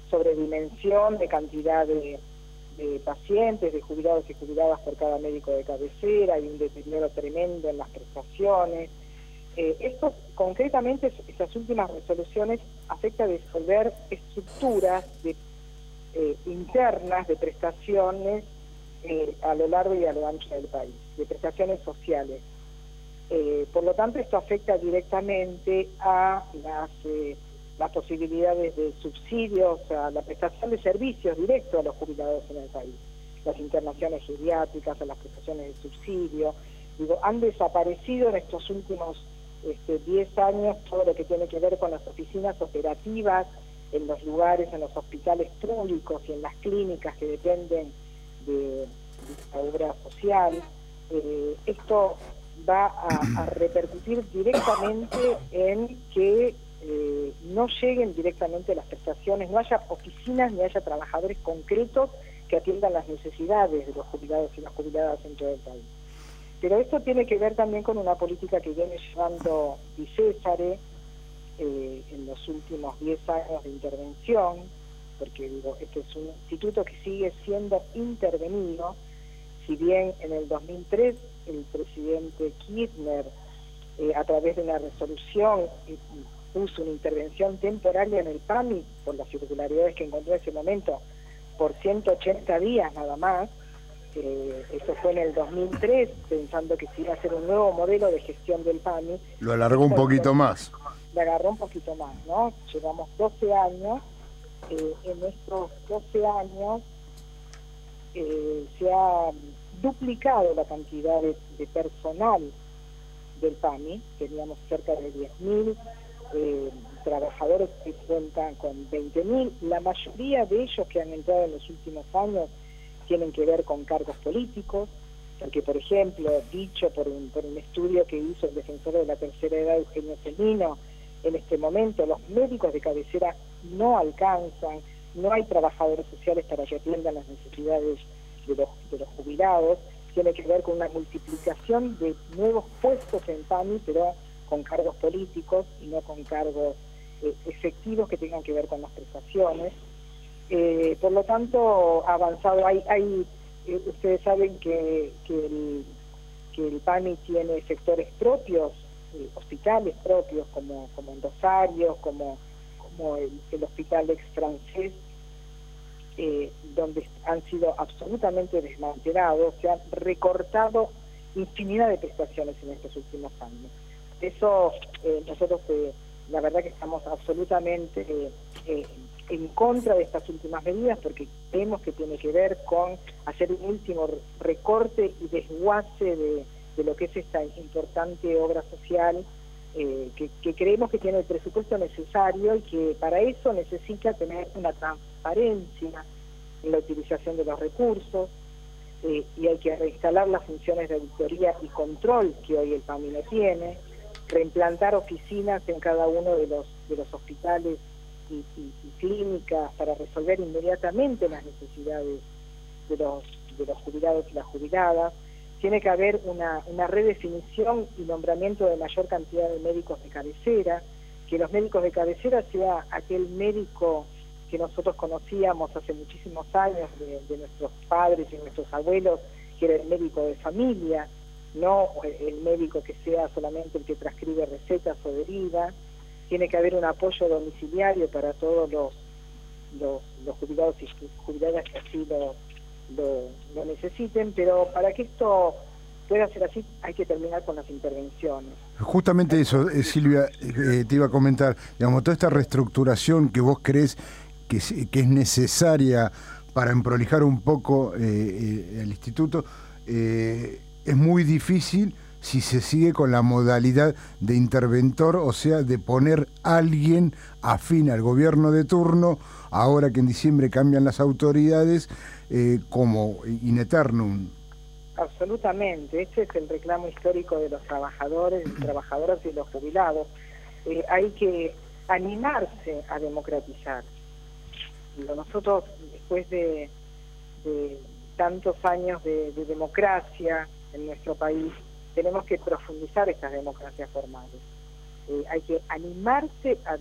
sobredimensión de cantidad de, de pacientes, de jubilados y jubiladas por cada médico de cabecera, hay un deterioro tremendo en las prestaciones. Eh, esto, concretamente, estas últimas resoluciones afecta a disolver estructuras de, eh, internas de prestaciones eh, a lo largo y a lo ancho del país, de prestaciones sociales. Eh, por lo tanto, esto afecta directamente a las, eh, las posibilidades de subsidios, a la prestación de servicios directos a los jubilados en el país, las internaciones geriátricas, a las prestaciones de subsidio. Digo, han desaparecido en estos últimos este, diez años todo lo que tiene que ver con las oficinas operativas en los lugares, en los hospitales públicos y en las clínicas que dependen de, de la obra social. Eh, esto va a, a repercutir directamente en que eh, no lleguen directamente las prestaciones, no haya oficinas ni haya trabajadores concretos que atiendan las necesidades de los jubilados y las jubiladas en todo el país. Pero esto tiene que ver también con una política que viene llevando Di Césare eh, en los últimos diez años de intervención, porque digo, este es un instituto que sigue siendo intervenido. Si bien en el dos mil tres el presidente Kirchner, eh, a través de una resolución, eh, puso una intervención temporaria en el P A M I por las irregularidades que encontró en ese momento, por ciento ochenta días nada más. Eh, eso fue en el dos mil tres, pensando que se iba a hacer un nuevo modelo de gestión del P A M I. Lo alargó un poquito más. Lo agarró un poquito más, ¿no? Llevamos doce años. Eh, en estos doce años eh, se ha duplicado la cantidad de, de personal del P A M I. Teníamos cerca de diez mil eh, trabajadores que cuentan con veinte mil. La mayoría de ellos que han entrado en los últimos años tienen que ver con cargos políticos, porque, por ejemplo, dicho por un, por un estudio que hizo el defensor de la tercera edad, Eugenio Cellino, en este momento los médicos de cabecera no alcanzan, no hay trabajadores sociales para que atiendan las necesidades de los, de los jubilados. Tiene que ver con una multiplicación de nuevos puestos en P A M I, pero con cargos políticos y no con cargos eh, efectivos que tengan que ver con las prestaciones. Eh, por lo tanto, avanzado, hay, hay eh, ustedes saben que, que, el, que el P A M I tiene sectores propios, eh, hospitales propios, como, como en Rosario, como, como el, el Hospital Ex Francés, eh, donde han sido absolutamente desmantelados, se han recortado infinidad de prestaciones en estos últimos años. Eso, eh, nosotros, eh, la verdad que estamos absolutamente eh, eh, en contra de estas últimas medidas, porque creemos que tiene que ver con hacer un último recorte y desguace de, de lo que es esta importante obra social, eh, que, que creemos que tiene el presupuesto necesario y que para eso necesita tener una transparencia en la utilización de los recursos, eh, y hay que reinstalar las funciones de auditoría y control que hoy el P A M I no tiene, reimplantar oficinas en cada uno de los, de los hospitales Y, y, y clínicas para resolver inmediatamente las necesidades de los, de los jubilados y las jubiladas. Tiene que haber una, una redefinición y nombramiento de mayor cantidad de médicos de cabecera, que los médicos de cabecera sea aquel médico que nosotros conocíamos hace muchísimos años de, de nuestros padres y nuestros abuelos, que era el médico de familia, no el médico que sea solamente el que prescribe recetas o deriva. Tiene que haber un apoyo domiciliario para todos los, los, los jubilados y jubiladas que así lo, lo, lo necesiten, pero para que esto pueda ser así hay que terminar con las intervenciones. Justamente eso, eh, Silvia, eh, te iba a comentar, digamos, toda esta reestructuración que vos crees que, que es necesaria para emprolijar un poco eh, eh, el instituto, eh, es muy difícil si se sigue con la modalidad de interventor, o sea, de poner a alguien afín al gobierno de turno, ahora que en diciembre cambian las autoridades, eh, como in eternum. Absolutamente, ese es el reclamo histórico de los trabajadores, y trabajadoras y los jubilados. Eh, hay que animarse a democratizar. Nosotros, después de, de tantos años de, de democracia en nuestro país, tenemos que profundizar estas democracias formales. Eh, hay que animarse a, de,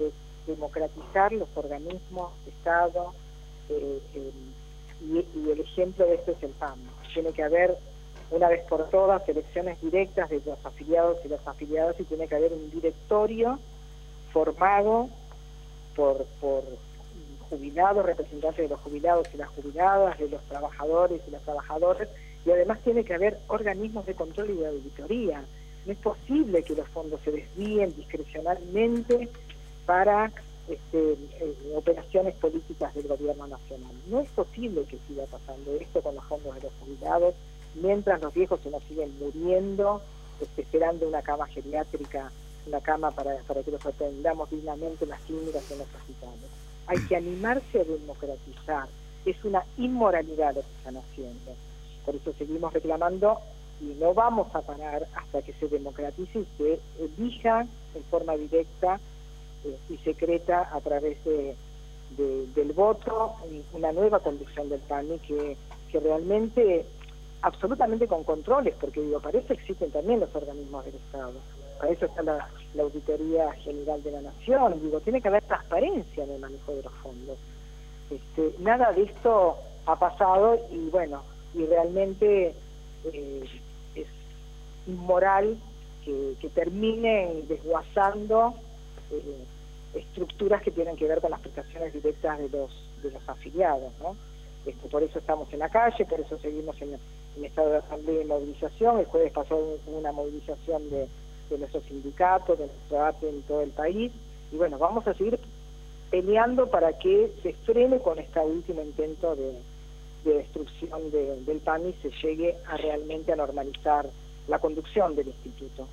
democratizar los organismos de Estado, eh, eh, y, y el ejemplo de esto es el P A M. Tiene que haber, una vez por todas, elecciones directas de los afiliados y las afiliadas, y tiene que haber un directorio formado por, por jubilados, representantes de los jubilados y las jubiladas, de los trabajadores y las trabajadoras, y además tiene que haber organismos de control y de auditoría. No es posible que los fondos se desvíen discrecionalmente para este, eh, operaciones políticas del gobierno nacional. No es posible que siga pasando esto con los fondos de los jubilados, mientras los viejos se nos siguen muriendo, este, esperando una cama geriátrica, una cama para, para que los atendamos dignamente las clínicas en los hospitales. Hay que animarse a democratizar. Es una inmoralidad lo que están haciendo. Por eso seguimos reclamando y no vamos a parar hasta que se democratice y se elija en forma directa eh, y secreta a través de, de, del voto una nueva conducción del P A N I que, que realmente, absolutamente con controles, porque digo, para eso existen también los organismos del Estado. Para eso está la, la Auditoría General de la Nación. Digo, tiene que haber transparencia en el manejo de los fondos. Este, nada de esto ha pasado y bueno, y realmente eh, es inmoral que, que terminen desguazando eh, estructuras que tienen que ver con las prestaciones directas de los de los afiliados, ¿no? Este, por eso estamos en la calle, por eso seguimos en, en estado de asamblea y movilización. El jueves pasó una movilización de de nuestros sindicatos, de nuestro A T E en todo el país, y bueno, vamos a seguir peleando para que se frene con este último intento de, de destrucción de, del P A N I y se llegue a realmente a normalizar la conducción del instituto.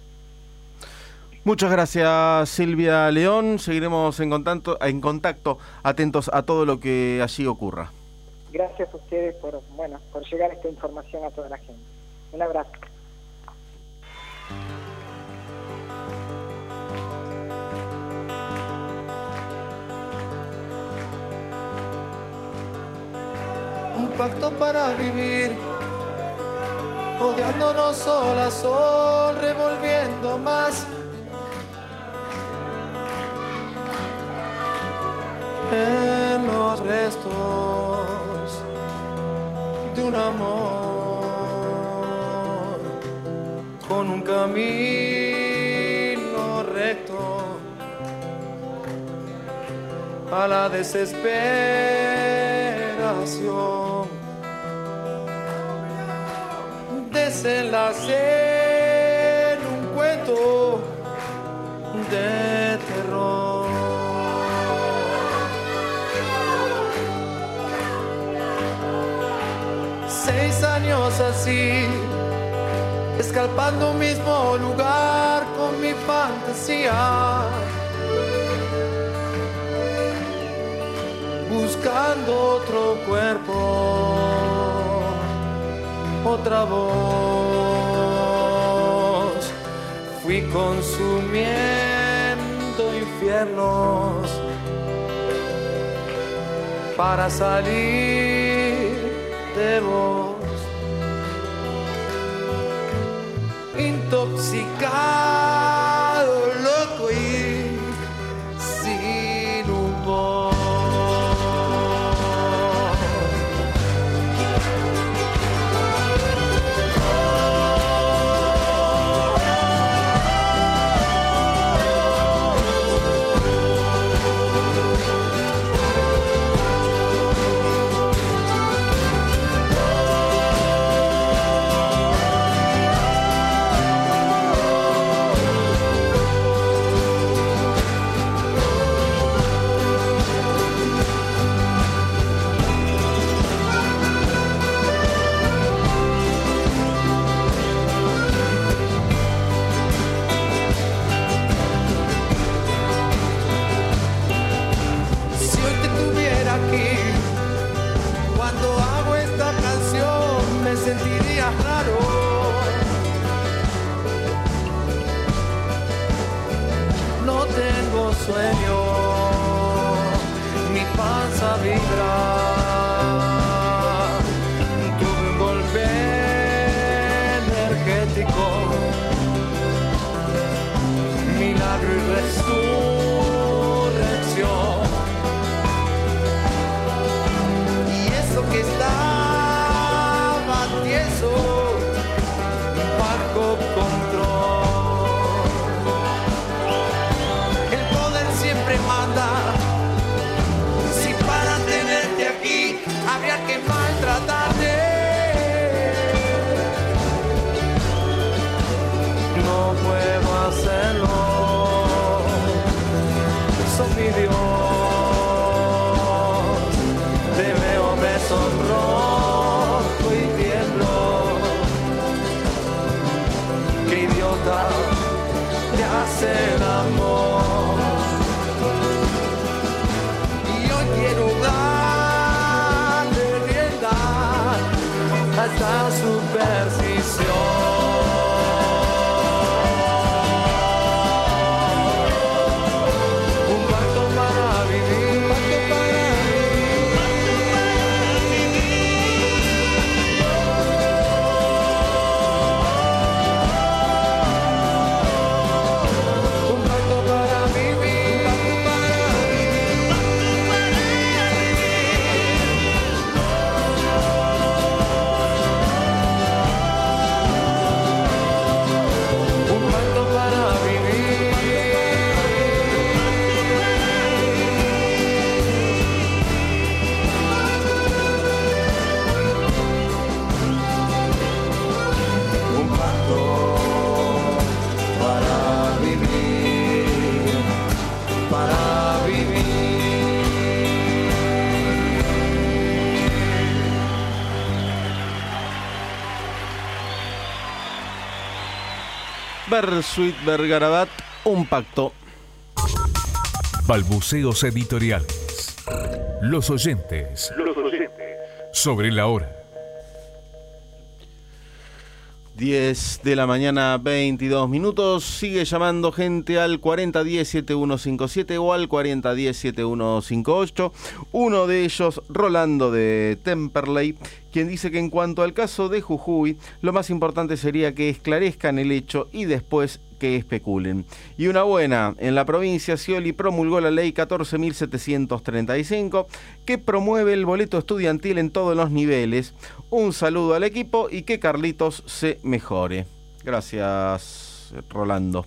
Muchas gracias, Silvia León. Seguiremos en contacto, en contacto, atentos a todo lo que allí ocurra. Gracias a ustedes por, bueno, por llegar esta información a toda la gente. Un abrazo. Un pacto para vivir, odiándonos sol a sol, revolviendo más en los restos de un amor, con un camino recto a la desesperación. Desenlace en un cuento de terror. Seis años así, escalpando un mismo lugar con mi fantasía, buscando otro cuerpo, otra voz. Fui consumiendo infiernos para salir de vos, intoxicado, loco y sin humor. Sueño, mi panza vibra, tuve un golpe energético, milagro y resurrección. bajo control. El poder siempre manda. Si para tenerte aquí habría que maltratarte, no puedo hacerlo. Son mi Dios. Te veo, me sonrojo y tiemblo. Qué idiota te hace el amor. Y hoy quiero darle rienda a esta superstición. Bersuit Vergarabat, un pacto. Balbuceos editoriales. Los oyentes. Los oyentes. Sobre la hora. diez de la mañana, veintidós minutos. Sigue llamando gente al cuarenta diez, setenta y uno cincuenta y siete o al cuarenta diez, setenta y uno cincuenta y ocho. Uno de ellos, Rolando de Temperley, quien dice que en cuanto al caso de Jujuy, lo más importante sería que esclarezcan el hecho y después que especulen. Y una buena, en la provincia Scioli promulgó la ley catorce mil setecientos treinta y cinco que promueve el boleto estudiantil en todos los niveles. Un saludo al equipo y que Carlitos se mejore. Gracias, Rolando.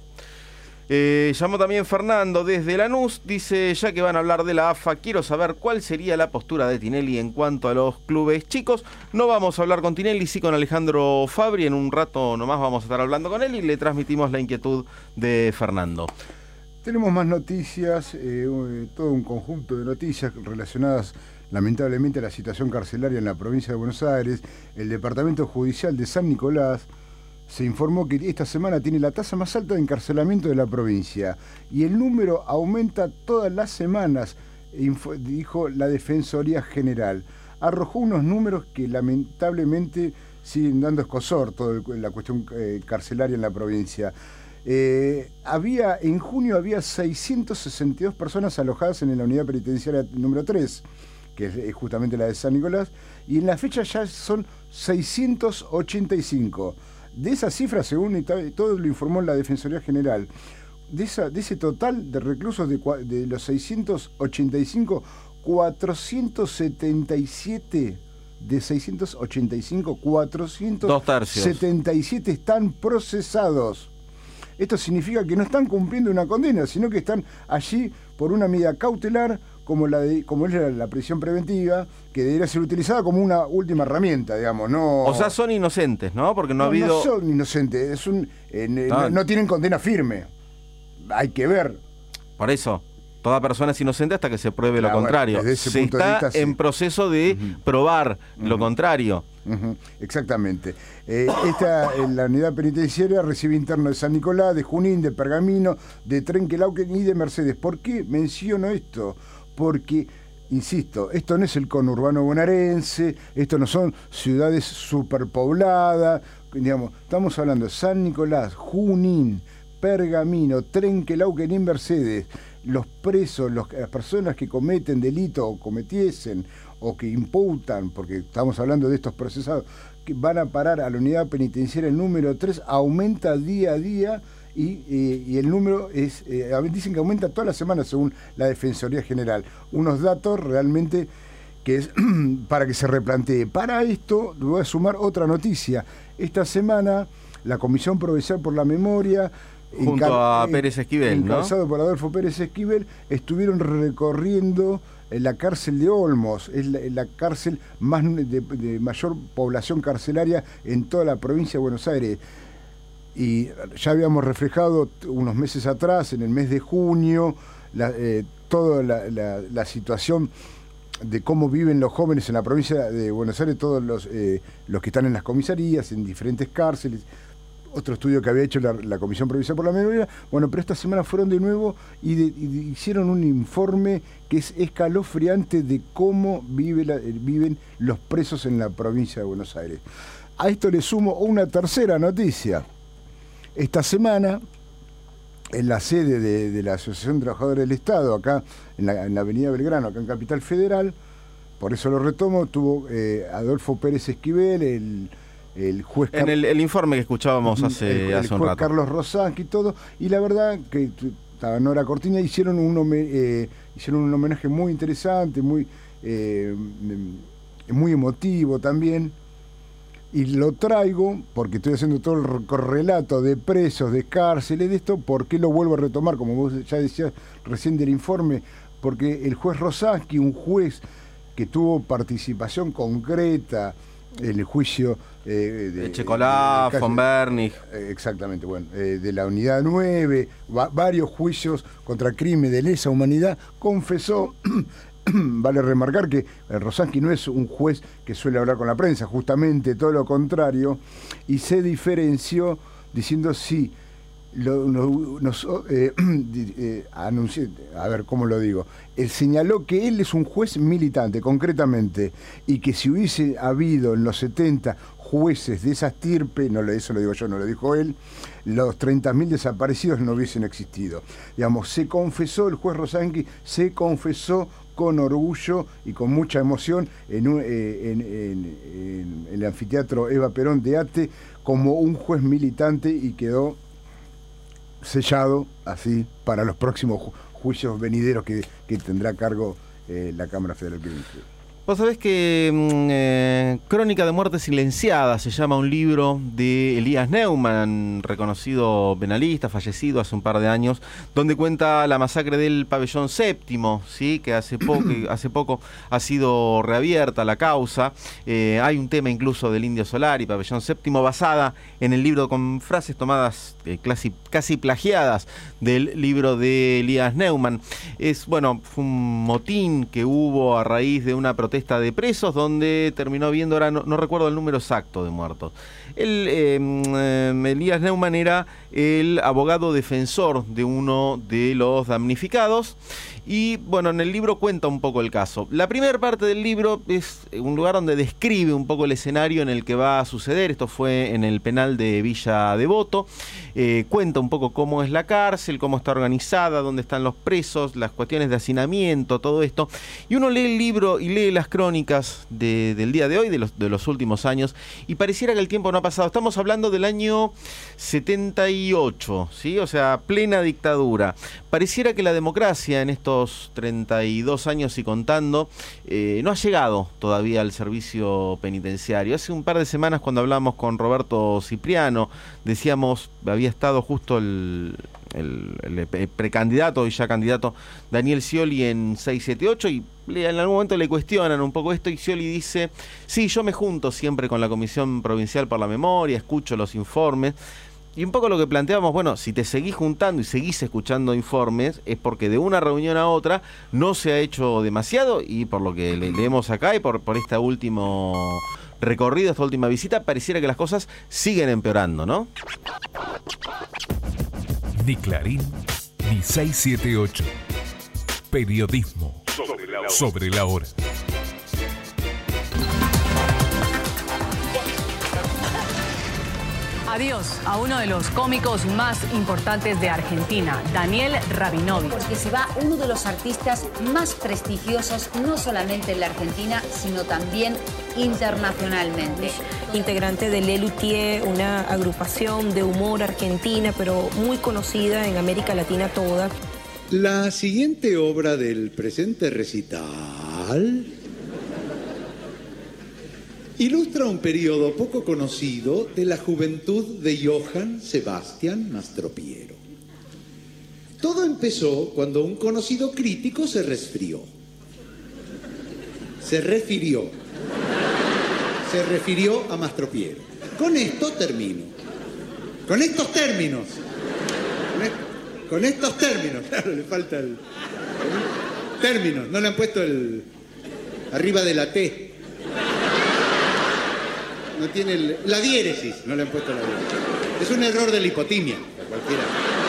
Eh, llamó también Fernando desde Lanús, dice, ya que van a hablar de la A F A, quiero saber cuál sería la postura de Tinelli en cuanto a los clubes chicos. No vamos a hablar con Tinelli, sí con Alejandro Fabri, en un rato nomás vamos a estar hablando con él y le transmitimos la inquietud de Fernando. Tenemos más noticias, eh, todo un conjunto de noticias relacionadas lamentablemente a la situación carcelaria en la provincia de Buenos Aires. El Departamento Judicial de San Nicolás se informó que esta semana tiene la tasa más alta de encarcelamiento de la provincia y el número aumenta todas las semanas, dijo la Defensoría General. Arrojó unos números que lamentablemente siguen dando escozor toda la cuestión eh, carcelaria en la provincia. Eh, había, en junio había seiscientas sesenta y dos personas alojadas en la unidad penitenciaria número tres, que es justamente la de San Nicolás, y en la fecha ya son seiscientos ochenta y cinco. De esa cifra, según todo lo informó la Defensoría General, de, esa, de ese total de reclusos de, de los seiscientos ochenta y cinco, cuatrocientos setenta y siete, de seiscientos ochenta y cinco, cuatrocientos setenta y siete están procesados. Esto significa que no están cumpliendo una condena, sino que están allí por una medida cautelar, como la de, como es la, la prisión preventiva, que debería ser utilizada como una última herramienta, digamos, no. O sea, son inocentes, ¿no? Porque no, no ha habido. No son inocentes, es un, eh, no. no tienen condena firme. Hay que ver. Por eso, toda persona es inocente hasta que se pruebe lo ah, contrario. Bueno, se está de vista, en sí. proceso de uh-huh. probar uh-huh. lo contrario. Uh-huh. Exactamente. Eh, esta, en la unidad penitenciaria recibe interno de San Nicolás, de Junín, de Pergamino, de Trenquelauquen y de Mercedes. ¿Por qué menciono esto? Porque, insisto, esto no es el conurbano bonaerense, esto no son ciudades superpobladas, digamos, estamos hablando de San Nicolás, Junín, Pergamino, Trenquelauquen y Mercedes. Los presos, los, las personas que cometen delito o cometiesen o que imputan, porque estamos hablando de estos procesados, que van a parar a la unidad penitenciaria el número tres, aumenta día a día. Y, eh, y el número es, eh, dicen que aumenta todas las semanas según la Defensoría General. Unos datos realmente que es para que se replantee. Para esto voy a sumar otra noticia. Esta semana la Comisión Provincial por la Memoria, junto a Pérez Esquivel, ¿no? Encabezado por Adolfo Pérez Esquivel, estuvieron recorriendo la cárcel de Olmos. Es la, la cárcel más de, de mayor población carcelaria en toda la provincia de Buenos Aires. Y ya habíamos reflejado unos meses atrás, en el mes de junio, la, eh, toda la, la, la situación de cómo viven los jóvenes en la provincia de Buenos Aires, todos los, eh, los que están en las comisarías, en diferentes cárceles. Otro estudio que había hecho la, la Comisión Provincial por la Memoria. Bueno, pero esta semana fueron de nuevo y, de, y hicieron un informe que es escalofriante de cómo vive la, viven los presos en la provincia de Buenos Aires. A esto le sumo una tercera noticia. Esta semana, en la sede de, de la Asociación de Trabajadores del Estado, acá en la, en la Avenida Belgrano, acá en Capital Federal, por eso lo retomo, tuvo eh, Adolfo Pérez Esquivel, el... el juez en el, el informe que escuchábamos hace, el, el hace un juez rato. Carlos Rosansky y todo, y la verdad que Nora Cortina hicieron un, eh, hicieron un homenaje muy interesante, muy, eh, muy emotivo también, y lo traigo porque estoy haciendo todo el correlato de presos, de cárceles, de esto. ¿Por qué lo vuelvo a retomar? Como vos ya decías recién del informe, porque el juez Rosansky, un juez que tuvo participación concreta en el juicio eh, de Checolá, de, de von Bernig. Eh, exactamente, bueno, eh, de la unidad nueve, va, varios juicios contra crimen de lesa humanidad, confesó. Vale remarcar que el Rosansky no es un juez que suele hablar con la prensa, justamente todo lo contrario, y se diferenció diciendo sí. Lo, no, nos, eh, eh, anunció, a ver cómo lo digo, él señaló que él es un juez militante, concretamente, y que si hubiese habido en los setenta jueces de esa estirpe, no, eso lo digo yo, no lo dijo él, los treinta mil desaparecidos no hubiesen existido. Digamos, se confesó, el juez Rosansky se confesó con orgullo y con mucha emoción en, un, eh, en, en, en el anfiteatro Eva Perón de Ate como un juez militante, y quedó sellado así para los próximos ju juicios venideros que, que tendrá a cargo eh, la Cámara Federal. Vos sabés que eh, Crónica de Muerte Silenciada se llama un libro de Elías Neumann, reconocido penalista, fallecido hace un par de años, donde cuenta la masacre del Pabellón Séptimo, ¿sí? Que hace poco, hace poco ha sido reabierta la causa. Eh, hay un tema incluso del Indio Solari, Pabellón Séptimo, basada en el libro con frases tomadas eh, casi, casi plagiadas del libro de Elías Neumann. Es, bueno, fue un motín que hubo a raíz de una protesta de presos, donde terminó viendo, ahora no, no recuerdo el número exacto de muertos. El, eh, Elías Neumann era el abogado defensor de uno de los damnificados, y bueno, en el libro cuenta un poco el caso. La primera parte del libro es un lugar donde describe un poco el escenario en el que va a suceder. Esto fue en el penal de Villa Devoto. Eh, cuenta un poco cómo es la cárcel, cómo está organizada, dónde están los presos, las cuestiones de hacinamiento, todo esto. Y uno lee el libro y lee las crónicas de, del día de hoy, de los, de los últimos años, y pareciera que el tiempo no ha pasado. Estamos hablando del año setenta y ocho, ¿sí? O sea, plena dictadura. Pareciera que la democracia en estos treinta y dos años y contando eh, no ha llegado todavía al servicio penitenciario. Hace un par de semanas, cuando hablamos con Roberto Cipriano, decíamos, había estado justo el, el, el, el precandidato y ya candidato Daniel Scioli en seiscientos setenta y ocho, y le, en algún momento le cuestionan un poco esto, y Scioli dice: sí, yo me junto siempre con la Comisión Provincial por la Memoria, escucho los informes. Y un poco lo que planteábamos, bueno, si te seguís juntando y seguís escuchando informes, es porque de una reunión a otra no se ha hecho demasiado, y por lo que le leemos acá y por, por este último recorrido, esta última visita, pareciera que las cosas siguen empeorando, ¿no? Ni Clarín, ni seiscientos setenta y ocho. Periodismo sobre la hora. Sobre la hora. Adiós a uno de los cómicos más importantes de Argentina, Daniel Rabinovich. Porque se va uno de los artistas más prestigiosos, no solamente en la Argentina, sino también internacionalmente. Integrante de Le Luthier, una agrupación de humor argentina, pero muy conocida en América Latina toda. La siguiente obra del presente recital ilustra un periodo poco conocido de la juventud de Johann Sebastian Mastropiero. Todo empezó cuando un conocido crítico se resfrió. Se refirió. Se refirió a Mastropiero. Con esto termino. Con estos términos. Con, est con estos términos. Claro, le falta el... Términos. No le han puesto el... arriba de la T. No tiene el... la diéresis. No le han puesto la diéresis. Es un error de la hipotimia. Cualquiera.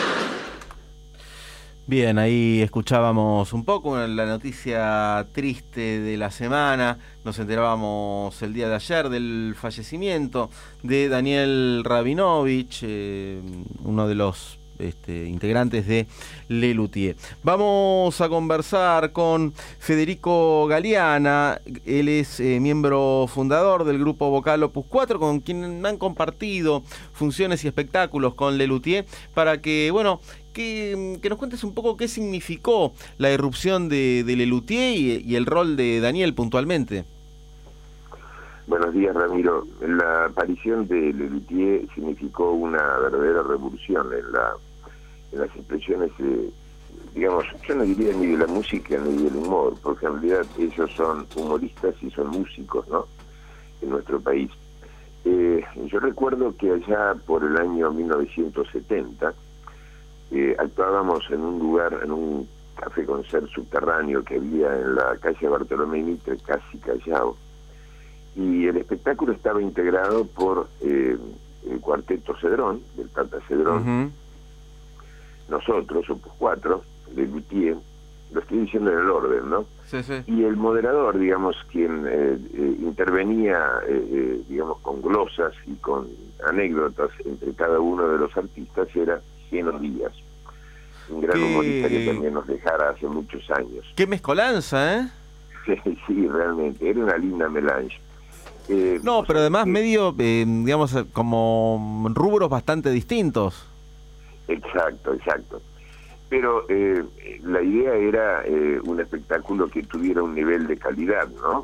Bien, ahí escuchábamos un poco la noticia triste de la semana. Nos enterábamos el día de ayer del fallecimiento de Daniel Rabinovich, eh, uno de los este, integrantes de Lelutier. Vamos a conversar con Federico Galeana. Él es eh, miembro fundador del grupo vocal Opus cuatro, con quien han compartido funciones y espectáculos con Lelutier, para que, bueno... Que, que nos cuentes un poco qué significó la irrupción de, de Lelutier y, y el rol de Daniel puntualmente. Buenos días, Ramiro. La aparición de Lelutier significó una verdadera revolución en, la, en las expresiones, eh, digamos, yo no diría ni de la música ni del humor, porque en realidad ellos son humoristas y son músicos, ¿no?, en nuestro país. Eh, yo recuerdo que allá por el año mil novecientos setenta, Eh, actuábamos en un lugar, en un café concert subterráneo que había en la calle Bartolomé Mitre, casi Callao, y el espectáculo estaba integrado por eh, el cuarteto Cedrón, del Tata Cedrón, uh-huh. nosotros, Opus cuatro, Lelutier, lo estoy diciendo en el orden, ¿no? Sí, sí. Y el moderador, digamos, quien eh, eh, intervenía, eh, eh, digamos, con glosas y con anécdotas entre cada uno de los artistas, era Geno Díaz, un gran ¿Qué... humorista que también nos dejara hace muchos años. ¡Qué mezcolanza, eh! Sí, sí, realmente, era una linda melange. Eh, no, pero además que... medio, eh, digamos, como rubros bastante distintos. Exacto, exacto. Pero eh, la idea era eh, un espectáculo que tuviera un nivel de calidad, ¿no?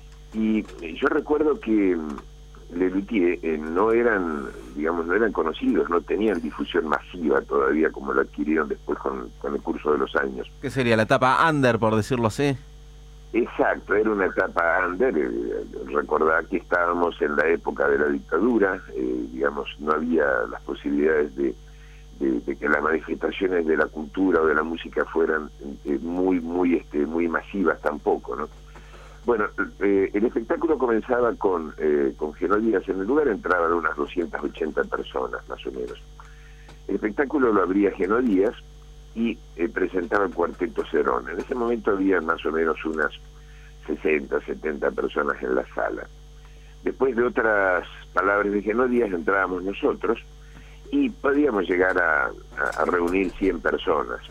Y eh, yo recuerdo que Lelutier eh, no eran, digamos, no eran conocidos, no tenían difusión masiva todavía como lo adquirieron después con, con el curso de los años. ¿Qué sería la etapa under, por decirlo así? Exacto, era una etapa under. Eh, recordar que estábamos en la época de la dictadura, eh, digamos, no había las posibilidades de, de, de que las manifestaciones de la cultura o de la música fueran eh, muy, muy, este, muy masivas tampoco, ¿no? Bueno, eh, el espectáculo comenzaba con, eh, con Geno Díaz. En el lugar entraban unas doscientas ochenta personas, más o menos. El espectáculo lo abría Geno Díaz y eh, presentaba el cuarteto Cedrón. En ese momento había más o menos unas sesenta, setenta personas en la sala. Después de otras palabras de Geno Díaz entrábamos nosotros y podíamos llegar a, a, a reunir cien personas.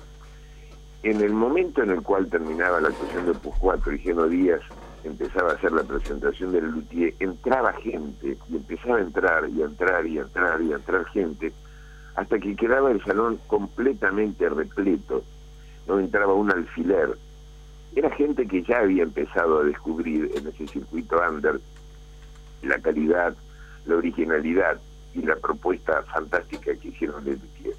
En el momento en el cual terminaba la actuación de Opus cuatro y Geno Díaz empezaba a hacer la presentación de Lelutier, entraba gente, y empezaba a entrar, y a entrar, y a entrar, y a entrar gente, hasta que quedaba el salón completamente repleto, no entraba un alfiler. Era gente que ya había empezado a descubrir en ese circuito under la calidad, la originalidad y la propuesta fantástica que hicieron Lelutier.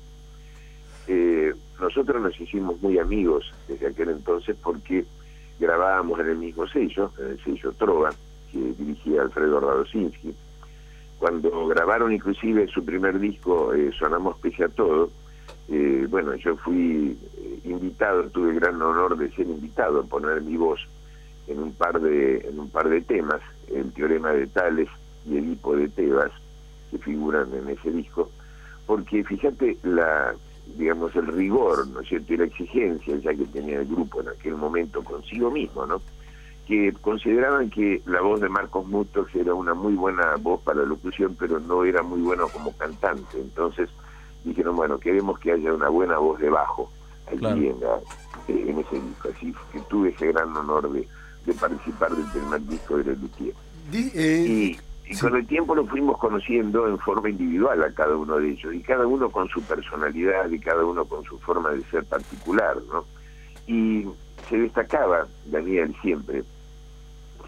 Eh, nosotros nos hicimos muy amigos desde aquel entonces porque grabábamos en el mismo sello, en el sello Trova, que dirigía Alfredo Radosinski. Cuando grabaron inclusive su primer disco, eh, Sonamos Pese a Todo, eh, bueno, yo fui eh, invitado, tuve el gran honor de ser invitado a poner mi voz en un par de, en un par de temas, el Teorema de Tales y Edipo de Tebas, que figuran en ese disco, porque fíjate la... digamos, el rigor, ¿no es cierto?, y la exigencia ya que tenía el grupo en aquel momento consigo mismo, ¿no?, que consideraban que la voz de Marcos Mutox era una muy buena voz para la locución, pero no era muy bueno como cantante. Entonces dijeron, bueno, queremos que haya una buena voz de bajo allí, claro, en, la, en ese disco. Así que tuve ese gran honor de, de participar del primer disco de Lelutier. Eh, y Y sí, con el tiempo lo fuimos conociendo en forma individual a cada uno de ellos, y cada uno con su personalidad y cada uno con su forma de ser particular, ¿no? Y se destacaba Daniel siempre,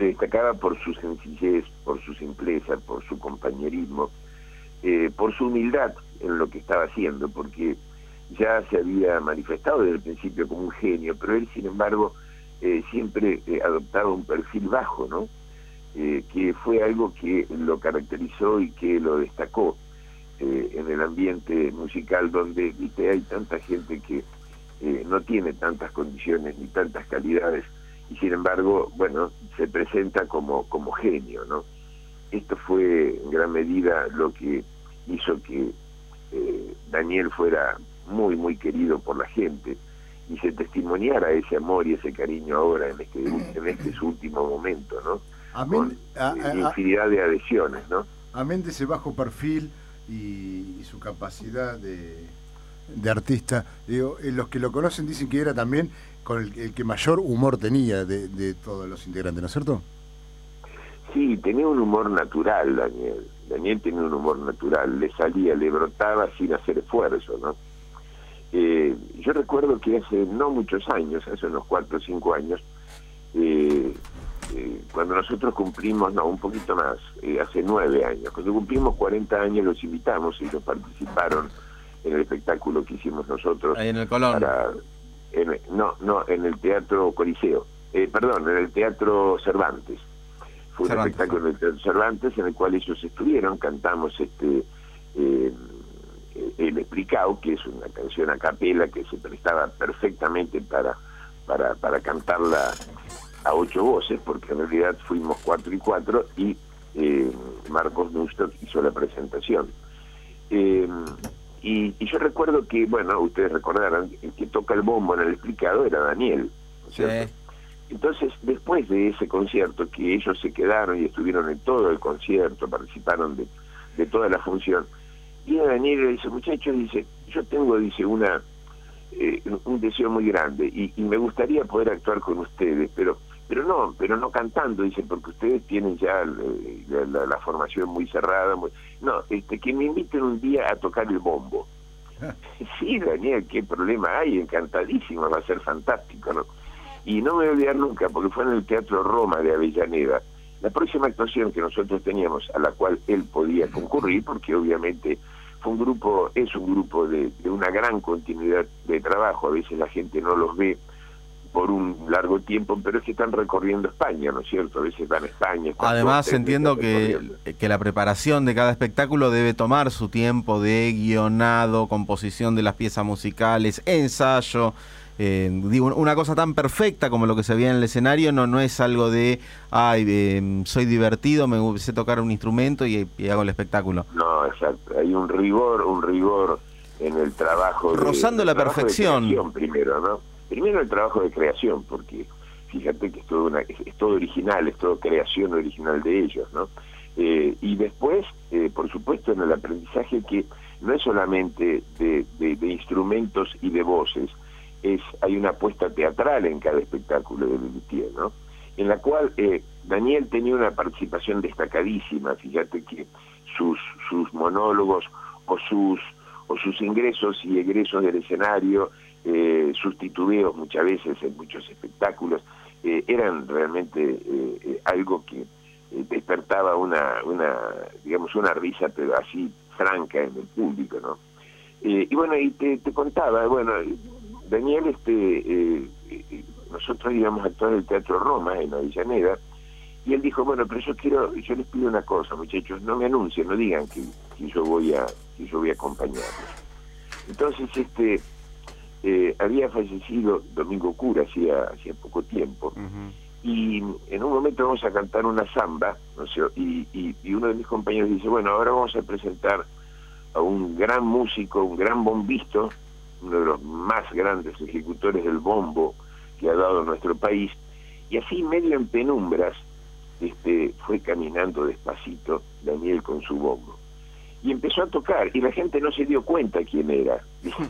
se destacaba por su sencillez, por su simpleza, por su compañerismo, eh, por su humildad en lo que estaba haciendo, porque ya se había manifestado desde el principio como un genio, pero él, sin embargo, eh, siempre eh, adoptaba un perfil bajo, ¿no? Eh, que fue algo que lo caracterizó y que lo destacó eh, en el ambiente musical, donde, viste, hay tanta gente que eh, no tiene tantas condiciones ni tantas calidades, y sin embargo, bueno, se presenta como, como genio, ¿no? Esto fue en gran medida lo que hizo que eh, Daniel fuera muy, muy querido por la gente, y se testimoniara ese amor y ese cariño ahora en este, en este su último momento, ¿no? Amén, Con a, a, infinidad de adhesiones, ¿no? Amén de ese bajo perfil y, y su capacidad de, de artista, digo, eh, los que lo conocen dicen que era también con el, el que mayor humor tenía de, de todos los integrantes, ¿no es cierto? Sí, tenía un humor natural, Daniel. Daniel tenía un humor natural, le salía, le brotaba sin hacer esfuerzo, ¿no? Eh, yo recuerdo que hace no muchos años, hace unos cuatro o cinco años, eh, eh, cuando nosotros cumplimos, no, un poquito más, eh, hace nueve años, cuando cumplimos cuarenta años los invitamos y ellos participaron en el espectáculo que hicimos nosotros. Ahí en el Colón. Para, en, no, no, en el Teatro Coliseo, eh, perdón, en el Teatro Cervantes. Fue un Cervantes. espectáculo en el Teatro Cervantes en el cual ellos estuvieron, cantamos este eh, El Explicao, que es una canción a capela que se prestaba perfectamente para, para, para cantarla a ocho voces, porque en realidad fuimos cuatro y cuatro, y eh, Marcos Neustadt hizo la presentación. Eh, y, y yo recuerdo que, bueno, ustedes recordarán, el que toca el bombo en El Explicado era Daniel, ¿cierto? Sí. Entonces, después de ese concierto, que ellos se quedaron y estuvieron en todo el concierto, participaron de, de toda la función, y Daniel le dice, muchachos, dice, yo tengo, dice, una eh, un deseo muy grande, y, y me gustaría poder actuar con ustedes, pero pero no, pero no cantando, dice, porque ustedes tienen ya eh, la, la, la formación muy cerrada, muy... no, este que me inviten un día a tocar el bombo. Sí, Daniel, qué problema hay, encantadísimo, va a ser fantástico, ¿no? Y no me voy a olvidar nunca, porque fue en el Teatro Roma de Avellaneda, la próxima actuación que nosotros teníamos, a la cual él podía concurrir, porque obviamente fue un grupo, es un grupo de, de una gran continuidad de trabajo, a veces la gente no los ve por un largo tiempo, pero es que están recorriendo España, ¿no es cierto? A veces van a España. Además entiendo que, que la preparación de cada espectáculo debe tomar su tiempo de guionado, composición de las piezas musicales, ensayo. Eh, digo, una cosa tan perfecta como lo que se veía en el escenario no no es algo de, ay, eh, soy divertido, me sé tocar un instrumento y, y hago el espectáculo. No, exacto. Hay un rigor, un rigor en el trabajo. Rozando de, la el trabajo perfección. De creación primero, ¿no? Primero el trabajo de creación, porque fíjate que es todo, una, es, es todo original, es todo creación original de ellos, ¿no? Eh, y después, eh, por supuesto, en el aprendizaje que no es solamente de, de, de instrumentos y de voces, es hay una apuesta teatral en cada espectáculo de Lelutier, ¿no? En la cual eh, Daniel tenía una participación destacadísima, fíjate que sus sus monólogos o sus o sus ingresos y egresos del escenario, eh, sus titubeos muchas veces en muchos espectáculos, eh, eran realmente eh, eh, algo que eh, despertaba una, una, digamos, una risa, pero así franca en el público, ¿no? Eh, y bueno, y te, te contaba, bueno, Daniel, este, eh, eh, nosotros íbamos a actuar en el Teatro Roma, en Avellaneda, y él dijo, bueno, pero yo quiero, yo les pido una cosa, muchachos, no me anuncien, no digan que, que yo voy a, que yo voy a acompañarlos. Entonces, este, eh, había fallecido Domingo Cura hacía, hacía poco tiempo, uh-huh. Y en un momento vamos a cantar una samba, no sé, y, y, y uno de mis compañeros dice, bueno, ahora vamos a presentar a un gran músico, un gran bombisto, uno de los más grandes ejecutores del bombo que ha dado nuestro país, y así medio en penumbras este fue caminando despacito Daniel con su bombo y empezó a tocar, y la gente no se dio cuenta quién era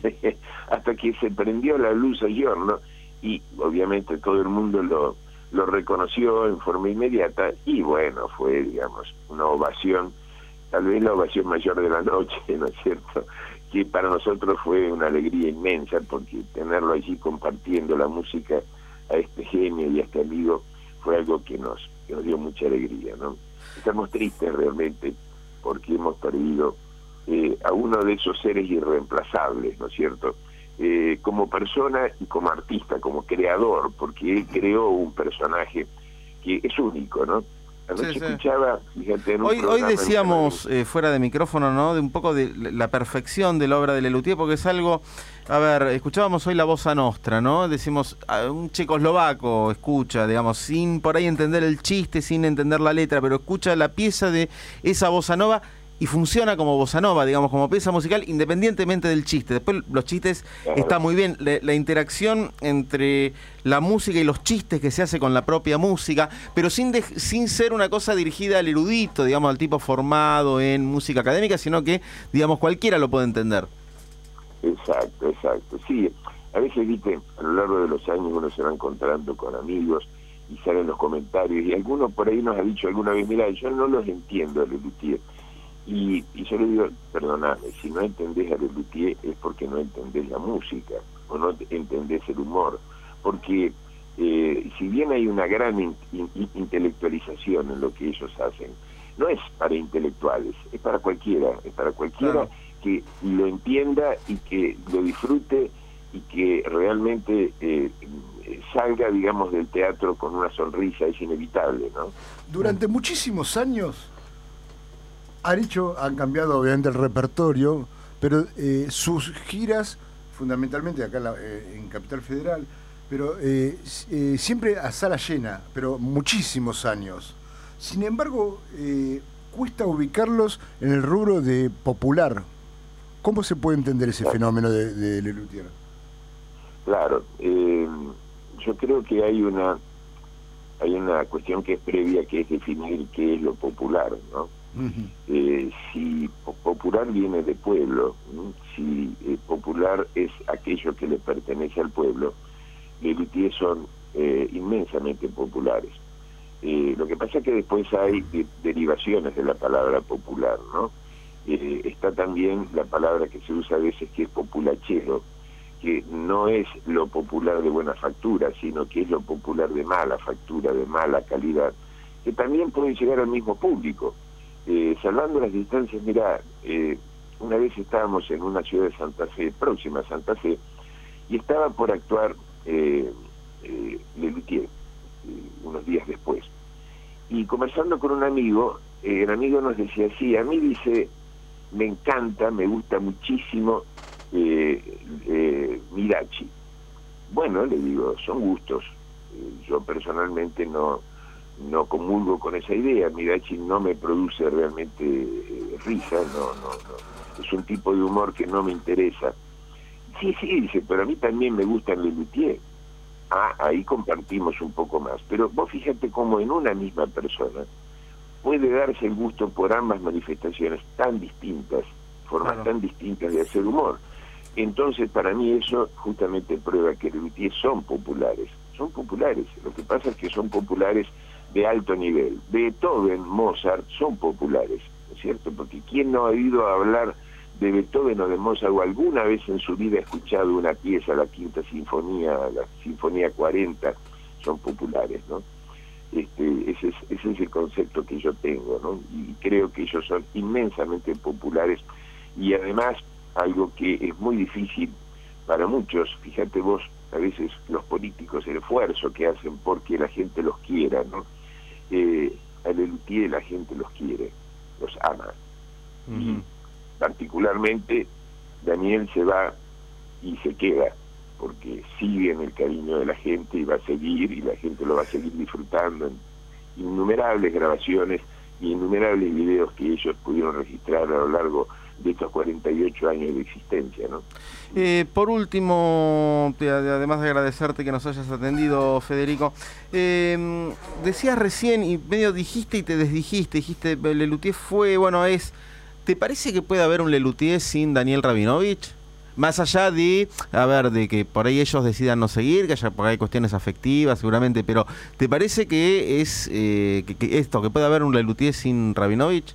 hasta que se prendió la luz a giorno, y obviamente todo el mundo lo, lo reconoció en forma inmediata, y bueno, fue, digamos, una ovación, tal vez la ovación mayor de la noche, ¿no es cierto?, que para nosotros fue una alegría inmensa, porque tenerlo allí compartiendo la música a este genio y a este amigo fue algo que nos que nos dio mucha alegría, ¿no? Estamos tristes realmente porque hemos perdido eh, a uno de esos seres irreemplazables, ¿no es cierto? Eh, como persona y como artista, como creador, porque él creó un personaje que es único, ¿no? Anoche Sí, sí. escuchaba, fíjate, en un Hoy, hoy programa en decíamos, eh, fuera de micrófono, ¿no? De un poco de la perfección de la obra de Lelutier, porque es algo... A ver, escuchábamos hoy la Bossa Nostra, ¿no? Decimos, a un checoslovaco escucha, digamos, sin por ahí entender el chiste, sin entender la letra, pero escucha la pieza de esa bossa nova y funciona como bossa nova, digamos, como pieza musical, independientemente del chiste. Después los chistes está muy bien, la, la interacción entre la música y los chistes que se hace con la propia música, pero sin, de, sin ser una cosa dirigida al erudito, digamos, al tipo formado en música académica, sino que, digamos, cualquiera lo puede entender. Exacto, exacto. Sí, a veces, viste, a lo largo de los años uno se va encontrando con amigos y salen los comentarios, y alguno por ahí nos ha dicho alguna vez, mira, yo no los entiendo a Lelutier. Y, y yo le digo, perdoname, si no entendés a Lelutier es porque no entendés la música, o no entendés el humor, porque eh, si bien hay una gran in, in, intelectualización en lo que ellos hacen, no es para intelectuales, es para cualquiera, es para cualquiera claro. que lo entienda y que lo disfrute y que realmente eh, salga, digamos, del teatro con una sonrisa, es inevitable, ¿no? Durante muchísimos años han hecho, han cambiado obviamente el repertorio, pero eh, sus giras, fundamentalmente acá en, la, eh, en Capital Federal, pero eh, eh, siempre a sala llena, pero muchísimos años. Sin embargo, eh, cuesta ubicarlos en el rubro de popular. ¿Cómo se puede entender ese claro. fenómeno de, de Lelutier? Claro, eh, yo creo que hay una hay una cuestión que es previa, que es definir qué es lo popular, ¿no? Uh-huh. Eh, si popular viene de pueblo, ¿no? Si eh, popular es aquello que le pertenece al pueblo, Lelutier son eh, inmensamente populares. Eh, lo que pasa es que después hay de, derivaciones de la palabra popular, ¿no? Eh, está también la palabra que se usa a veces, que es populachero, que no es lo popular de buena factura, sino que es lo popular de mala factura, de mala calidad, que también puede llegar al mismo público. Eh, salvando las distancias, mirá, eh, una vez estábamos en una ciudad de Santa Fe, próxima a Santa Fe, y estaba por actuar eh, eh, Lelutier, eh, unos días después. Y conversando con un amigo, eh, el amigo nos decía, sí, a mí dice, me encanta, me gusta muchísimo eh, eh, Mirachi. Bueno, le digo, son gustos. Eh, yo personalmente no... no comulgo con esa idea. Mirachi no me produce realmente eh, risa, no, no, no, es un tipo de humor que no me interesa. Sí, sí, dice, pero a mí también me gustan Lelutier. Ah, ahí compartimos un poco más. Pero vos fíjate cómo en una misma persona puede darse el gusto por ambas manifestaciones tan distintas, formas claro. tan distintas de hacer humor. Entonces, para mí eso justamente prueba que Lelutier son populares. Son populares. Lo que pasa es que son populares de alto nivel. Beethoven, Mozart son populares, ¿no es cierto? Porque ¿quién no ha oído hablar de Beethoven o de Mozart o alguna vez en su vida ha escuchado una pieza, la Quinta Sinfonía, la Sinfonía cuarenta? Son populares, ¿no? Este, ese, es, ese es el concepto que yo tengo, ¿no? Y creo que ellos son inmensamente populares y además algo que es muy difícil para muchos, fíjate vos, a veces los políticos, el esfuerzo que hacen porque la gente los quiera, ¿no? Eh, a Lelutier la gente los quiere, los ama. Uh-huh. Y particularmente Daniel se va y se queda, porque sigue en el cariño de la gente y va a seguir, y la gente lo va a seguir disfrutando en innumerables grabaciones y innumerables videos que ellos pudieron registrar a lo largo de estos cuarenta y ocho años de existencia, ¿no? Eh, por último, te, además de agradecerte que nos hayas atendido, Federico, eh, decías recién y medio dijiste y te desdijiste, dijiste Lelutier fue, bueno, es, ¿te parece que puede haber un Lelutier sin Daniel Rabinovich? Más allá de, a ver, de que por ahí ellos decidan no seguir, que haya por ahí cuestiones afectivas seguramente, pero ¿te parece que es eh, que, que esto, que puede haber un Lelutier sin Rabinovich?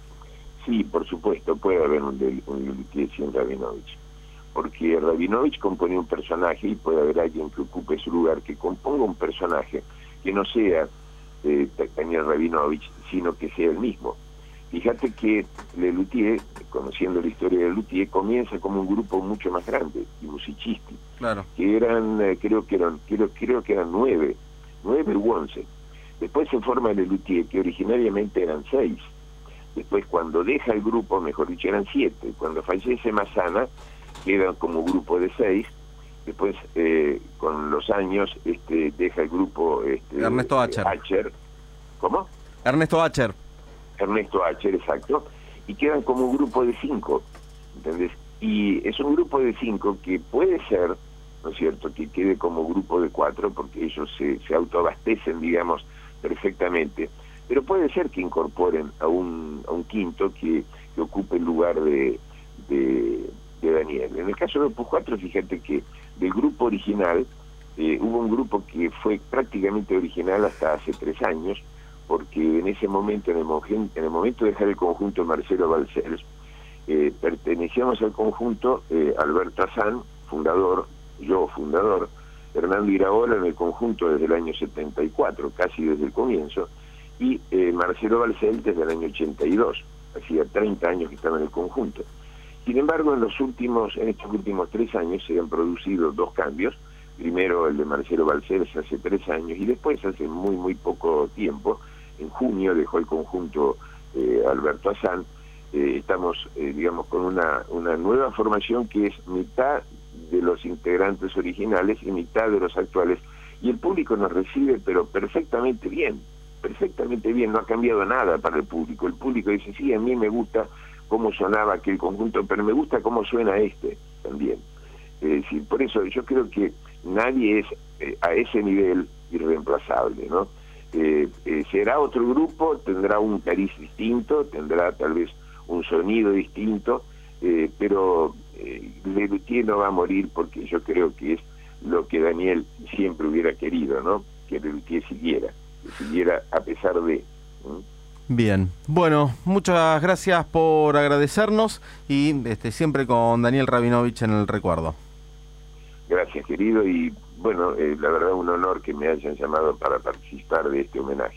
Sí, por supuesto, puede haber un, un Lelutier sin Rabinovich, porque Rabinovich compone un personaje y puede haber alguien que ocupe su lugar, que componga un personaje que no sea eh, Daniel Rabinovich, sino que sea el mismo. Fíjate que Lelutier, conociendo la historia de Lelutier, comienza como un grupo mucho más grande, y Musicisti, claro, que eran, eh, creo que eran, creo, creo que eran nueve, nueve u once. Después se forma Lelutier, que originariamente eran seis. Después, cuando deja el grupo, mejor dicho, eran siete. Cuando fallece Massana, quedan como grupo de seis. Después, eh, con los años, este, deja el grupo este, Ernesto Acher. Acher. ¿Cómo? Ernesto Acher. Ernesto Acher, exacto. Y quedan como un grupo de cinco, ¿entendés? Y es un grupo de cinco que puede ser, ¿no es cierto?, que quede como grupo de cuatro, porque ellos se, se autoabastecen, digamos, perfectamente. Pero puede ser que incorporen a un, a un quinto que, que ocupe el lugar de, de, de Daniel. En el caso de Opus cuatro, fíjate que del grupo original, eh, hubo un grupo que fue prácticamente original hasta hace tres años, porque en ese momento, en el, en el momento de dejar el conjunto Marcelo Balcells, eh, pertenecíamos al conjunto eh, Alberto Azán, fundador, yo fundador, Hernando Iraola en el conjunto desde el año setenta y cuatro, casi desde el comienzo, y eh, Marcelo Balcells desde el año ochenta y dos, hacía treinta años que estaba en el conjunto. Sin embargo, en los últimos, en estos últimos tres años se han producido dos cambios. Primero el de Marcelo Balcells hace tres años y después hace muy muy poco tiempo, en junio dejó el conjunto eh, Alberto Azán. Eh, estamos, eh, digamos, con una, una nueva formación que es mitad de los integrantes originales y mitad de los actuales, y el público nos recibe pero perfectamente bien, perfectamente bien, no ha cambiado nada para el público. El público dice, sí, a mí me gusta cómo sonaba aquel conjunto, pero me gusta cómo suena este también. Es decir, por eso yo creo que nadie es eh, a ese nivel irreemplazable, ¿no? Eh, eh, será otro grupo, tendrá un cariz distinto, tendrá tal vez un sonido distinto, eh, pero eh, Lelutier no va a morir, porque yo creo que es lo que Daniel siempre hubiera querido, ¿no? Que Lelutier siguiera, que siguiera a pesar de... ¿eh? Bien, bueno, muchas gracias por agradecernos y este, siempre con Daniel Rabinovich en el recuerdo. Gracias, querido, y bueno, eh, la verdad un honor que me hayan llamado para participar de este homenaje.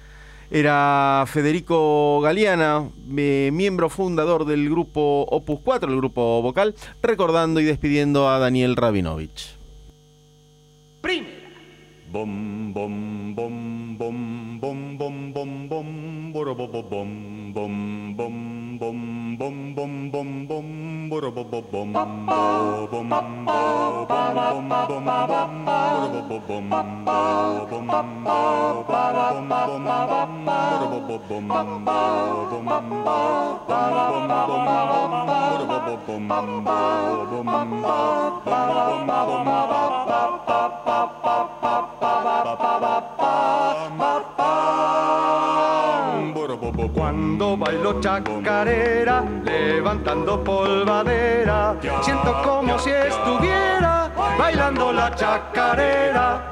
Era Federico Galeana, eh, miembro fundador del grupo Opus cuatro, el grupo vocal, recordando y despidiendo a Daniel Rabinovich. Primera. Bom bom bom bom bom bom bom bom borobo bom bom bom bom bom bom bom bom borobo bom bom bom bom bom borobo bom Cuando bailo chacarera, levantando polvadera, siento como si estuviera bailando la chacarera.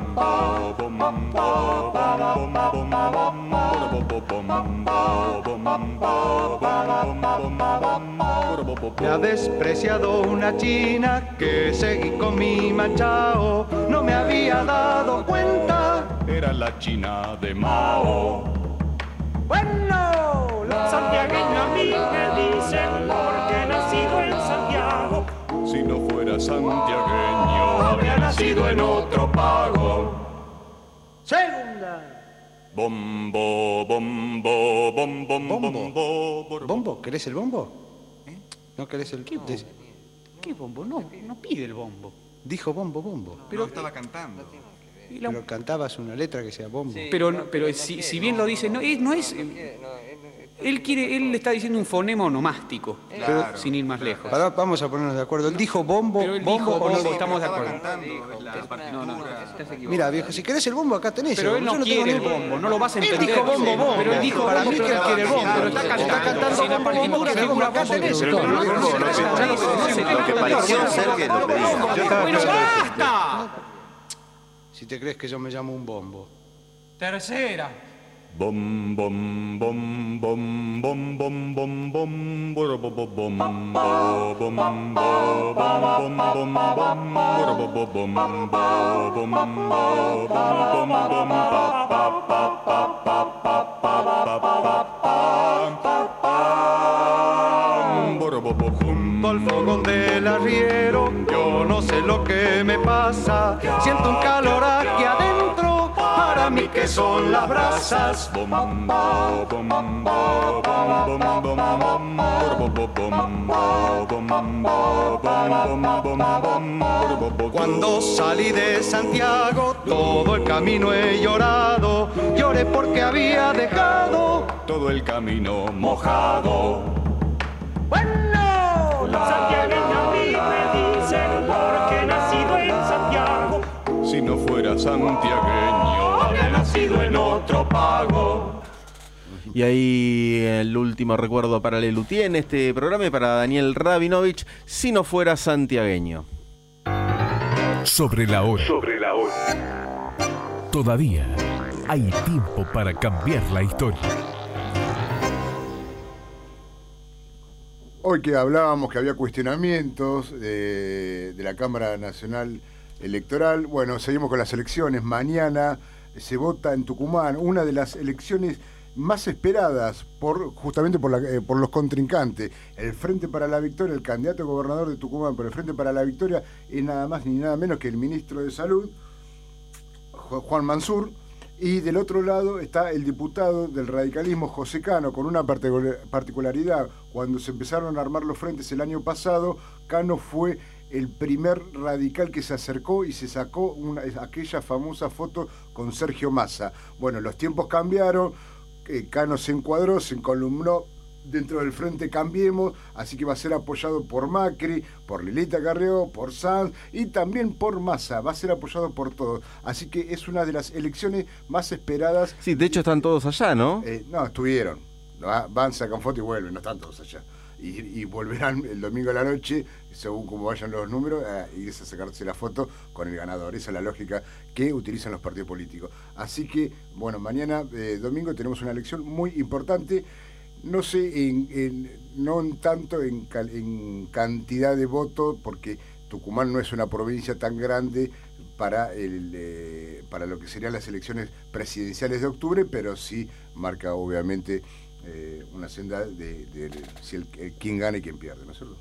Me ha despreciado una china que seguí con mi manchao, no me había dado cuenta, era la china de Mao. Bueno, los santiagueños a mí me dicen porque he nacido en Santiago. Si no fuera santiagueño, habría nacido en otro pago. Segunda. Bombo, bombo, bom, bom, Bombo. bombo. ¿Bombo? ¿Querés el bombo? ¿No querés el ¿Qué bombo? ¿Qué bombo? No, no pide el bombo. Dijo bombo, bombo. Pero estaba cantando. Y la- Pero cantabas una letra que sea bombo. Pero, pero si, si bien lo dice, no es, no es. Él quiere, él le está diciendo un fonema onomástico, Claro. sin ir más lejos. Pará, vamos a ponernos de acuerdo. Él dijo bombo, Pero él bombo dijo o no bombo, dijo? estamos de acuerdo. No, no, Mira, viejo, si querés el bombo acá tenés. Pero él no Yo tengo quiere el ningún- bombo, no lo vas a Él entender. dijo bombo, bombo. Pero él dijo Para bombo, mí que pero él quiere el bombo. pero está cantando. Está cantando Sin la bombo, bombo, partitura, el bombo acá bombo, tenés. pero Pero no, no, no, no, no, no, no, no, no, Lo que pareció ser que lo pedí. ¡Bueno, basta! Si te crees que yo me llamo un bombo. Tercera. Bom bom bom bom bom bom bom bom bom bom bom bom bom Junto al fogón del arriero, yo no sé lo que me pasa. Siento un calor aquí adentro, para mí que son las brasas. Cuando salí de Santiago, todo el camino he llorado. Lloré porque había dejado todo el camino mojado. Bueno, santiagueño a mí me dicen porque he nacido en Santiago. Si no fuera santiagueño, habría nacido en otro pago. Y ahí el último recuerdo para Lelutier en este programa y para Daniel Rabinovich, si no fuera santiagueño. Sobre la hora. Sobre la hora. Todavía hay tiempo para cambiar la historia. Hoy que hablábamos que había cuestionamientos de, de la Cámara Nacional Electoral, bueno, seguimos con las elecciones. Mañana se vota en Tucumán, una de las elecciones más esperadas por justamente por, la, eh, por los contrincantes. El Frente para la Victoria, el candidato a gobernador de Tucumán por el Frente para la Victoria, es nada más ni nada menos que el ministro de Salud, Juan Mansur. Y del otro lado está el diputado del radicalismo, José Cano, con una particularidad. Cuando se empezaron a armar los frentes el año pasado, Cano fue el primer radical que se acercó y se sacó una, aquella famosa foto con Sergio Massa. Bueno, los tiempos cambiaron, eh, Cano se encuadró, se encolumnó dentro del Frente Cambiemos, así que va a ser apoyado por Macri, por Lilita Carrió, por Sanz y también por Massa, va a ser apoyado por todos, así que es una de las elecciones más esperadas. Sí, de hecho están todos allá, ¿no? Eh, no, estuvieron, van, sacan foto y vuelven, no están todos allá. Y, y volverán el domingo a la noche, según como vayan los números, a irse a sacarse la foto con el ganador. Esa es la lógica que utilizan los partidos políticos. Así que, bueno, mañana, eh, domingo, tenemos una elección muy importante. No sé, en, en, no tanto en, en cantidad de votos, porque Tucumán no es una provincia tan grande para, el, eh, para lo que serían las elecciones presidenciales de octubre, pero sí marca obviamente eh, una senda de, de, de si el, el, quién gana y quién pierde, ¿no es cierto?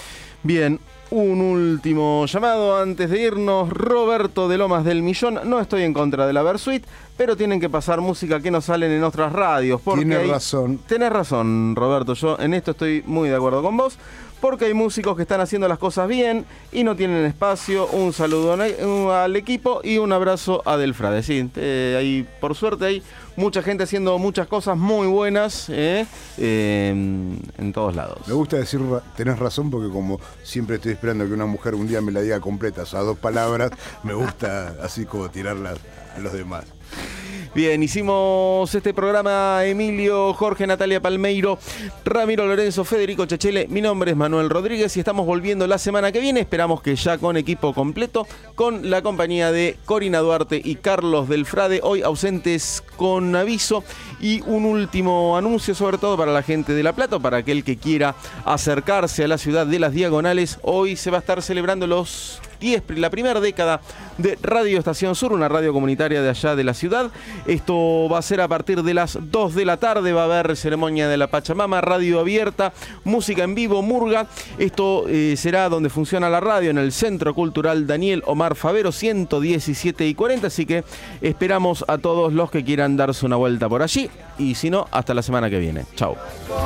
Bien, un último llamado antes de irnos. Roberto de Lomas del Millón. No estoy en contra de la Versuit, pero tienen que pasar música que no salen en otras radios. Tienes hay... razón. Tenés razón, Roberto. Yo en esto estoy muy de acuerdo con vos. Porque hay músicos que están haciendo las cosas bien y no tienen espacio. Un saludo al equipo y un abrazo a Delfrade. Sí, eh, hay, por suerte hay mucha gente haciendo muchas cosas muy buenas eh, eh, en todos lados. Me gusta decir, tenés razón, porque como siempre estoy esperando que una mujer un día me la diga completa, o sea, dos palabras, me gusta así como tirarlas a los demás. Bien, hicimos este programa Emilio, Jorge, Natalia Palmeiro, Ramiro Lorenzo, Federico Chechele. Mi nombre es Manuel Rodríguez y estamos volviendo la semana que viene. Esperamos que ya con equipo completo, con la compañía de Corina Duarte y Carlos Delfrade, hoy ausentes con aviso. Y un último anuncio, sobre todo para la gente de La Plata, para aquel que quiera acercarse a la ciudad de las Diagonales. Hoy se va a estar celebrando los diez, la primera década de Radio Estación Sur, una radio comunitaria de allá de la ciudad. Esto va a ser a partir de las dos de la tarde, va a haber ceremonia de la Pachamama, radio abierta, música en vivo, murga. Esto eh, será donde funciona la radio, en el Centro Cultural Daniel Omar Favero, ciento diecisiete y cuarenta, así que esperamos a todos los que quieran darse una vuelta por allí, y si no, hasta la semana que viene. Chau.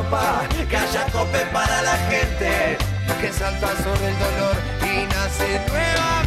Que haya cope para la gente que salta sobre el dolor y nace nueva.